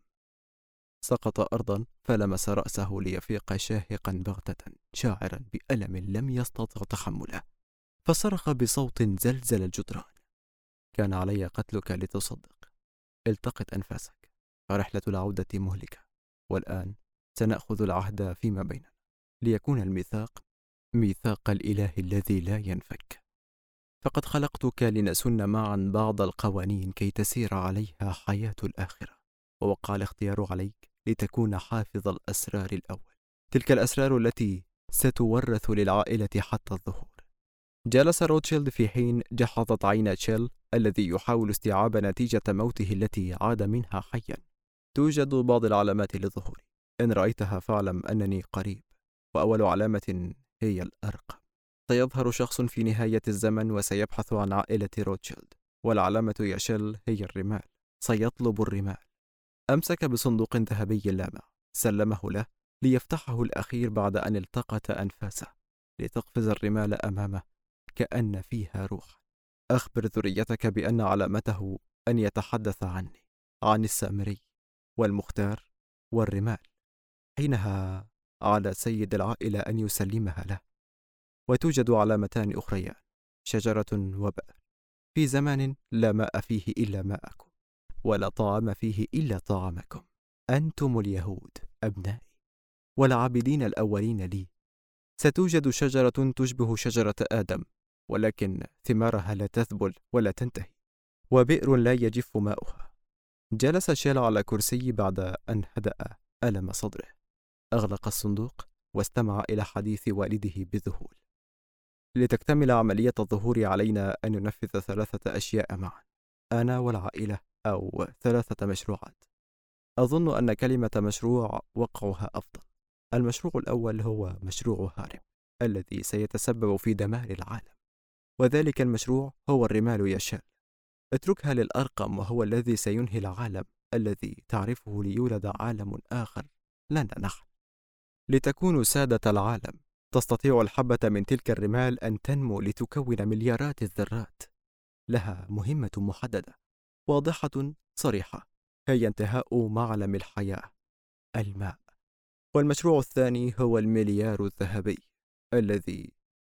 سقط أرضا فلمس رأسه ليفيق شاهقا بغتة، شاعرا بألم لم يستطع تحمله، فصرخ بصوت زلزل الجدران: كان علي قتلك لتصدق، التقط أنفاسك، فرحلة العودة مهلكة، والآن سنأخذ العهد فيما بيننا ليكون الميثاق ميثاق الإله الذي لا ينفك. فقد خلقتك لنسن معا بعض القوانين كي تسير عليها حياة الآخرة، ووقع الاختيار عليك لتكون حافظ الأسرار الأول، تلك الأسرار التي ستورث للعائلة حتى الظهور. جلس روتشيلد في حين جحظت عين تشيل الذي يحاول استيعاب نتيجة موته التي عاد منها حيا. توجد بعض العلامات للظهور، إن رأيتها فاعلم أنني قريب، وأول علامة هي الأرقام. سيظهر شخص في نهاية الزمن وسيبحث عن عائلة روتشيلد، والعلامة يا شيل هي الرمال. سيطلب الرمال. أمسك بصندوق ذهبي لامع، سلمه له ليفتحه الأخير بعد أن التقط أنفاسه، لتقفز الرمال أمامه كأن فيها روح. أخبر ذريتك بأن علامته أن يتحدث عني، عن السامري والمختار والرمال. حينها على سيد العائلة أن يسلمها له. وتوجد علامتان أخريان، شجرة وبئر، في زمان لا ماء فيه إلا ماءكم، ولا طعام فيه إلا طعامكم. أنتم اليهود أبنائي، والعابدين الأولين لي. ستوجد شجرة تشبه شجرة آدم، ولكن ثمارها لا تذبل ولا تنتهي، وبئر لا يجف ماؤها. جلس شيل على كرسي بعد أن هدأ ألم صدره. أغلق الصندوق واستمع إلى حديث والده بذهول. لتكتمل عملية الظهور علينا أن ننفذ 3 أشياء معا، أنا والعائلة، أو 3 مشروعات. أظن أن كلمة مشروع وقعها أفضل. المشروع الأول هو مشروع هارم الذي سيتسبب في دمار العالم، وذلك المشروع هو الرمال يا شيل. اتركها للأرقم، وهو الذي سينهي العالم الذي تعرفه ليولد عالم آخر لنا نحن. لتكونوا سادة العالم، تستطيع الحبة من تلك الرمال أن تنمو لتكون مليارات الذرات. لها مهمة محددة، واضحة صريحة، هي انتهاء معلم الحياة، الماء. والمشروع الثاني هو المليار الذهبي الذي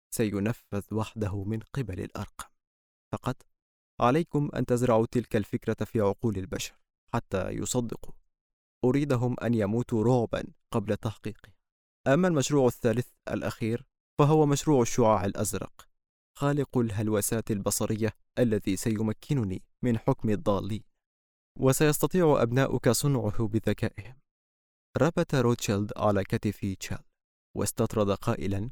سينفذ وحده من قبل الأرقم. فقط عليكم أن تزرعوا تلك الفكرة في عقول البشر حتى يصدقوا. أريدهم أن يموتوا رعبا قبل تحقيقه. أما المشروع الثالث الأخير فهو مشروع الشعاع الأزرق، خالق الهلوسات البصرية الذي سيمكنني من حكم الضالين، وسيستطيع أبناؤك صنعه بذكائهم. ربط روتشيلد على كتف تشيل واستطرد قائلا: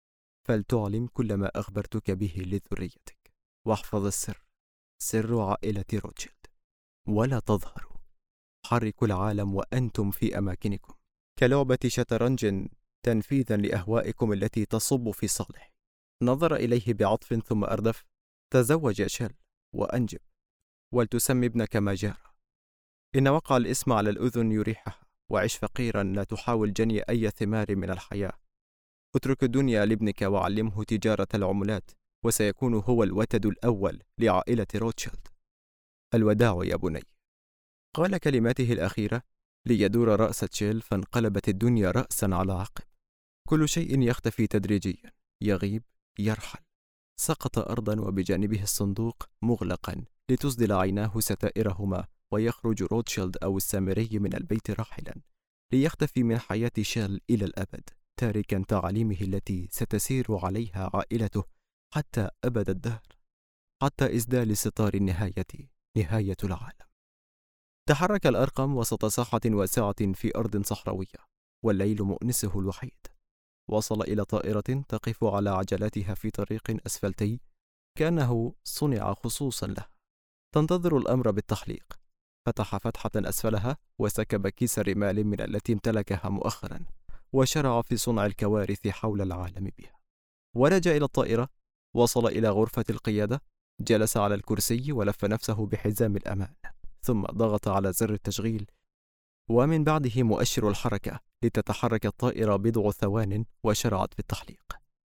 فلتعلم كل ما أخبرتك به لذريتك، واحفظ السر، سر عائلة روتشيلد، ولا تظهروا. حركوا العالم وأنتم في أماكنكم كلعبة شطرنج تنفيذا لأهوائكم التي تصب في صالح. نظر إليه بعطف ثم أردف: تزوج يا شيل وأنجب، ولتسمي ابنك ما جار. إن وقع الاسم على الأذن يريحها، وعش فقيرا، لا تحاول جني أي ثمار من الحياة. اترك الدنيا لابنك وعلمه تجارة العملات، وسيكون هو الوتد الأول لعائلة روتشيلد. الوداع يا بني. قال كلماته الأخيرة ليدور رأس تشيل، فانقلبت الدنيا رأسا على عقب. كل شيء يختفي تدريجيا، يغيب، يرحل. سقط أرضا وبجانبه الصندوق مغلقا لتصدل عيناه ستائرهما، ويخرج روتشيلد أو السامري من البيت راحلا ليختفي من حياة شيل إلى الأبد، تاركا تعاليمه التي ستسير عليها عائلته حتى أبد الدهر، حتى إسدال ستار النهاية، نهاية العالم. تحرك الأرقم وسط ساحة واسعة في أرض صحراوية، والليل مؤنسه الوحيد. وصل إلى طائرة تقف على عجلاتها في طريق أسفلتي كأنه صنع خصوصا له، تنتظر الأمر بالتحليق. فتح فتحة أسفلها وسكب كيس رمال من التي امتلكها مؤخرا، وشرع في صنع الكوارث حول العالم بها. ولج إلى الطائرة، وصل إلى غرفة القيادة، جلس على الكرسي ولف نفسه بحزام الأمان، ثم ضغط على زر التشغيل، ومن بعده مؤشر الحركة، لتتحرك الطائرة بضع ثوان، وشرعت في التحليق.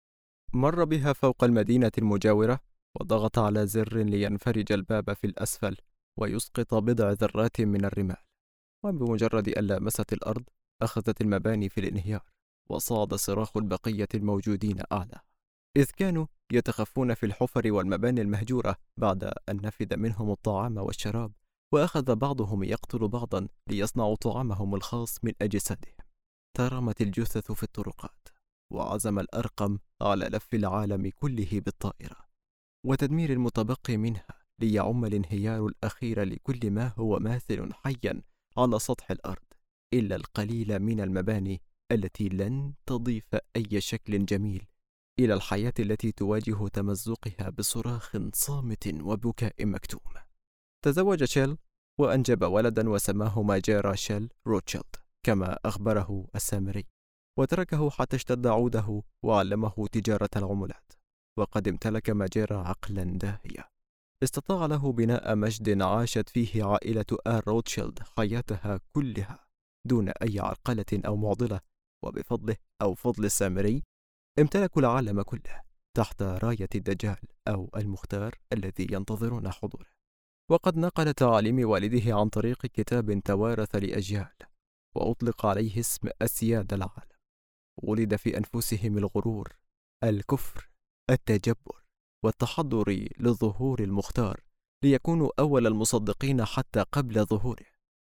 مر بها فوق المدينة المجاورة، وضغط على زر لينفرج الباب في الأسفل ويسقط بضع ذرات من الرمال، وبمجرد أن لامست الأرض أخذت المباني في الانهيار، وصعد صراخ البقية الموجودين أعلى، إذ كانوا يتخفون في الحفر والمباني المهجورة بعد أن نفد منهم الطعام والشراب، وأخذ بعضهم يقتل بعضا ليصنعوا طعامهم الخاص من أجسادهم. ترمت الجثث في الطرقات، وعزم الأرقم على لف العالم كله بالطائرة وتدمير المتبقي منها ليعم الانهيار الأخير لكل ما هو ماثل حيا على سطح الأرض، إلا القليل من المباني التي لن تضيف أي شكل جميل إلى الحياة التي تواجه تمزقها بصراخ صامت وبكاء مكتوم. تزوج شيل وأنجب ولدا وسماه ماجيرا شيل روتشيلد كما أخبره السامري، وتركه حتى اشتد عوده وعلمه تجارة العملات. وقد امتلك ماجيرا عقلا داهية استطاع له بناء مجد عاشت فيه عائلة آل روتشيلد حياتها كلها دون أي عرقلة أو معضلة، وبفضله أو فضل السامري امتلكوا العالم كله تحت راية الدجال أو المختار الذي ينتظرون حضوره. وقد نقل تعاليم والده عن طريق كتاب توارث لأجيال، وأطلق عليه اسم أسياد العالم. ولد في أنفسهم الغرور، الكفر، التجبر والتحضر لظهور المختار ليكونوا أول المصدقين حتى قبل ظهوره.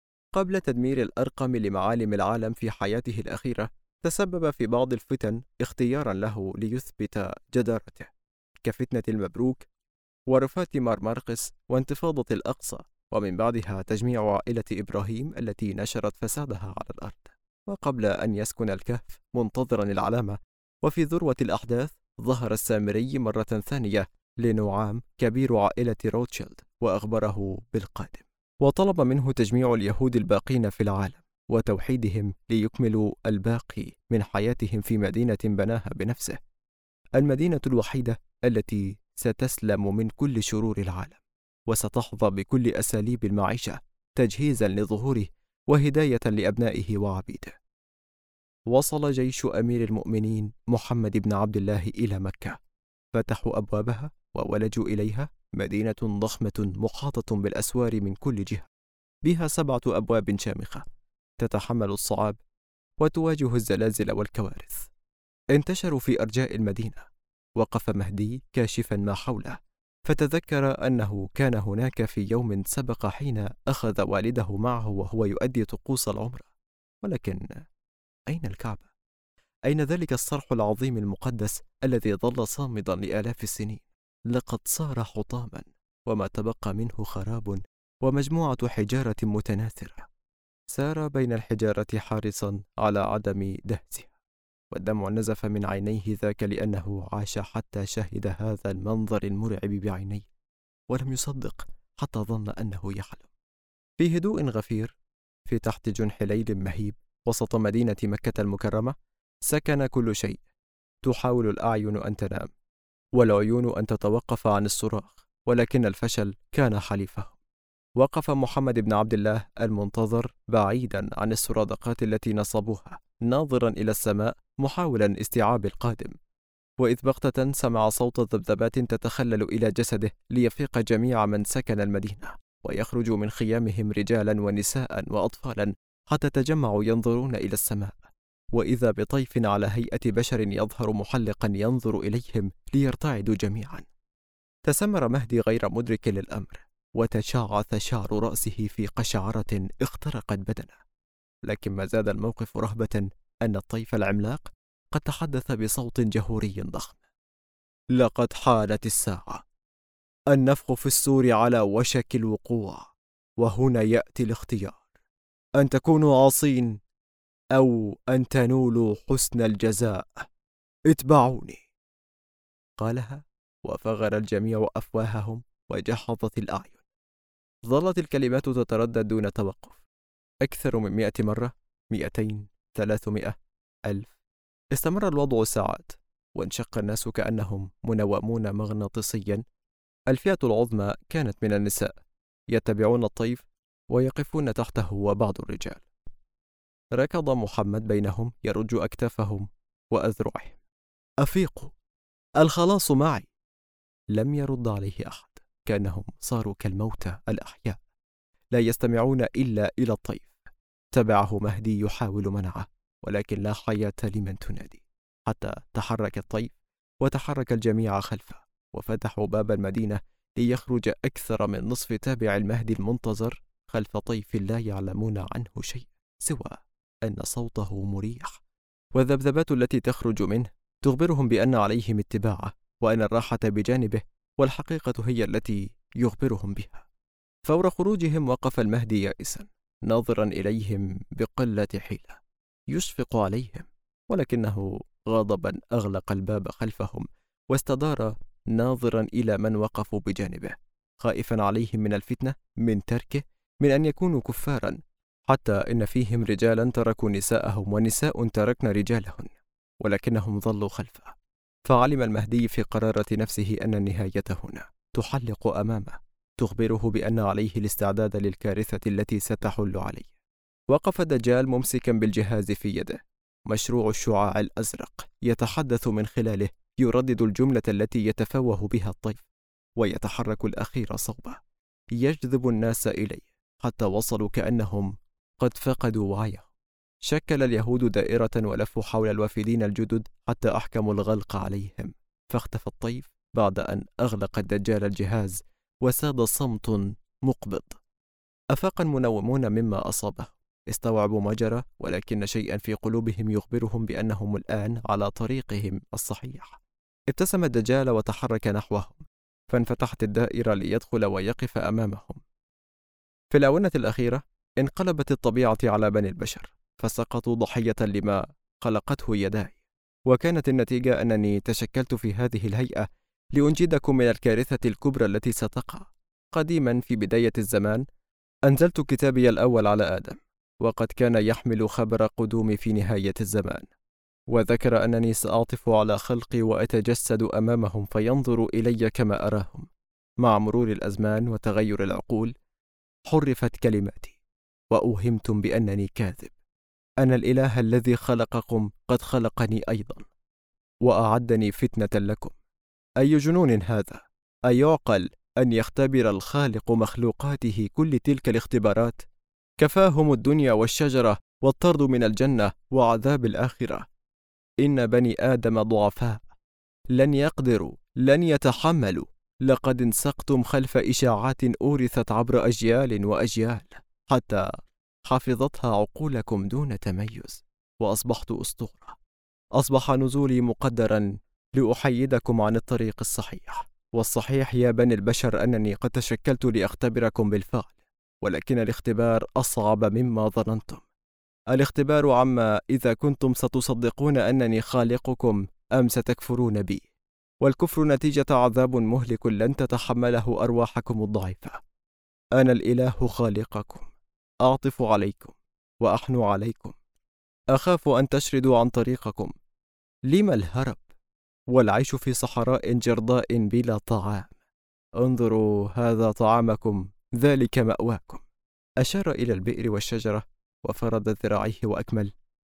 قبل تدمير الأرقم لمعالم العالم في حياته الأخيرة، تسبب في بعض الفتن اختيارا له ليثبت جدارته، كفتنة المبروك ورفاة مارمرقس وانتفاضة الأقصى، ومن بعدها تجميع عائلة إبراهيم التي نشرت فسادها على الأرض. وقبل أن يسكن الكهف منتظرا العلامة وفي ذروة الأحداث، ظهر السامري مرة ثانية لنعام كبير عائلة روتشيلد وأخبره بالقادم، وطلب منه تجميع اليهود الباقين في العالم وتوحيدهم ليكملوا الباقي من حياتهم في مدينة بناها بنفسه، المدينة الوحيدة التي ستسلم من كل شرور العالم وستحظى بكل أساليب المعيشة تجهيزا لظهوره وهداية لأبنائه وعبيده. وصل جيش أمير المؤمنين محمد بن عبد الله إلى مكة، فتحوا أبوابها وولجوا إليها، مدينة ضخمة محاطة بالأسوار من كل جهة، بها 7 أبواب شامخة تتحمل الصعاب وتواجه الزلازل والكوارث. انتشروا في أرجاء المدينة. وقف مهدي كاشفا ما حوله، فتذكر أنه كان هناك في يوم سبق حين أخذ والده معه وهو يؤدي طقوس العمرة، ولكن أين الكعبة؟ أين ذلك الصرح العظيم المقدس الذي ظل صامدا لآلاف السنين؟ لقد صار حطاما، وما تبقى منه خراب ومجموعة حجارة متناثرة. سار بين الحجارة حارصا على عدم دهسها، والدمع نزف من عينيه ذاك لأنه عاش حتى شهد هذا المنظر المرعب بعينيه، ولم يصدق حتى ظن أنه يحلم. في هدوء غفير، في تحت جنح ليل مهيب، وسط مدينة مكة المكرمة، سكن كل شيء. تحاول الأعين أن تنام والعيون أن تتوقف عن الصراخ، ولكن الفشل كان حليفهم. وقف محمد بن عبد الله المنتظر بعيدا عن السرادقات التي نصبوها، ناظرا إلى السماء محاولا استيعاب القادم، وإذ بغتة سمع صوت ذبذبات تتخلل إلى جسده ليفيق جميع من سكن المدينة، ويخرج من خيامهم رجالا ونساء وأطفالا حتى تجمعوا ينظرون إلى السماء، وإذا بطيف على هيئة بشر يظهر محلقا ينظر إليهم ليرتعدوا جميعا. تسمر مهدي غير مدرك للأمر، وتشعث شعر رأسه في قشعرة اخترقت بدنه، لكن ما زاد الموقف رهبة أن الطيف العملاق قد تحدث بصوت جهوري ضخم: لقد حانت الساعة، النفخ في السور على وشك الوقوع، وهنا يأتي الاختيار، أن تكونوا عاصين أو أن تنولوا حسن الجزاء، اتبعوني. قالها وفغر الجميع أفواههم وجحظت الأعين. ظلت الكلمات تتردد دون توقف أكثر من 100 مرة، 200، 300، 1000. استمر الوضع ساعات، وانشق الناس كأنهم منومون مغناطيسيا. الفئة العظمى كانت من النساء يتبعون الطيف ويقفون تحته وبعض الرجال. ركض محمد بينهم يرج أكتافهم وأذرعهم: أفيقوا، الخلاص معي. لم يرد عليه أحد، كأنهم صاروا كالموتى الأحياء لا يستمعون إلا إلى الطيف. تبعه مهدي يحاول منعه، ولكن لا حياة لمن تنادي، حتى تحرك الطيف وتحرك الجميع خلفه، وفتحوا باب المدينة ليخرج أكثر من نصف تابع المهدي المنتظر خلف طيف لا يعلمون عنه شيء سوى أن صوته مريح، والذبذبات التي تخرج منه تخبرهم بأن عليهم اتباعه وأن الراحة بجانبه، والحقيقة هي التي يخبرهم بها. فور خروجهم وقف المهدي يائسا ناظرا إليهم بقلة حيلة، يشفق عليهم، ولكنه غاضبا أغلق الباب خلفهم واستدار ناظرا إلى من وقفوا بجانبه، خائفا عليهم من الفتنة، من تركه، من أن يكونوا كفارا، حتى إن فيهم رجالا تركوا نساءهم ونساء تركن رجالهن، ولكنهم ظلوا خلفه. فعلم المهدي في قرارة نفسه أن النهاية هنا تحلق أمامه، تخبره بأن عليه الاستعداد للكارثة التي ستحل عليه. وقف الدجال ممسكا بالجهاز في يده، مشروع الشعاع الأزرق يتحدث من خلاله، يردد الجملة التي يتفوه بها الطيف، ويتحرك الأخير صوبه، يجذب الناس إليه حتى وصلوا كأنهم قد فقدوا وعيهم. شكل اليهود دائرة ولفوا حول الوافدين الجدد حتى أحكموا الغلق عليهم، فاختفى الطيف بعد أن أغلق الدجال الجهاز، وساد صمت مقبض. أفاق المنومون مما أصابه، استوعبوا ما جرى، ولكن شيئا في قلوبهم يخبرهم بأنهم الآن على طريقهم الصحيح. ابتسم الدجال وتحرك نحوهم، فانفتحت الدائرة ليدخل ويقف أمامهم. في الآونة الأخيرة انقلبت الطبيعة على بني البشر، فسقطوا ضحية لما خلقته يداي، وكانت النتيجة أنني تشكلت في هذه الهيئة لأنجدكم من الكارثة الكبرى التي ستقع. قديما في بداية الزمان أنزلت كتابي الأول على آدم، وقد كان يحمل خبر قدومي في نهاية الزمان، وذكر أنني سأعطف على خلقي وأتجسد أمامهم فينظروا إلي كما أراهم. مع مرور الأزمان وتغير العقول حرفت كلماتي، وأوهمتم بأنني كاذب. أنا الإله الذي خلقكم قد خلقني أيضا، وأعدني فتنة لكم. أي جنون هذا؟ أيعقل أن يختبر الخالق مخلوقاته كل تلك الاختبارات؟ كفاهم الدنيا والشجرة والطرد من الجنة وعذاب الآخرة. إن بني آدم ضعفاء، لن يقدروا، لن يتحملوا. لقد انسقتم خلف إشاعات أورثت عبر أجيال وأجيال، حتى حفظتها عقولكم دون تميز، وأصبحت أسطورة. أصبح نزولي مقدرا لأحيدكم عن الطريق الصحيح. والصحيح يا بني البشر أنني قد تشكلت لأختبركم بالفعل، ولكن الاختبار أصعب مما ظننتم. الاختبار عما إذا كنتم ستصدقون أنني خالقكم أم ستكفرون بي، والكفر نتيجة عذاب مهلك لن تتحمله أرواحكم الضعيفة. أنا الإله خالقكم، أعطف عليكم وأحنو عليكم، أخاف أن تشردوا عن طريقكم. لم الهرب والعيش في صحراء جرضاء بلا طعام؟ انظروا، هذا طعامكم، ذلك مأواكم. أشار إلى البئر والشجرة وفرد ذراعيه وأكمل: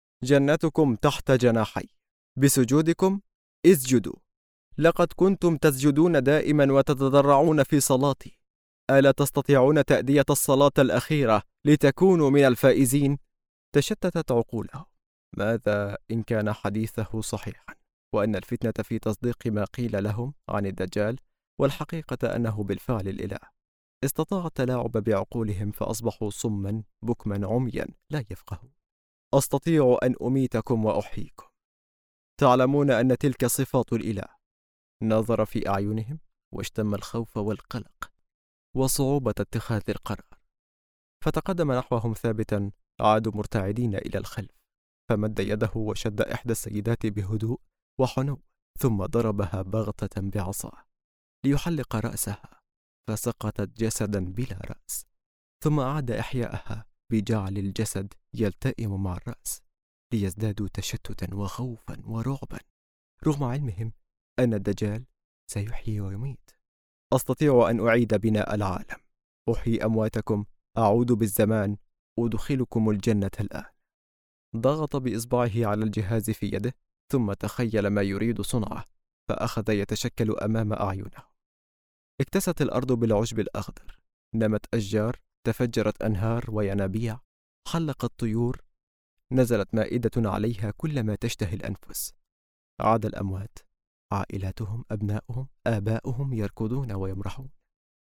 جنتكم تحت جناحي، بسجودكم اسجدوا. لقد كنتم تسجدون دائما وتتضرعون في صلاتي، ألا تستطيعون تأدية الصلاة الأخيرة لتكونوا من الفائزين؟ تشتتت عقولهم. ماذا إن كان حديثه صحيحا، وأن الفتنة في تصديق ما قيل لهم عن الدجال، والحقيقة أنه بالفعل الإله؟ استطاع التلاعب بعقولهم فأصبحوا صما بكما عميا لا يفقهون. أستطيع أن أميتكم وأحييكم. تعلمون أن تلك صفات الإله. نظر في أعينهم واشتم الخوف والقلق وصعوبة اتخاذ القرار، فتقدم نحوهم ثابتا. عادوا مرتعدين إلى الخلف، فمد يده وشد إحدى السيدات بهدوء وحنو، ثم ضربها بغتة بعصاه ليحلق رأسها، فسقطت جسدا بلا رأس، ثم أعاد إحياءها بجعل الجسد يلتئم مع الرأس، ليزدادوا تشتتا وخوفا ورعبا، رغم علمهم أن الدجال سيحيي ويميت. أستطيع أن أعيد بناء العالم، أحيي أمواتكم، أعود بالزمان، أدخلكم الجنة الآن. ضغط بإصبعه على الجهاز في يده، ثم تخيل ما يريد صنعه، فأخذ يتشكل أمام أعينه. اكتست الأرض بالعشب الأخضر، نمت أشجار، تفجرت أنهار وينابيع، حلقت طيور، نزلت مائدة عليها كل ما تشتهي الأنفس. عاد الأموات، عائلاتهم، أبناؤهم، آباؤهم يركضون ويمرحون.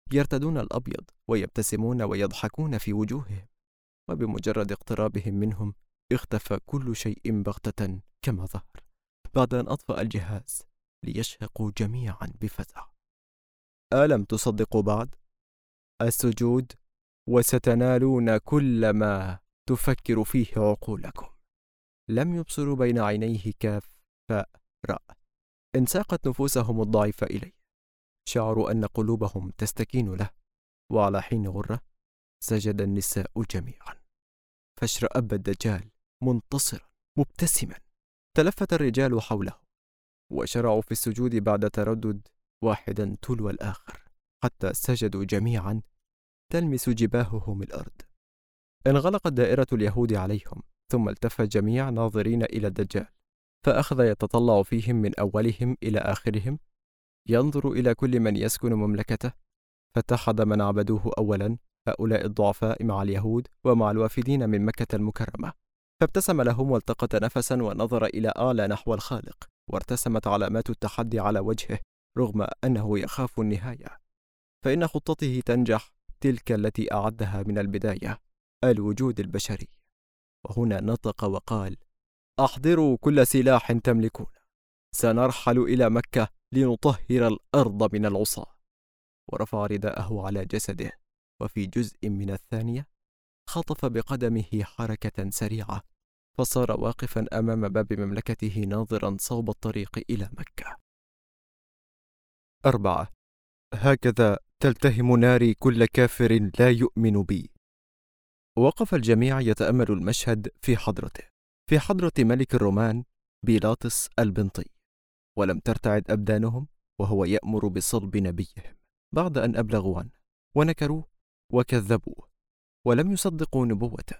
يرتدون الأبيض ويبتسمون ويضحكون في وجوههم، وبمجرد اقترابهم منهم اختفى كل شيء بغتة كما ظهر، بعد أن أطفأ الجهاز ليشهقوا جميعا بفزع. ألم تصدقوا بعد؟ السجود، وستنالون كل ما تفكر فيه عقولكم. لم يبصروا بين عينيه كاف فاء راء. انساقت نفوسهم الضعيفة إليه، شعروا أن قلوبهم تستكين له، وعلى حين غرة سجد النساء جميعا، فاشرأب الدجال منتصرا مبتسما. تلفت الرجال حوله وشرعوا في السجود بعد تردد واحدا تلو الآخر، حتى سجدوا جميعا تلمس جباههم الأرض. انغلقت دائرة اليهود عليهم، ثم التف الجميع ناظرين إلى الدجال، فأخذ يتطلع فيهم من أولهم إلى آخرهم، ينظر إلى كل من يسكن مملكته، فاتحد من عبدوه أولا، هؤلاء الضعفاء مع اليهود ومع الوافدين من مكة المكرمة، فابتسم لهم والتقط نفسا ونظر إلى أعلى نحو الخالق، وارتسمت علامات التحدي على وجهه رغم أنه يخاف النهاية، فإن خطته تنجح تلك التي أعدها من البداية، الوجود البشري. وهنا نطق وقال: أحضروا كل سلاح تملكون، سنرحل إلى مكة لنطهر الأرض من العصاة. ورفع رداءه على جسده، وفي جزء من الثانية خطف بقدمه حركة سريعة، فصار واقفا أمام باب مملكته ناظرا صوب الطريق إلى مكة. 4. هكذا تلتهم ناري كل كافر لا يؤمن بي. وقف الجميع يتأمل المشهد في حضرة ملك الرومان بيلاطس البنطي، ولم ترتعد أبدانهم وهو يأمر بصلب نبيهم، بعد أن أبلغوا عنه ونكروه وكذبوه ولم يصدقوا نبوته.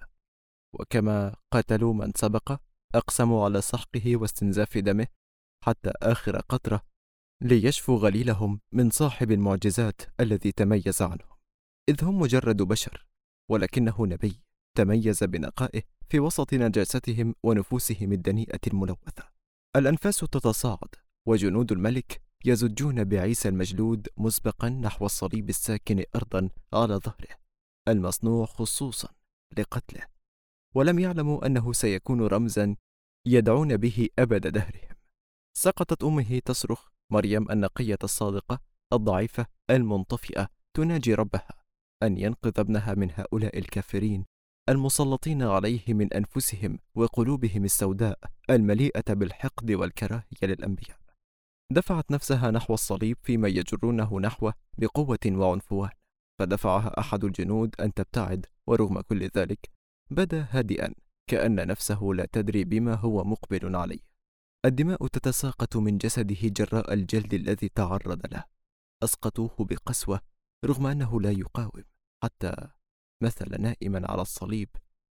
وكما قتلوا من سبق، أقسموا على سحقه واستنزاف دمه حتى آخر قطرة، ليشفوا غليلهم من صاحب المعجزات الذي تميز عنهم، إذ هم مجرد بشر، ولكنه نبي تميز بنقائه في وسط نجاستهم ونفوسهم الدنيئة الملوثة. الأنفاس تتصاعد، وجنود الملك يزجون بعيسى المجلود مسبقا نحو الصليب الساكن أرضا على ظهره، المصنوع خصوصا لقتله، ولم يعلموا أنه سيكون رمزا يدعون به أبد دهرهم. سقطت أمه تصرخ، مريم النقية الصادقة الضعيفة المنطفئة، تناجي ربها أن ينقذ ابنها من هؤلاء الكافرين المسلطين عليه من أنفسهم وقلوبهم السوداء المليئة بالحقد والكراهية للأنبياء. دفعت نفسها نحو الصليب فيما يجرونه نحوه بقوة وعنفوان، فدفعها أحد الجنود أن تبتعد، ورغم كل ذلك بدا هادئا، كأن نفسه لا تدري بما هو مقبل عليه. الدماء تتساقط من جسده جراء الجلد الذي تعرض له. أسقطوه بقسوة رغم أنه لا يقاوم، حتى مثل نائما على الصليب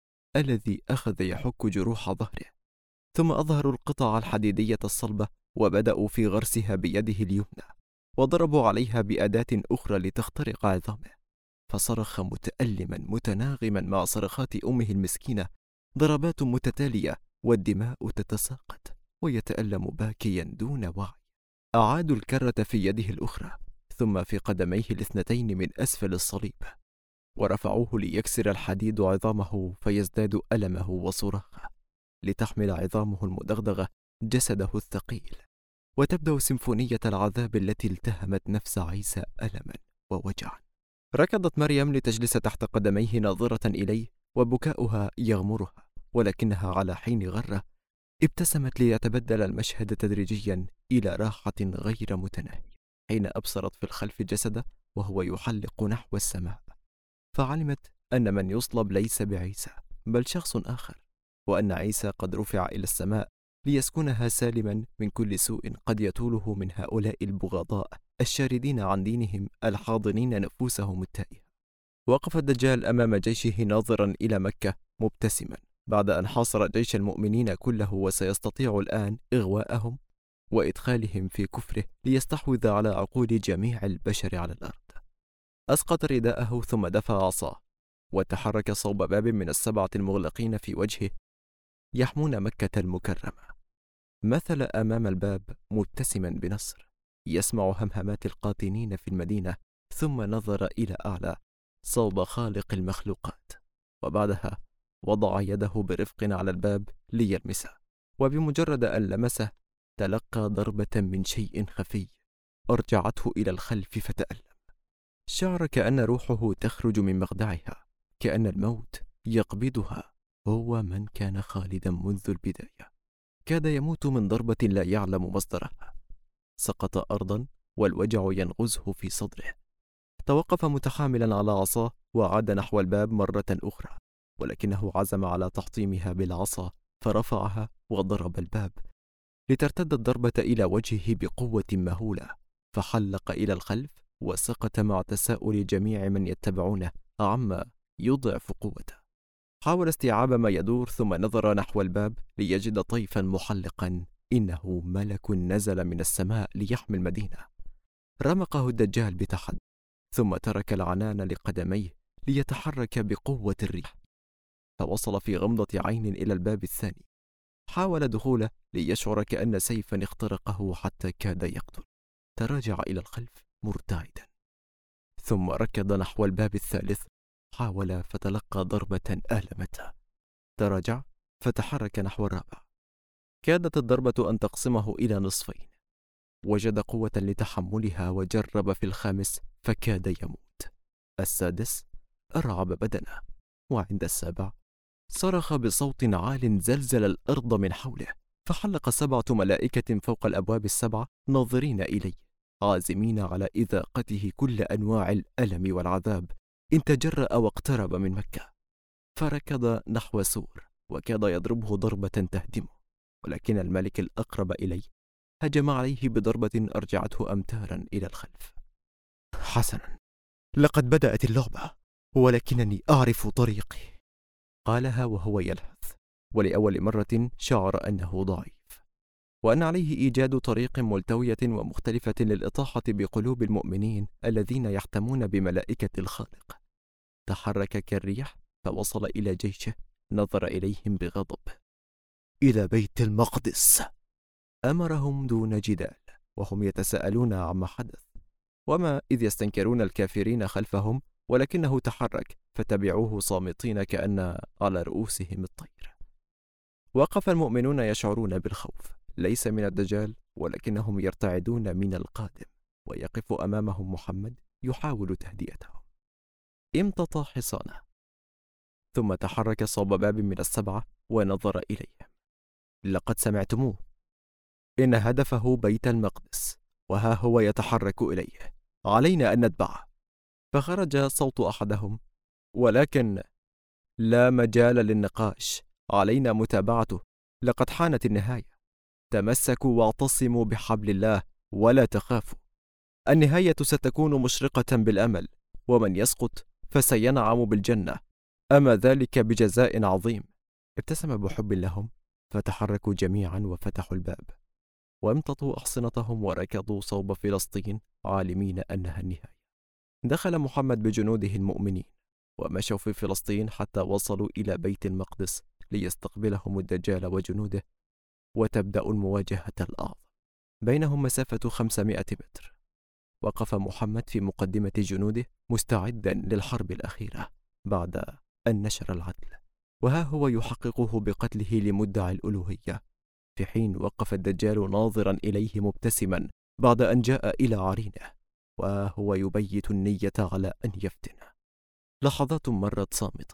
الذي أخذ يحك جروح ظهره. ثم أظهروا القطع الحديدية الصلبة وبدأوا في غرسها بيده اليمنى، وضربوا عليها بأداة أخرى لتخترق عظامه، فصرخ متألما متناغما مع صرخات أمه المسكينة، ضربات متتالية والدماء تتساقط، ويتألم باكيا دون وعي. أعادوا الكرة في يده الأخرى، ثم في قدميه الاثنتين من أسفل الصليب، ورفعوه ليكسر الحديد عظامه فيزداد ألمه وصراخه، لتحمل عظامه المدغدغة جسده الثقيل، وتبدأ سيمفونية العذاب التي التهمت نفس عيسى ألما ووجعا. ركضت مريم لتجلس تحت قدميه ناظرة إليه، وبكاؤها يغمرها، ولكنها على حين غرة ابتسمت ليتبدل المشهد تدريجيا إلى راحة غير متناهية، حين أبصرت في الخلف جسده وهو يحلق نحو السماء، فعلمت أن من يصلب ليس بعيسى بل شخص آخر، وأن عيسى قد رفع إلى السماء ليسكنها سالما من كل سوء قد يطوله من هؤلاء البغضاء الشاردين عن دينهم الحاضنين نفوسهم التائهة. وقف الدجال أمام جيشه ناظرا إلى مكة مبتسما، بعد أن حاصر جيش المؤمنين كله، وسيستطيع الآن إغواءهم وإدخالهم في كفره ليستحوذ على عقول جميع البشر على الأرض. أسقط رداءه ثم دفع عصاه، وتحرك صوب باب من السبعة المغلقين في وجهه يحمون مكة المكرمة. مثل أمام الباب مبتسما بنصر، يسمع همهمات القاطنين في المدينة ثم نظر إلى أعلى صوب خالق المخلوقات، وبعدها وضع يده برفق على الباب ليلمسه، وبمجرد أن لمسه تلقى ضربة من شيء خفي أرجعته إلى الخلف فتألم. شعر كأن روحه تخرج من مخدعها، كأن الموت يقبضها. هو من كان خالدا منذ البداية كاد يموت من ضربة لا يعلم مصدرها. سقط أرضا والوجع ينغزه في صدره. توقف متحاملا على عصاه وعاد نحو الباب مرة أخرى، ولكنه عزم على تحطيمها بالعصا، فرفعها وضرب الباب لترتد الضربة إلى وجهه بقوة مهولة، فحلق إلى الخلف وسقط مع تساؤل جميع من يتبعونه عما يضعف قوته. حاول استيعاب ما يدور، ثم نظر نحو الباب ليجد طيفا محلقا. إنه ملك نزل من السماء ليحمي المدينة. رمقه الدجال بتحدي، ثم ترك العنان لقدميه ليتحرك بقوة الريح، فوصل في غمضة عين إلى الباب الثاني. حاول دخوله ليشعر كأن سيفا اخترقه حتى كاد يقتل. تراجع إلى الخلف مرتعدا، ثم ركض نحو الباب الثالث. حاول فتلقى ضربة آلمته. تراجع فتحرك نحو الرابع. كادت الضربة أن تقسمه إلى نصفين. وجد قوة لتحملها وجرب في الخامس فكاد يموت. السادس أرعب بدنه، وعند السابع صرخ بصوت عال زلزل الأرض من حوله. فحلق 7 ملائكة فوق الأبواب ال7 ناظرين إليه، عازمين على إذاقته كل أنواع الألم والعذاب إن تجرأ واقترب من مكة. فركض نحو سور وكاد يضربه ضربة تهدمه، ولكن الملك الأقرب إليه هجم عليه بضربة أرجعته أمتارا إلى الخلف. حسنا، لقد بدأت اللعبة، ولكنني أعرف طريقي، قالها وهو يلهث، ولأول مرة شعر أنه ضعيف، وأن عليه إيجاد طريق ملتوية ومختلفة للإطاحة بقلوب المؤمنين الذين يحتمون بملائكة الخالق. تحرك كالريح فوصل إلى جيشه. نظر إليهم بغضب. إلى بيت المقدس، أمرهم دون جدال، وهم يتساءلون عما حدث، وما إذ يستنكرون الكافرين خلفهم، ولكنه تحرك فتبعوه صامتين كأن على رؤوسهم الطير. وقف المؤمنون يشعرون بالخوف، ليس من الدجال، ولكنهم يرتعدون من القادم. ويقف أمامهم محمد يحاول تهدئتهم. امتطى حصانه، ثم تحرك صوب باب من ال7 ونظر إليهم. لقد سمعتموه، إن هدفه بيت المقدس، وها هو يتحرك إليه، علينا أن نتبعه. فخرج صوت أحدهم: ولكن لا مجال للنقاش، علينا متابعته، لقد حانت النهاية. تمسكوا واعتصموا بحبل الله ولا تخافوا، النهاية ستكون مشرقة بالأمل، ومن يسقط فسينعم بالجنة، أما ذلك بجزاء عظيم. ابتسم بحب لهم، فتحركوا جميعا وفتحوا الباب، وامتطوا أحصنتهم وركضوا صوب فلسطين عالمين أنها النهاية. دخل محمد بجنوده المؤمنين ومشوا في فلسطين حتى وصلوا إلى بيت المقدس ليستقبلهم الدجال وجنوده، وتبدأ المواجهة الأعظم. بينهم مسافة 500 متر. وقف محمد في مقدمة جنوده مستعدا للحرب الأخيرة بعد أن نشر العدل، وها هو يحققه بقتله لمدعي الألوهية، في حين وقف الدجال ناظرا إليه مبتسما بعد أن جاء إلى عرينه، وهو يبيت النية على أن يفتنه. لحظات مرت صامتة،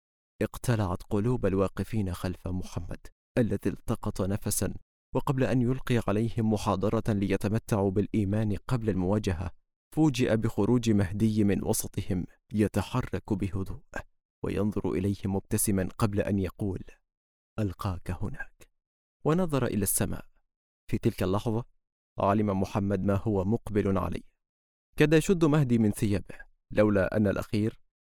اقتلعت قلوب الواقفين خلف محمد الذي التقط نفسا، وقبل أن يلقي عليهم محاضرة ليتمتعوا بالإيمان قبل المواجهة، فوجئ بخروج مهدي من وسطهم يتحرك بهدوء وينظر إليهم مبتسما قبل أن يقول: ألقاك هناك. ونظر إلى السماء. في تلك اللحظة علم محمد ما هو مقبل عليه. كاد يشد مهدي من ثيابه، لولا أن الأخير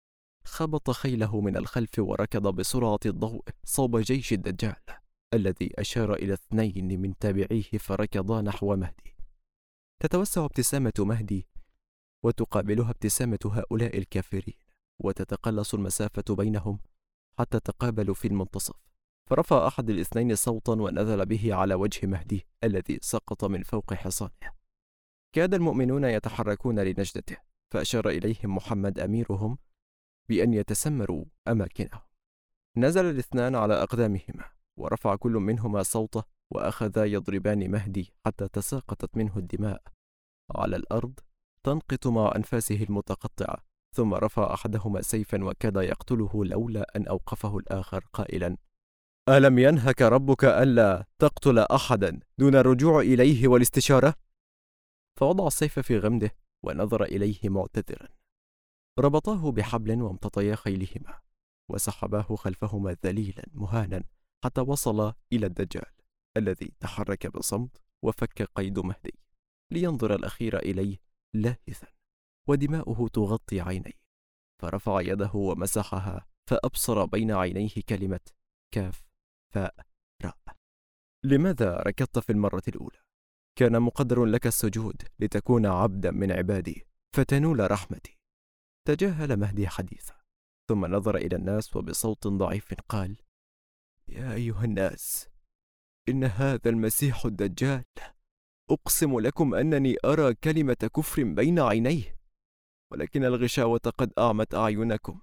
خبط خيله من الخلف وركض بسرعة الضوء صوب جيش الدجال الذي أشار إلى 2 من تابعيه فركضا نحو مهدي. تتوسع ابتسامة مهدي وتقابلها ابتسامة هؤلاء الكافرين، وتتقلص المسافة بينهم حتى تقابلوا في المنتصف. فرفع أحد الاثنين صوتا ونزل به على وجه مهدي الذي سقط من فوق حصانه. كاد المؤمنون يتحركون لنجدته، فأشار إليهم محمد أميرهم بأن يتسمروا أماكنهم. نزل الاثنان على أقدامهما، ورفع كل منهما صوته، وأخذا يضربان مهدي حتى تساقطت منه الدماء على الأرض تنقط مع أنفاسه المتقطعة. ثم رفع أحدهما سيفا وكاد يقتله لولا أن أوقفه الآخر قائلا: ألم ينهك ربك ألا تقتل أحدا دون الرجوع إليه والاستشارة؟ فوضع السيف في غمده ونظر إليه معتذرا. ربطاه بحبل وامتطيا خيلهما وسحباه خلفهما ذليلا مهانا حتى وصل إلى الدجال الذي تحرك بصمت وفك قيد مهدي لينظر الأخير إليه لاهثا ودماؤه تغطي عينيه، فرفع يده ومسحها فأبصر بين عينيه كلمة كاف فاء راء. لماذا ركضت في المرة الأولى؟ كان مقدر لك السجود لتكون عبدا من عبادي فتنول رحمتي. تجاهل مهدي حديثه ثم نظر إلى الناس وبصوت ضعيف قال: يا أيها الناس، إن هذا المسيح الدجال أقسم لكم أنني أرى كلمة كفر بين عينيه، ولكن الغشاوة قد أعمت أعينكم.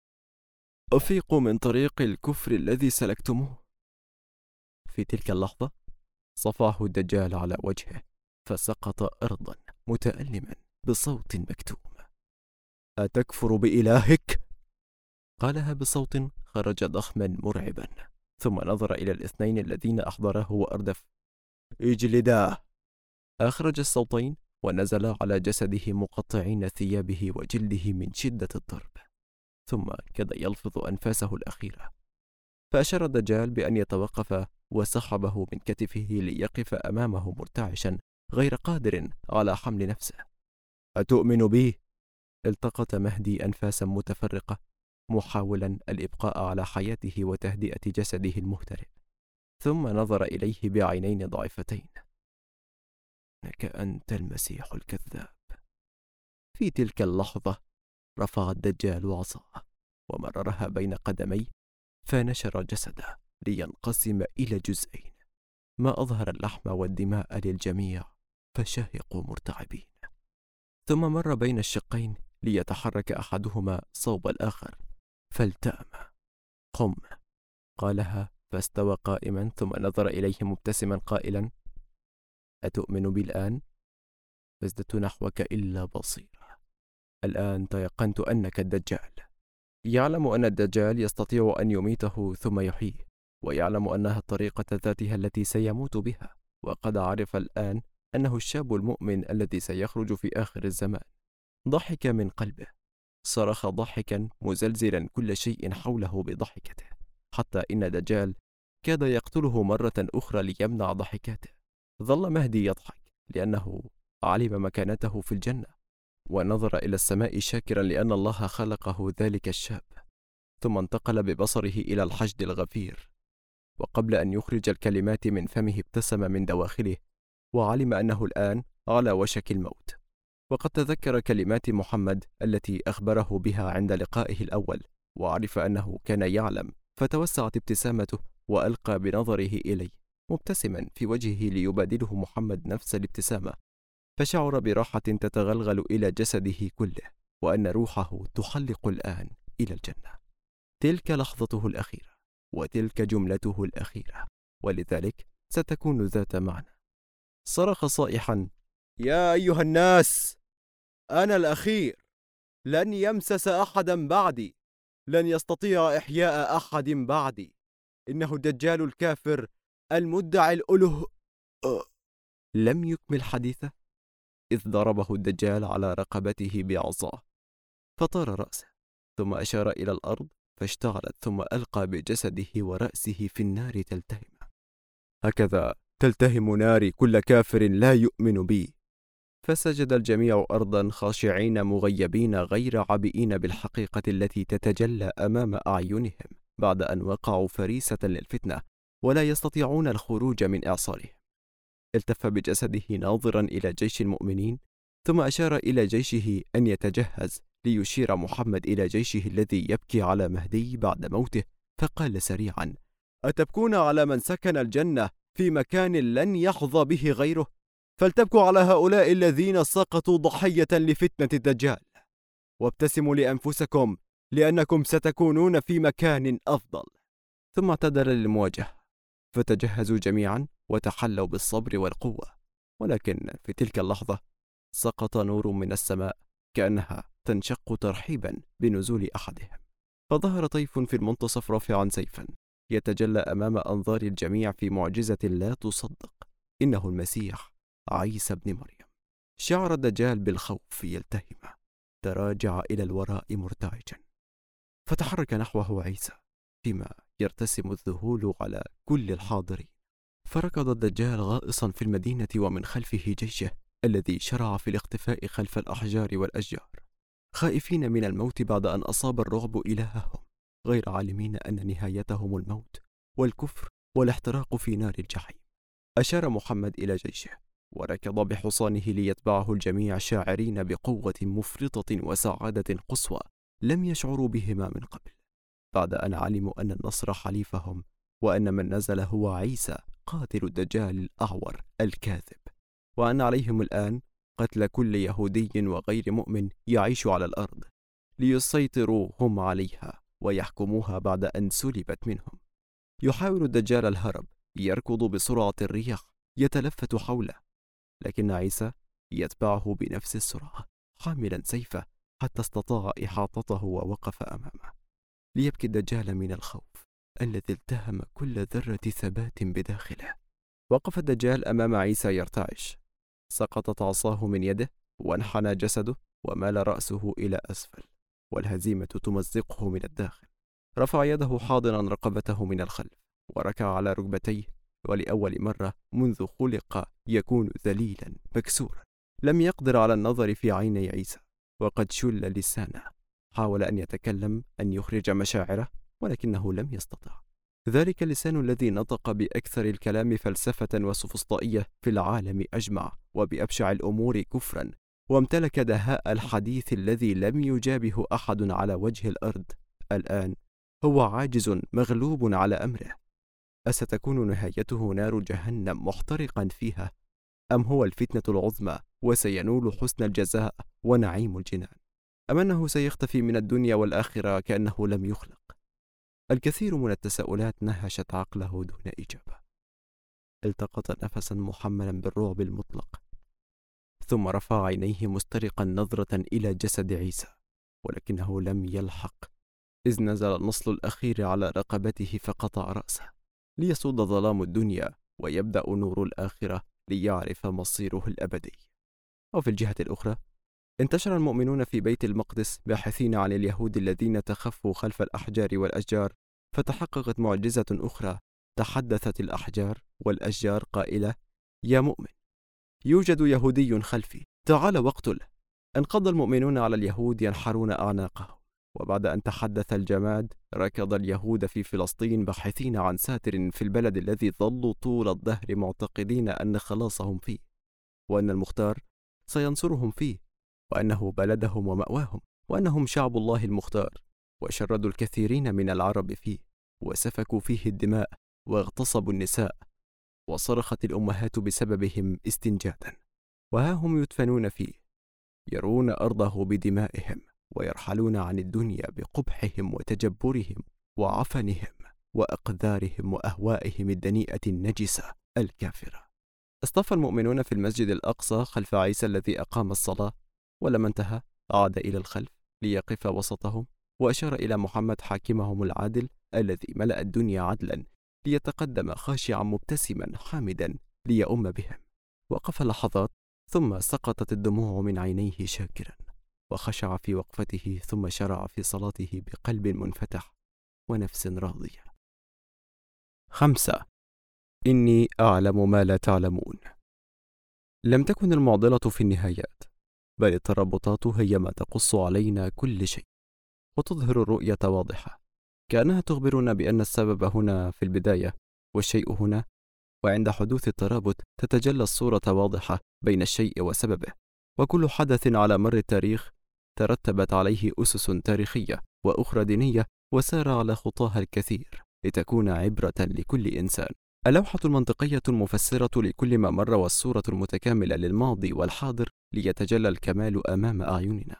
أفيقوا من طريق الكفر الذي سلكتموه. في تلك اللحظة صفعه الدجال على وجهه فسقط أرضا متألما بصوت مكتوم. أتكفر بإلهك؟ قالها بصوت خرج ضخما مرعبا، ثم نظر إلى الاثنين الذين أحضراه وأردف: اجلداه. أخرج الصوتين ونزل على جسده مقطعين ثيابه وجلده من شدة الضرب، ثم كاد يلفظ أنفاسه الأخيرة، فأشار الدجال بأن يتوقف وسحبه من كتفه ليقف أمامه مرتعشا غير قادر على حمل نفسه. أتؤمن بي؟ التقط مهدي أنفاسا متفرقة محاولا الإبقاء على حياته وتهدئة جسده المهترئ، ثم نظر إليه بعينين ضعيفتين: إنك أنت المسيح الكذاب. في تلك اللحظة رفع الدجال عصاه ومررها بين قدميه فنشر جسده لينقسم إلى جزئين، ما أظهر اللحم والدماء للجميع فشهقوا مرتعبين. ثم مر بين الشقين ليتحرك أحدهما صوب الآخر فالتأم. قم، قالها فاستوى قائما، ثم نظر إليه مبتسما قائلا: أتؤمن بي الآن؟ فازددت نحوك إلا بصيرا. الآن تيقنت أنك الدجال. يعلم أن الدجال يستطيع أن يميته ثم يحييه، ويعلم أنها الطريقة ذاتها التي سيموت بها، وقد عرف الآن أنه الشاب المؤمن الذي سيخرج في آخر الزمان. ضحك من قلبه، صرخ ضحكا مزلزلا كل شيء حوله بضحكته، حتى إن دجال كاد يقتله مرة أخرى ليمنع ضحكاته. ظل مهدي يضحك لأنه علم مكانته في الجنة، ونظر إلى السماء شاكرا لأن الله خلقه ذلك الشاب، ثم انتقل ببصره إلى الحشد الغفير، وقبل أن يخرج الكلمات من فمه ابتسم من دواخله وعلم أنه الآن على وشك الموت. وقد تذكر كلمات محمد التي أخبره بها عند لقائه الأول، وعرف أنه كان يعلم، فتوسعت ابتسامته وألقى بنظره إليه مبتسما في وجهه ليبادله محمد نفس الابتسامة، فشعر براحة تتغلغل إلى جسده كله، وأن روحه تحلق الآن إلى الجنة. تلك لحظته الأخيرة، وتلك جملته الأخيرة، ولذلك ستكون ذات معنى. صرخ صائحا: يا أيها الناس، أنا الأخير، لن يمسس أحدا بعدي، لن يستطيع إحياء أحد بعدي، إنه الدجال الكافر المدعي الأله. لم يكمل حديثه إذ ضربه الدجال على رقبته بعصاه فطار رأسه، ثم أشار إلى الأرض فاشتعلت، ثم ألقى بجسده ورأسه في النار تلتهم. هكذا تلتهم ناري كل كافر لا يؤمن بي. فسجد الجميع أرضا خاشعين مغيبين غير عبئين بالحقيقة التي تتجلى أمام أعينهم بعد أن وقعوا فريسة للفتنة ولا يستطيعون الخروج من إعصارهم. التف بجسده ناظرا إلى جيش المؤمنين، ثم أشار إلى جيشه أن يتجهز ليشير محمد إلى جيشه الذي يبكي على مهدي بعد موته، فقال سريعا: أتبكون على من سكن الجنة في مكان لن يحظى به غيره؟ فلتبكوا على هؤلاء الذين سقطوا ضحية لفتنة الدجال. وابتسموا لأنفسكم لأنكم ستكونون في مكان أفضل. ثم اعتذر للمواجهة، فتجهزوا جميعا وتحلوا بالصبر والقوة. ولكن في تلك اللحظة سقط نور من السماء كأنها تنشق ترحيبا بنزول أحدهم، فظهر طيف في المنتصف رافعا سيفا يتجلى أمام أنظار الجميع في معجزة لا تصدق. إنه المسيح عيسى بن مريم. شعر الدجال بالخوف يلتهمه، تراجع إلى الوراء مرتعجا، فتحرك نحوه عيسى فيما يرتسم الذهول على كل الحاضرين. فركض الدجال غائصا في المدينة ومن خلفه جيشه الذي شرع في الاختفاء خلف الأحجار والأشجار، خائفين من الموت بعد أن أصاب الرعب إلههم، غير عالمين أن نهايتهم الموت والكفر والاحتراق في نار الجحيم. أشار محمد إلى جيشه وركض بحصانه ليتبعه الجميع، شاعرين بقوة مفرطة وسعادة قصوى لم يشعروا بهما من قبل، بعد أن علموا أن النصر حليفهم وأن من نزل هو عيسى قاتل الدجال الأعور الكاذب، وأن عليهم الآن قتل كل يهودي وغير مؤمن يعيش على الأرض ليسيطروا هم عليها ويحكموها بعد أن سلبت منهم. يحاول الدجال الهرب، يركض بسرعة الرياح، يتلفت حوله، لكن عيسى يتبعه بنفس السرعة حاملا سيفه حتى استطاع إحاطته ووقف أمامه، ليبكي الدجال من الخوف الذي التهم كل ذرة ثبات بداخله. وقف الدجال أمام عيسى يرتعش، سقطت عصاه من يده وانحنى جسده ومال رأسه إلى أسفل، والهزيمة تمزقه من الداخل. رفع يده حاضنا رقبته من الخلف وركع على ركبتيه، ولأول مرة منذ خلق يكون ذليلا مكسورا. لم يقدر على النظر في عيني عيسى، وقد شل لسانه، حاول أن يتكلم، أن يخرج مشاعره، ولكنه لم يستطع. ذلك اللسان الذي نطق بأكثر الكلام فلسفة وسفسطائية في العالم أجمع، وبأبشع الأمور كفرا، وامتلك دهاء الحديث الذي لم يجابه أحد على وجه الأرض، الآن هو عاجز مغلوب على أمره. أستكون نهايته نار جهنم محترقا فيها، أم هو الفتنة العظمى وسينول حسن الجزاء ونعيم الجنان، أم أنه سيختفي من الدنيا والآخرة كأنه لم يخلق؟ الكثير من التساؤلات نهشت عقله دون إجابة. التقط نفسا محملا بالرعب المطلق، ثم رفع عينيه مسترقا نظرة إلى جسد عيسى، ولكنه لم يلحق، إذ نزل النصل الأخير على رقبته فقطع رأسه، ليسود ظلام الدنيا ويبدأ نور الآخرة ليعرف مصيره الأبدي. وفي الجهة الأخرى انتشر المؤمنون في بيت المقدس باحثين عن اليهود الذين تخفوا خلف الأحجار والأشجار، فتحققت معجزة أخرى. تحدثت الأحجار والأشجار قائلة: يا مؤمن، يوجد يهودي خلفي، تعال واقتله. انقضى المؤمنون على اليهود ينحرون أعناقهم، وبعد أن تحدث الجماد ركض اليهود في فلسطين باحثين عن ساتر في البلد الذي ظلوا طول الدهر معتقدين أن خلاصهم فيه، وأن المختار سينصرهم فيه، وأنه بلدهم ومأواهم، وأنهم شعب الله المختار. وشردوا الكثيرين من العرب فيه، وسفكوا فيه الدماء، واغتصبوا النساء، وصرخت الأمهات بسببهم استنجادا. وها هم يدفنون فيه، يرون أرضه بدمائهم، ويرحلون عن الدنيا بقبحهم وتجبرهم وعفنهم وأقذارهم وأهوائهم الدنيئة النجسة الكافرة. اصطف المؤمنون في المسجد الأقصى خلف عيسى الذي أقام الصلاة، ولما انتهى عاد إلى الخلف ليقف وسطهم، وأشار إلى محمد حاكمهم العادل الذي ملأ الدنيا عدلا، ليتقدم خاشعا مبتسما حامدا ليؤم بهم. وقف لحظات، ثم سقطت الدموع من عينيه شاكرا، وخشع في وقفته، ثم شرع في صلاته بقلب منفتح ونفس راضية. 5. إني أعلم ما لا تعلمون. لم تكن المعضلة في النهايات، بل الترابطات هي ما تقص علينا كل شيء، وتظهر الرؤية واضحة، كأنها تخبرنا بأن السبب هنا في البداية، والشيء هنا، وعند حدوث الترابط تتجلى الصورة واضحة بين الشيء وسببه. وكل حدث على مر التاريخ ترتبت عليه أسس تاريخية وأخرى دينية، وسار على خطاها الكثير لتكون عبرة لكل إنسان. اللوحة المنطقية المفسرة لكل ما مر، والصورة المتكاملة للماضي والحاضر، ليتجلى الكمال أمام أعيننا.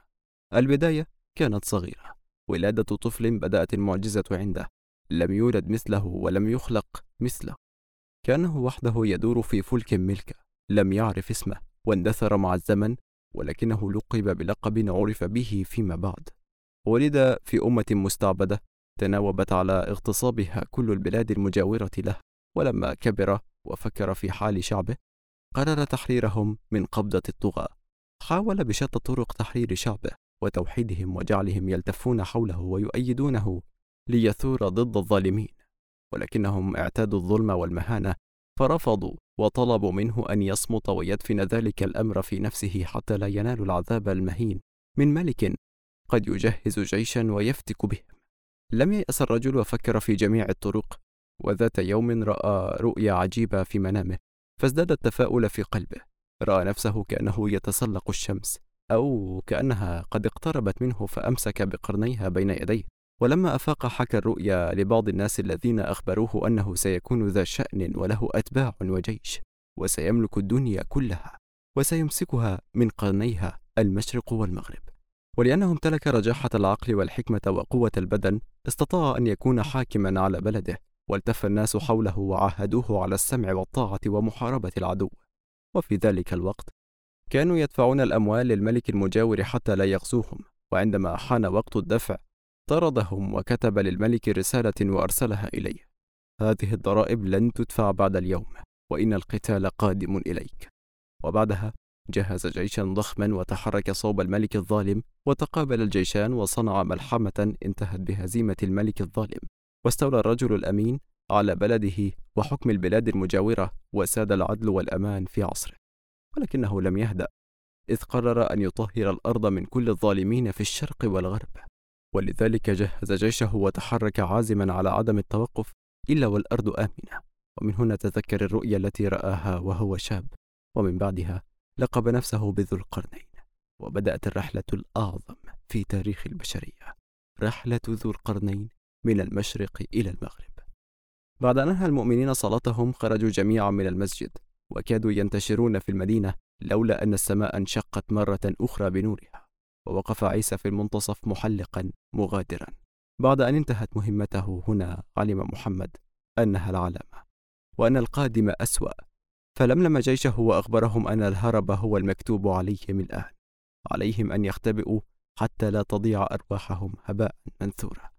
البداية كانت صغيرة، ولادة طفل بدأت المعجزة عنده، لم يولد مثله ولم يخلق مثله، كأنه وحده يدور في فلك ملكه، لم يعرف اسمه واندثر مع الزمن، ولكنه لقب بلقب عرف به فيما بعد. ولد في أمة مستعبدة تناوبت على اغتصابها كل البلاد المجاورة له، ولما كبر وفكر في حال شعبه قرر تحريرهم من قبضة الطغاة. حاول بشتى الطرق تحرير شعبه وتوحيدهم وجعلهم يلتفون حوله ويؤيدونه ليثور ضد الظالمين، ولكنهم اعتادوا الظلم والمهانة فرفضوا وطلبوا منه أن يصمت ويدفن ذلك الأمر في نفسه حتى لا ينال العذاب المهين من ملك قد يجهز جيشا ويفتك بهم. لم ييأس الرجل وفكر في جميع الطرق، وذات يوم رأى رؤيا عجيبة في منامه فازداد التفاؤل في قلبه. رأى نفسه كأنه يتسلق الشمس أو كأنها قد اقتربت منه، فأمسك بقرنيها بين يديه، ولما أفاق حكى الرؤيا لبعض الناس الذين أخبروه أنه سيكون ذا شأن وله أتباع وجيش وسيملك الدنيا كلها وسيمسكها من قرنيها المشرق والمغرب. ولأنه امتلك رجاحة العقل والحكمة وقوة البدن استطاع أن يكون حاكما على بلده، والتف الناس حوله وعاهدوه على السمع والطاعة ومحاربة العدو. وفي ذلك الوقت كانوا يدفعون الأموال للملك المجاور حتى لا يغزوهم، وعندما حان وقت الدفع طردهم وكتب للملك رسالة وأرسلها إليه: هذه الضرائب لن تدفع بعد اليوم، وإن القتال قادم إليك. وبعدها جهز جيشا ضخما وتحرك صوب الملك الظالم، وتقابل الجيشان وصنع ملحمة انتهت بهزيمة الملك الظالم، واستولى الرجل الأمين على بلده وحكم البلاد المجاورة، وساد العدل والأمان في عصره. ولكنه لم يهدأ، إذ قرر أن يطهر الأرض من كل الظالمين في الشرق والغرب، ولذلك جهز جيشه وتحرك عازما على عدم التوقف إلا والأرض آمنة. ومن هنا تذكر الرؤيا التي رآها وهو شاب، ومن بعدها لقب نفسه بذو القرنين. وبدأت الرحلة الأعظم في تاريخ البشرية، رحلة ذو القرنين من المشرق إلى المغرب. بعد أن أنهى المؤمنين صلاتهم خرجوا جميعا من المسجد، وكادوا ينتشرون في المدينة لولا أن السماء انشقت مرة أخرى بنورها، ووقف عيسى في المنتصف محلقا مغادرا. بعد أن انتهت مهمته هنا علم محمد أنها العلامة وأن القادم أسوأ، فلملم جيشه وأخبرهم أن الهرب هو المكتوب عليهم الآن، عليهم أن يختبئوا حتى لا تضيع أرواحهم هباء منثورا.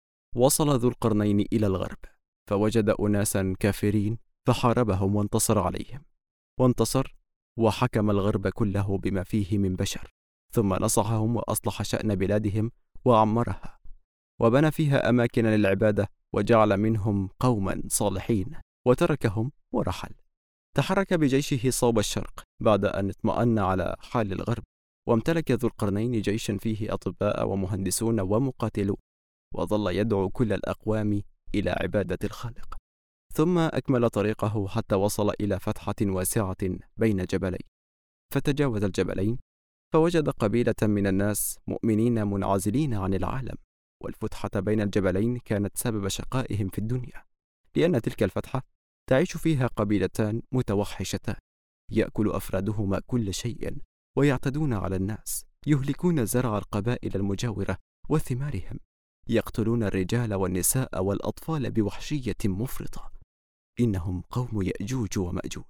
وصل ذو القرنين إلى الغرب فوجد أناسا كافرين فحاربهم وانتصر عليهم، وانتصر وحكم الغرب كله بما فيه من بشر، ثم نصحهم وأصلح شأن بلادهم وعمرها وبنى فيها أماكن للعبادة وجعل منهم قوما صالحين، وتركهم ورحل. تحرك بجيشه صوب الشرق بعد أن اطمأن على حال الغرب، وامتلك ذو القرنين جيشا فيه أطباء ومهندسون ومقاتلون، وظل يدعو كل الأقوام إلى عبادة الخالق. ثم أكمل طريقه حتى وصل إلى فتحة واسعة بين جبلين، فتجاوز الجبلين فوجد قبيلة من الناس مؤمنين منعزلين عن العالم، والفتحة بين الجبلين كانت سبب شقائهم في الدنيا، لأن تلك الفتحة تعيش فيها قبيلتان متوحشتان يأكل أفرادهما كل شيء ويعتدون على الناس، يهلكون زرع القبائل المجاورة وثمارهم، يقتلون الرجال والنساء والأطفال بوحشية مفرطة. إنهم قوم يأجوج ومأجوج.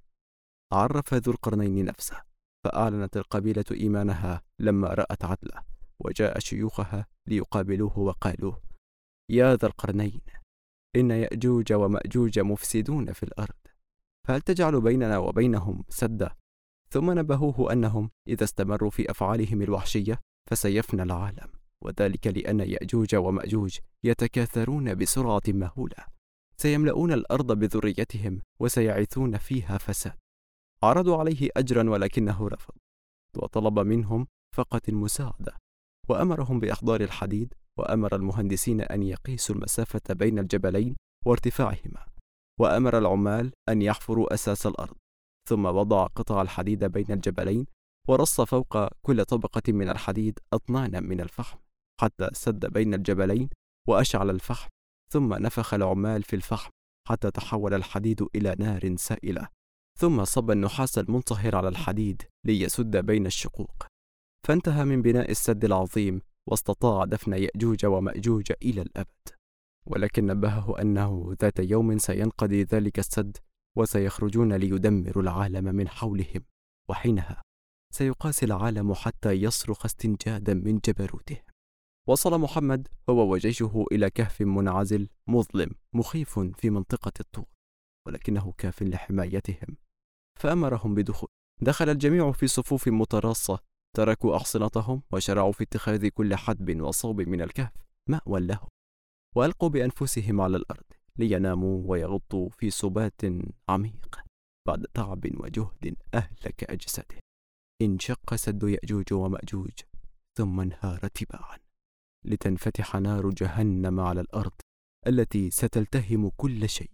عرف ذو القرنين نفسه، فأعلنت القبيلة إيمانها لما رأت عدله، وجاء شيوخها ليقابلوه وقالوا: يا ذا القرنين، إن يأجوج ومأجوج مفسدون في الأرض، فهل تجعل بيننا وبينهم سدا؟ ثم نبهوه أنهم إذا استمروا في أفعالهم الوحشية فسيفنى العالم، وذلك لأن يأجوج ومأجوج يتكاثرون بسرعة مهولة، سيملؤون الأرض بذريتهم وسيعثون فيها فساد. عرضوا عليه أجرا ولكنه رفض، وطلب منهم فقط المساعدة، وأمرهم بإحضار الحديد، وأمر المهندسين أن يقيسوا المسافة بين الجبلين وارتفاعهما، وأمر العمال أن يحفروا أساس الأرض، ثم وضع قطع الحديد بين الجبلين، ورص فوق كل طبقة من الحديد أطنانا من الفحم حتى سد بين الجبلين، وأشعل الفحم، ثم نفخ العمال في الفحم حتى تحول الحديد إلى نار سائلة، ثم صب النحاس المنصهر على الحديد ليسد بين الشقوق، فانتهى من بناء السد العظيم واستطاع دفن يأجوج ومأجوج إلى الأبد. ولكن نبهه أنه ذات يوم سينقضي ذلك السد وسيخرجون ليدمروا العالم من حولهم، وحينها سيقاسي العالم حتى يصرخ استنجادا من جبروته. وصل محمد هو وجيشه إلى كهف منعزل مظلم مخيف في منطقة الطور، ولكنه كاف لحمايتهم، فأمرهم بدخول. دخل الجميع في صفوف متراصة، تركوا أحصنتهم وشرعوا في اتخاذ كل حدب وصوب من الكهف مأوى لهم، وألقوا بأنفسهم على الأرض ليناموا ويغطوا في سبات عميق بعد تعب وجهد أهلك أجساده. انشق سد يأجوج ومأجوج ثم انهار تباعا لتنفتح نار جهنم على الأرض التي ستلتهم كل شيء.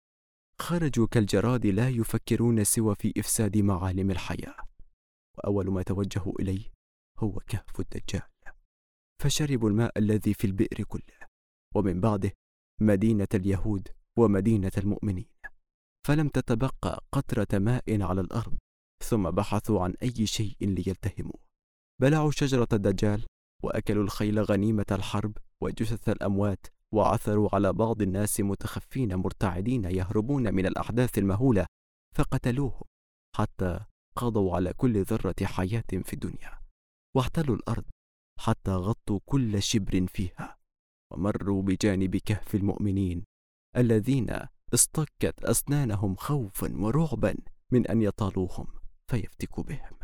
خرجوا كالجراد لا يفكرون سوى في إفساد معالم الحياة، وأول ما توجهوا إليه هو كهف الدجال، فشربوا الماء الذي في البئر كله، ومن بعده مدينة اليهود ومدينة المؤمنين، فلم تتبقى قطرة ماء على الأرض. ثم بحثوا عن أي شيء ليلتهموا، بلعوا شجرة الدجال وأكلوا الخيل غنيمة الحرب وجثث الأموات، وعثروا على بعض الناس متخفين مرتعدين يهربون من الأحداث المهولة فقتلوهم حتى قضوا على كل ذرة حياة في الدنيا، واحتلوا الأرض حتى غطوا كل شبر فيها، ومروا بجانب كهف المؤمنين الذين اصطكت أسنانهم خوفا ورعبا من أن يطالوهم فيفتكوا بهم.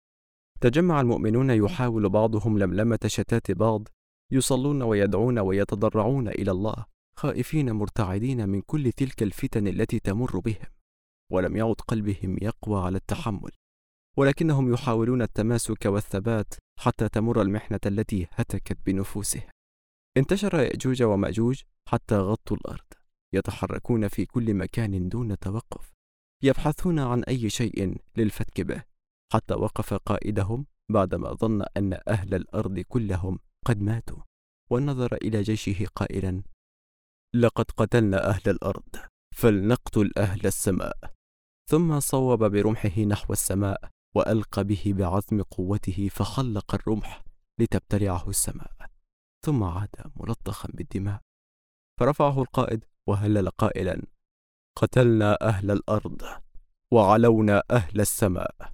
تجمع المؤمنون يحاول بعضهم لملمة شتات بعض، يصلون ويدعون ويتضرعون إلى الله خائفين مرتعدين من كل تلك الفتن التي تمر بهم، ولم يعد قلبهم يقوى على التحمل، ولكنهم يحاولون التماسك والثبات حتى تمر المحنة التي هتكت بنفوسهم. انتشر يأجوج ومأجوج حتى غطوا الأرض، يتحركون في كل مكان دون توقف، يبحثون عن أي شيء للفتك به، حتى وقف قائدهم بعدما ظن أن أهل الأرض كلهم قد ماتوا، ونظر إلى جيشه قائلا: لقد قتلنا أهل الأرض فلنقتل أهل السماء. ثم صوب برمحه نحو السماء وألقى به بعزم قوته، فخلق الرمح لتبتلعه السماء، ثم عاد ملطخا بالدماء، فرفعه القائد وهلل قائلا: قتلنا أهل الأرض وعلونا أهل السماء،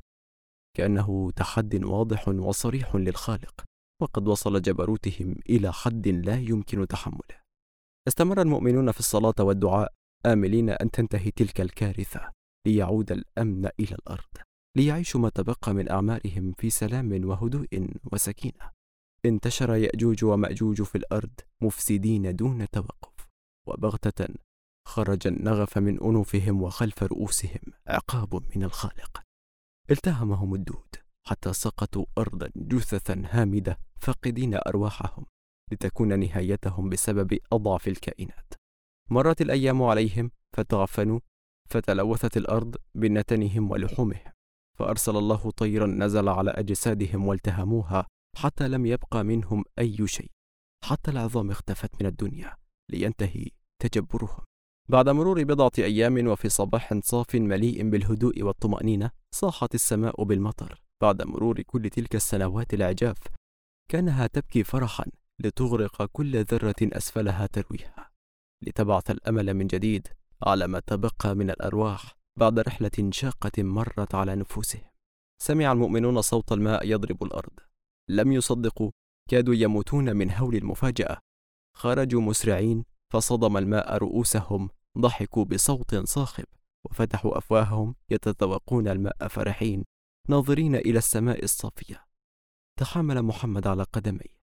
كأنه تحد واضح وصريح للخالق، وقد وصل جبروتهم إلى حد لا يمكن تحمله. استمر المؤمنون في الصلاة والدعاء آملين أن تنتهي تلك الكارثة ليعود الأمن إلى الأرض، ليعيشوا ما تبقى من أعمارهم في سلام وهدوء وسكينة. انتشر يأجوج ومأجوج في الأرض مفسدين دون توقف، وبغتة خرج النغف من أنوفهم وخلف رؤوسهم عقاب من الخالق. التهمهم الدود حتى سقطوا أرضا جثثا هامدة فاقدين أرواحهم، لتكون نهايتهم بسبب أضعف الكائنات. مرت الأيام عليهم فتغفنوا، فتلوثت الأرض بنتنهم ولحومهم، فأرسل الله طيرا نزل على أجسادهم والتهموها حتى لم يبقى منهم أي شيء، حتى العظام اختفت من الدنيا لينتهي تجبرهم. بعد مرور بضعة أيام وفي صباح صاف مليء بالهدوء والطمأنينة، صاحت السماء بالمطر بعد مرور كل تلك السنوات العجاف، كانها تبكي فرحا لتغرق كل ذرة أسفلها ترويها، لتبعث الأمل من جديد على ما تبقى من الأرواح بعد رحلة شاقة مرت على نفوسهم. سمع المؤمنون صوت الماء يضرب الأرض، لم يصدقوا، كادوا يموتون من هول المفاجأة. خرجوا مسرعين فصدم الماء رؤوسهم، ضحكوا بصوت صاخب وفتحوا أفواههم يتذوقون الماء فرحين ناظرين إلى السماء الصافية. تحامل محمد على قدميه،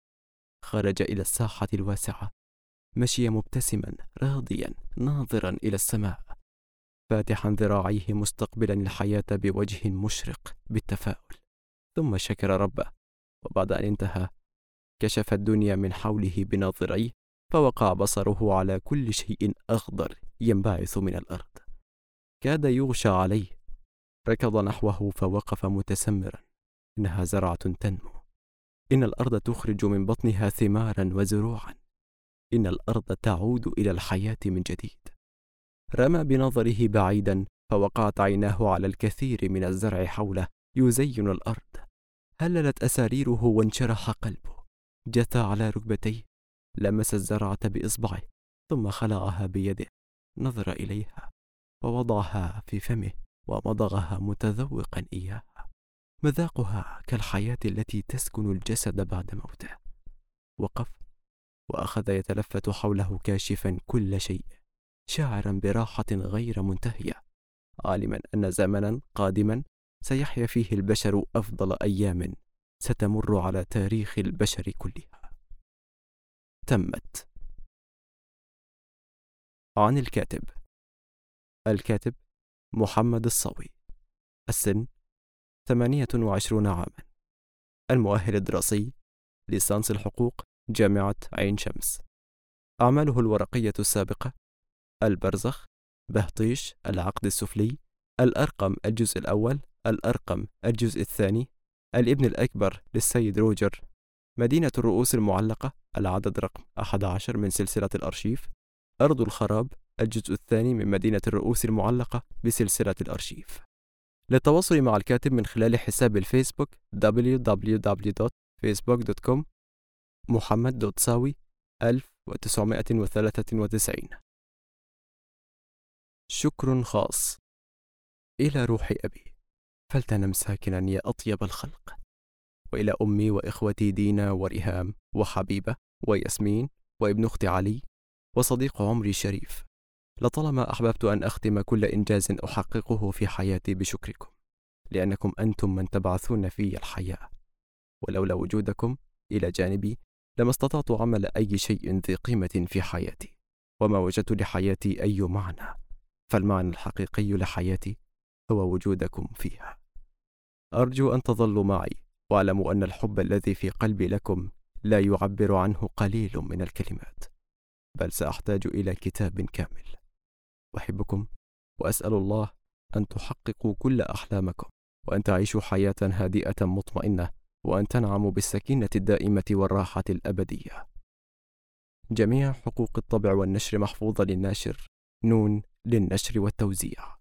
خرج إلى الساحة الواسعة، مشي مبتسما راضيا ناظرا إلى السماء، فاتحا ذراعيه مستقبلا الحياة بوجه مشرق بالتفاؤل. ثم شكر ربه، وبعد أن انتهى كشف الدنيا من حوله بناظريه، فوقع بصره على كل شيء أخضر ينبعث من الأرض، كاد يغشى عليه. ركض نحوه فوقف متسمرا. إنها زرعة تنمو، إن الأرض تخرج من بطنها ثمارا وزروعا، إن الأرض تعود إلى الحياة من جديد. رمى بنظره بعيدا، فوقعت عيناه على الكثير من الزرع حوله يزين الأرض. هللت أساريره وانشرح قلبه. جثى على ركبتيه، لمس الزرعة بإصبعه ثم خلعها بيده، نظر إليها ووضعها في فمه ومضغها متذوقا إياها. مذاقها كالحياة التي تسكن الجسد بعد موته. وقف وأخذ يتلفت حوله كاشفا كل شيء، شاعرا براحة غير منتهية، عالما أن زمنا قادما سيحيا فيه البشر أفضل أيام ستمر على تاريخ البشر كلها. تمت. عن الكاتب محمد الصاوي. السن 28 عاما. المؤهل الدراسي ليسانس الحقوق جامعة عين شمس. أعماله الورقية السابقة: البرزخ، بهطيش، العقد السفلي، الأرقم الجزء الأول، الأرقم الجزء الثاني، الابن الأكبر للسيد روجر، مدينة الرؤوس المعلقة العدد رقم 11 من سلسلة الأرشيف، أرض الخراب الجزء الثاني من مدينة الرؤوس المعلقة بسلسلة الأرشيف. للتواصل مع الكاتب من خلال حساب الفيسبوك www.facebook.com محمد.ساوي 1993. شكر خاص إلى روح أبي، فلتنم ساكنا يا أطيب الخلق، وإلى أمي وإخوتي دينا وريهام وحبيبة وياسمين وابن أختي علي وصديق عمري شريف. لطالما أحببت أن أختم كل إنجاز أحققه في حياتي بشكركم، لأنكم أنتم من تبعثون في الحياة، ولولا وجودكم إلى جانبي لما استطعت عمل أي شيء ذي قيمة في حياتي، وما وجدت لحياتي أي معنى، فالمعنى الحقيقي لحياتي هو وجودكم فيها. أرجو أن تظلوا معي، واعلموا أن الحب الذي في قلبي لكم لا يعبر عنه قليل من الكلمات، بل سأحتاج إلى كتاب كامل. أحبكم، وأسأل الله أن تحققوا كل أحلامكم، وأن تعيشوا حياة هادئة مطمئنة، وأن تنعموا بالسكينة الدائمة والراحة الأبدية. جميع حقوق الطبع والنشر محفوظة للناشر، نون للنشر والتوزيع.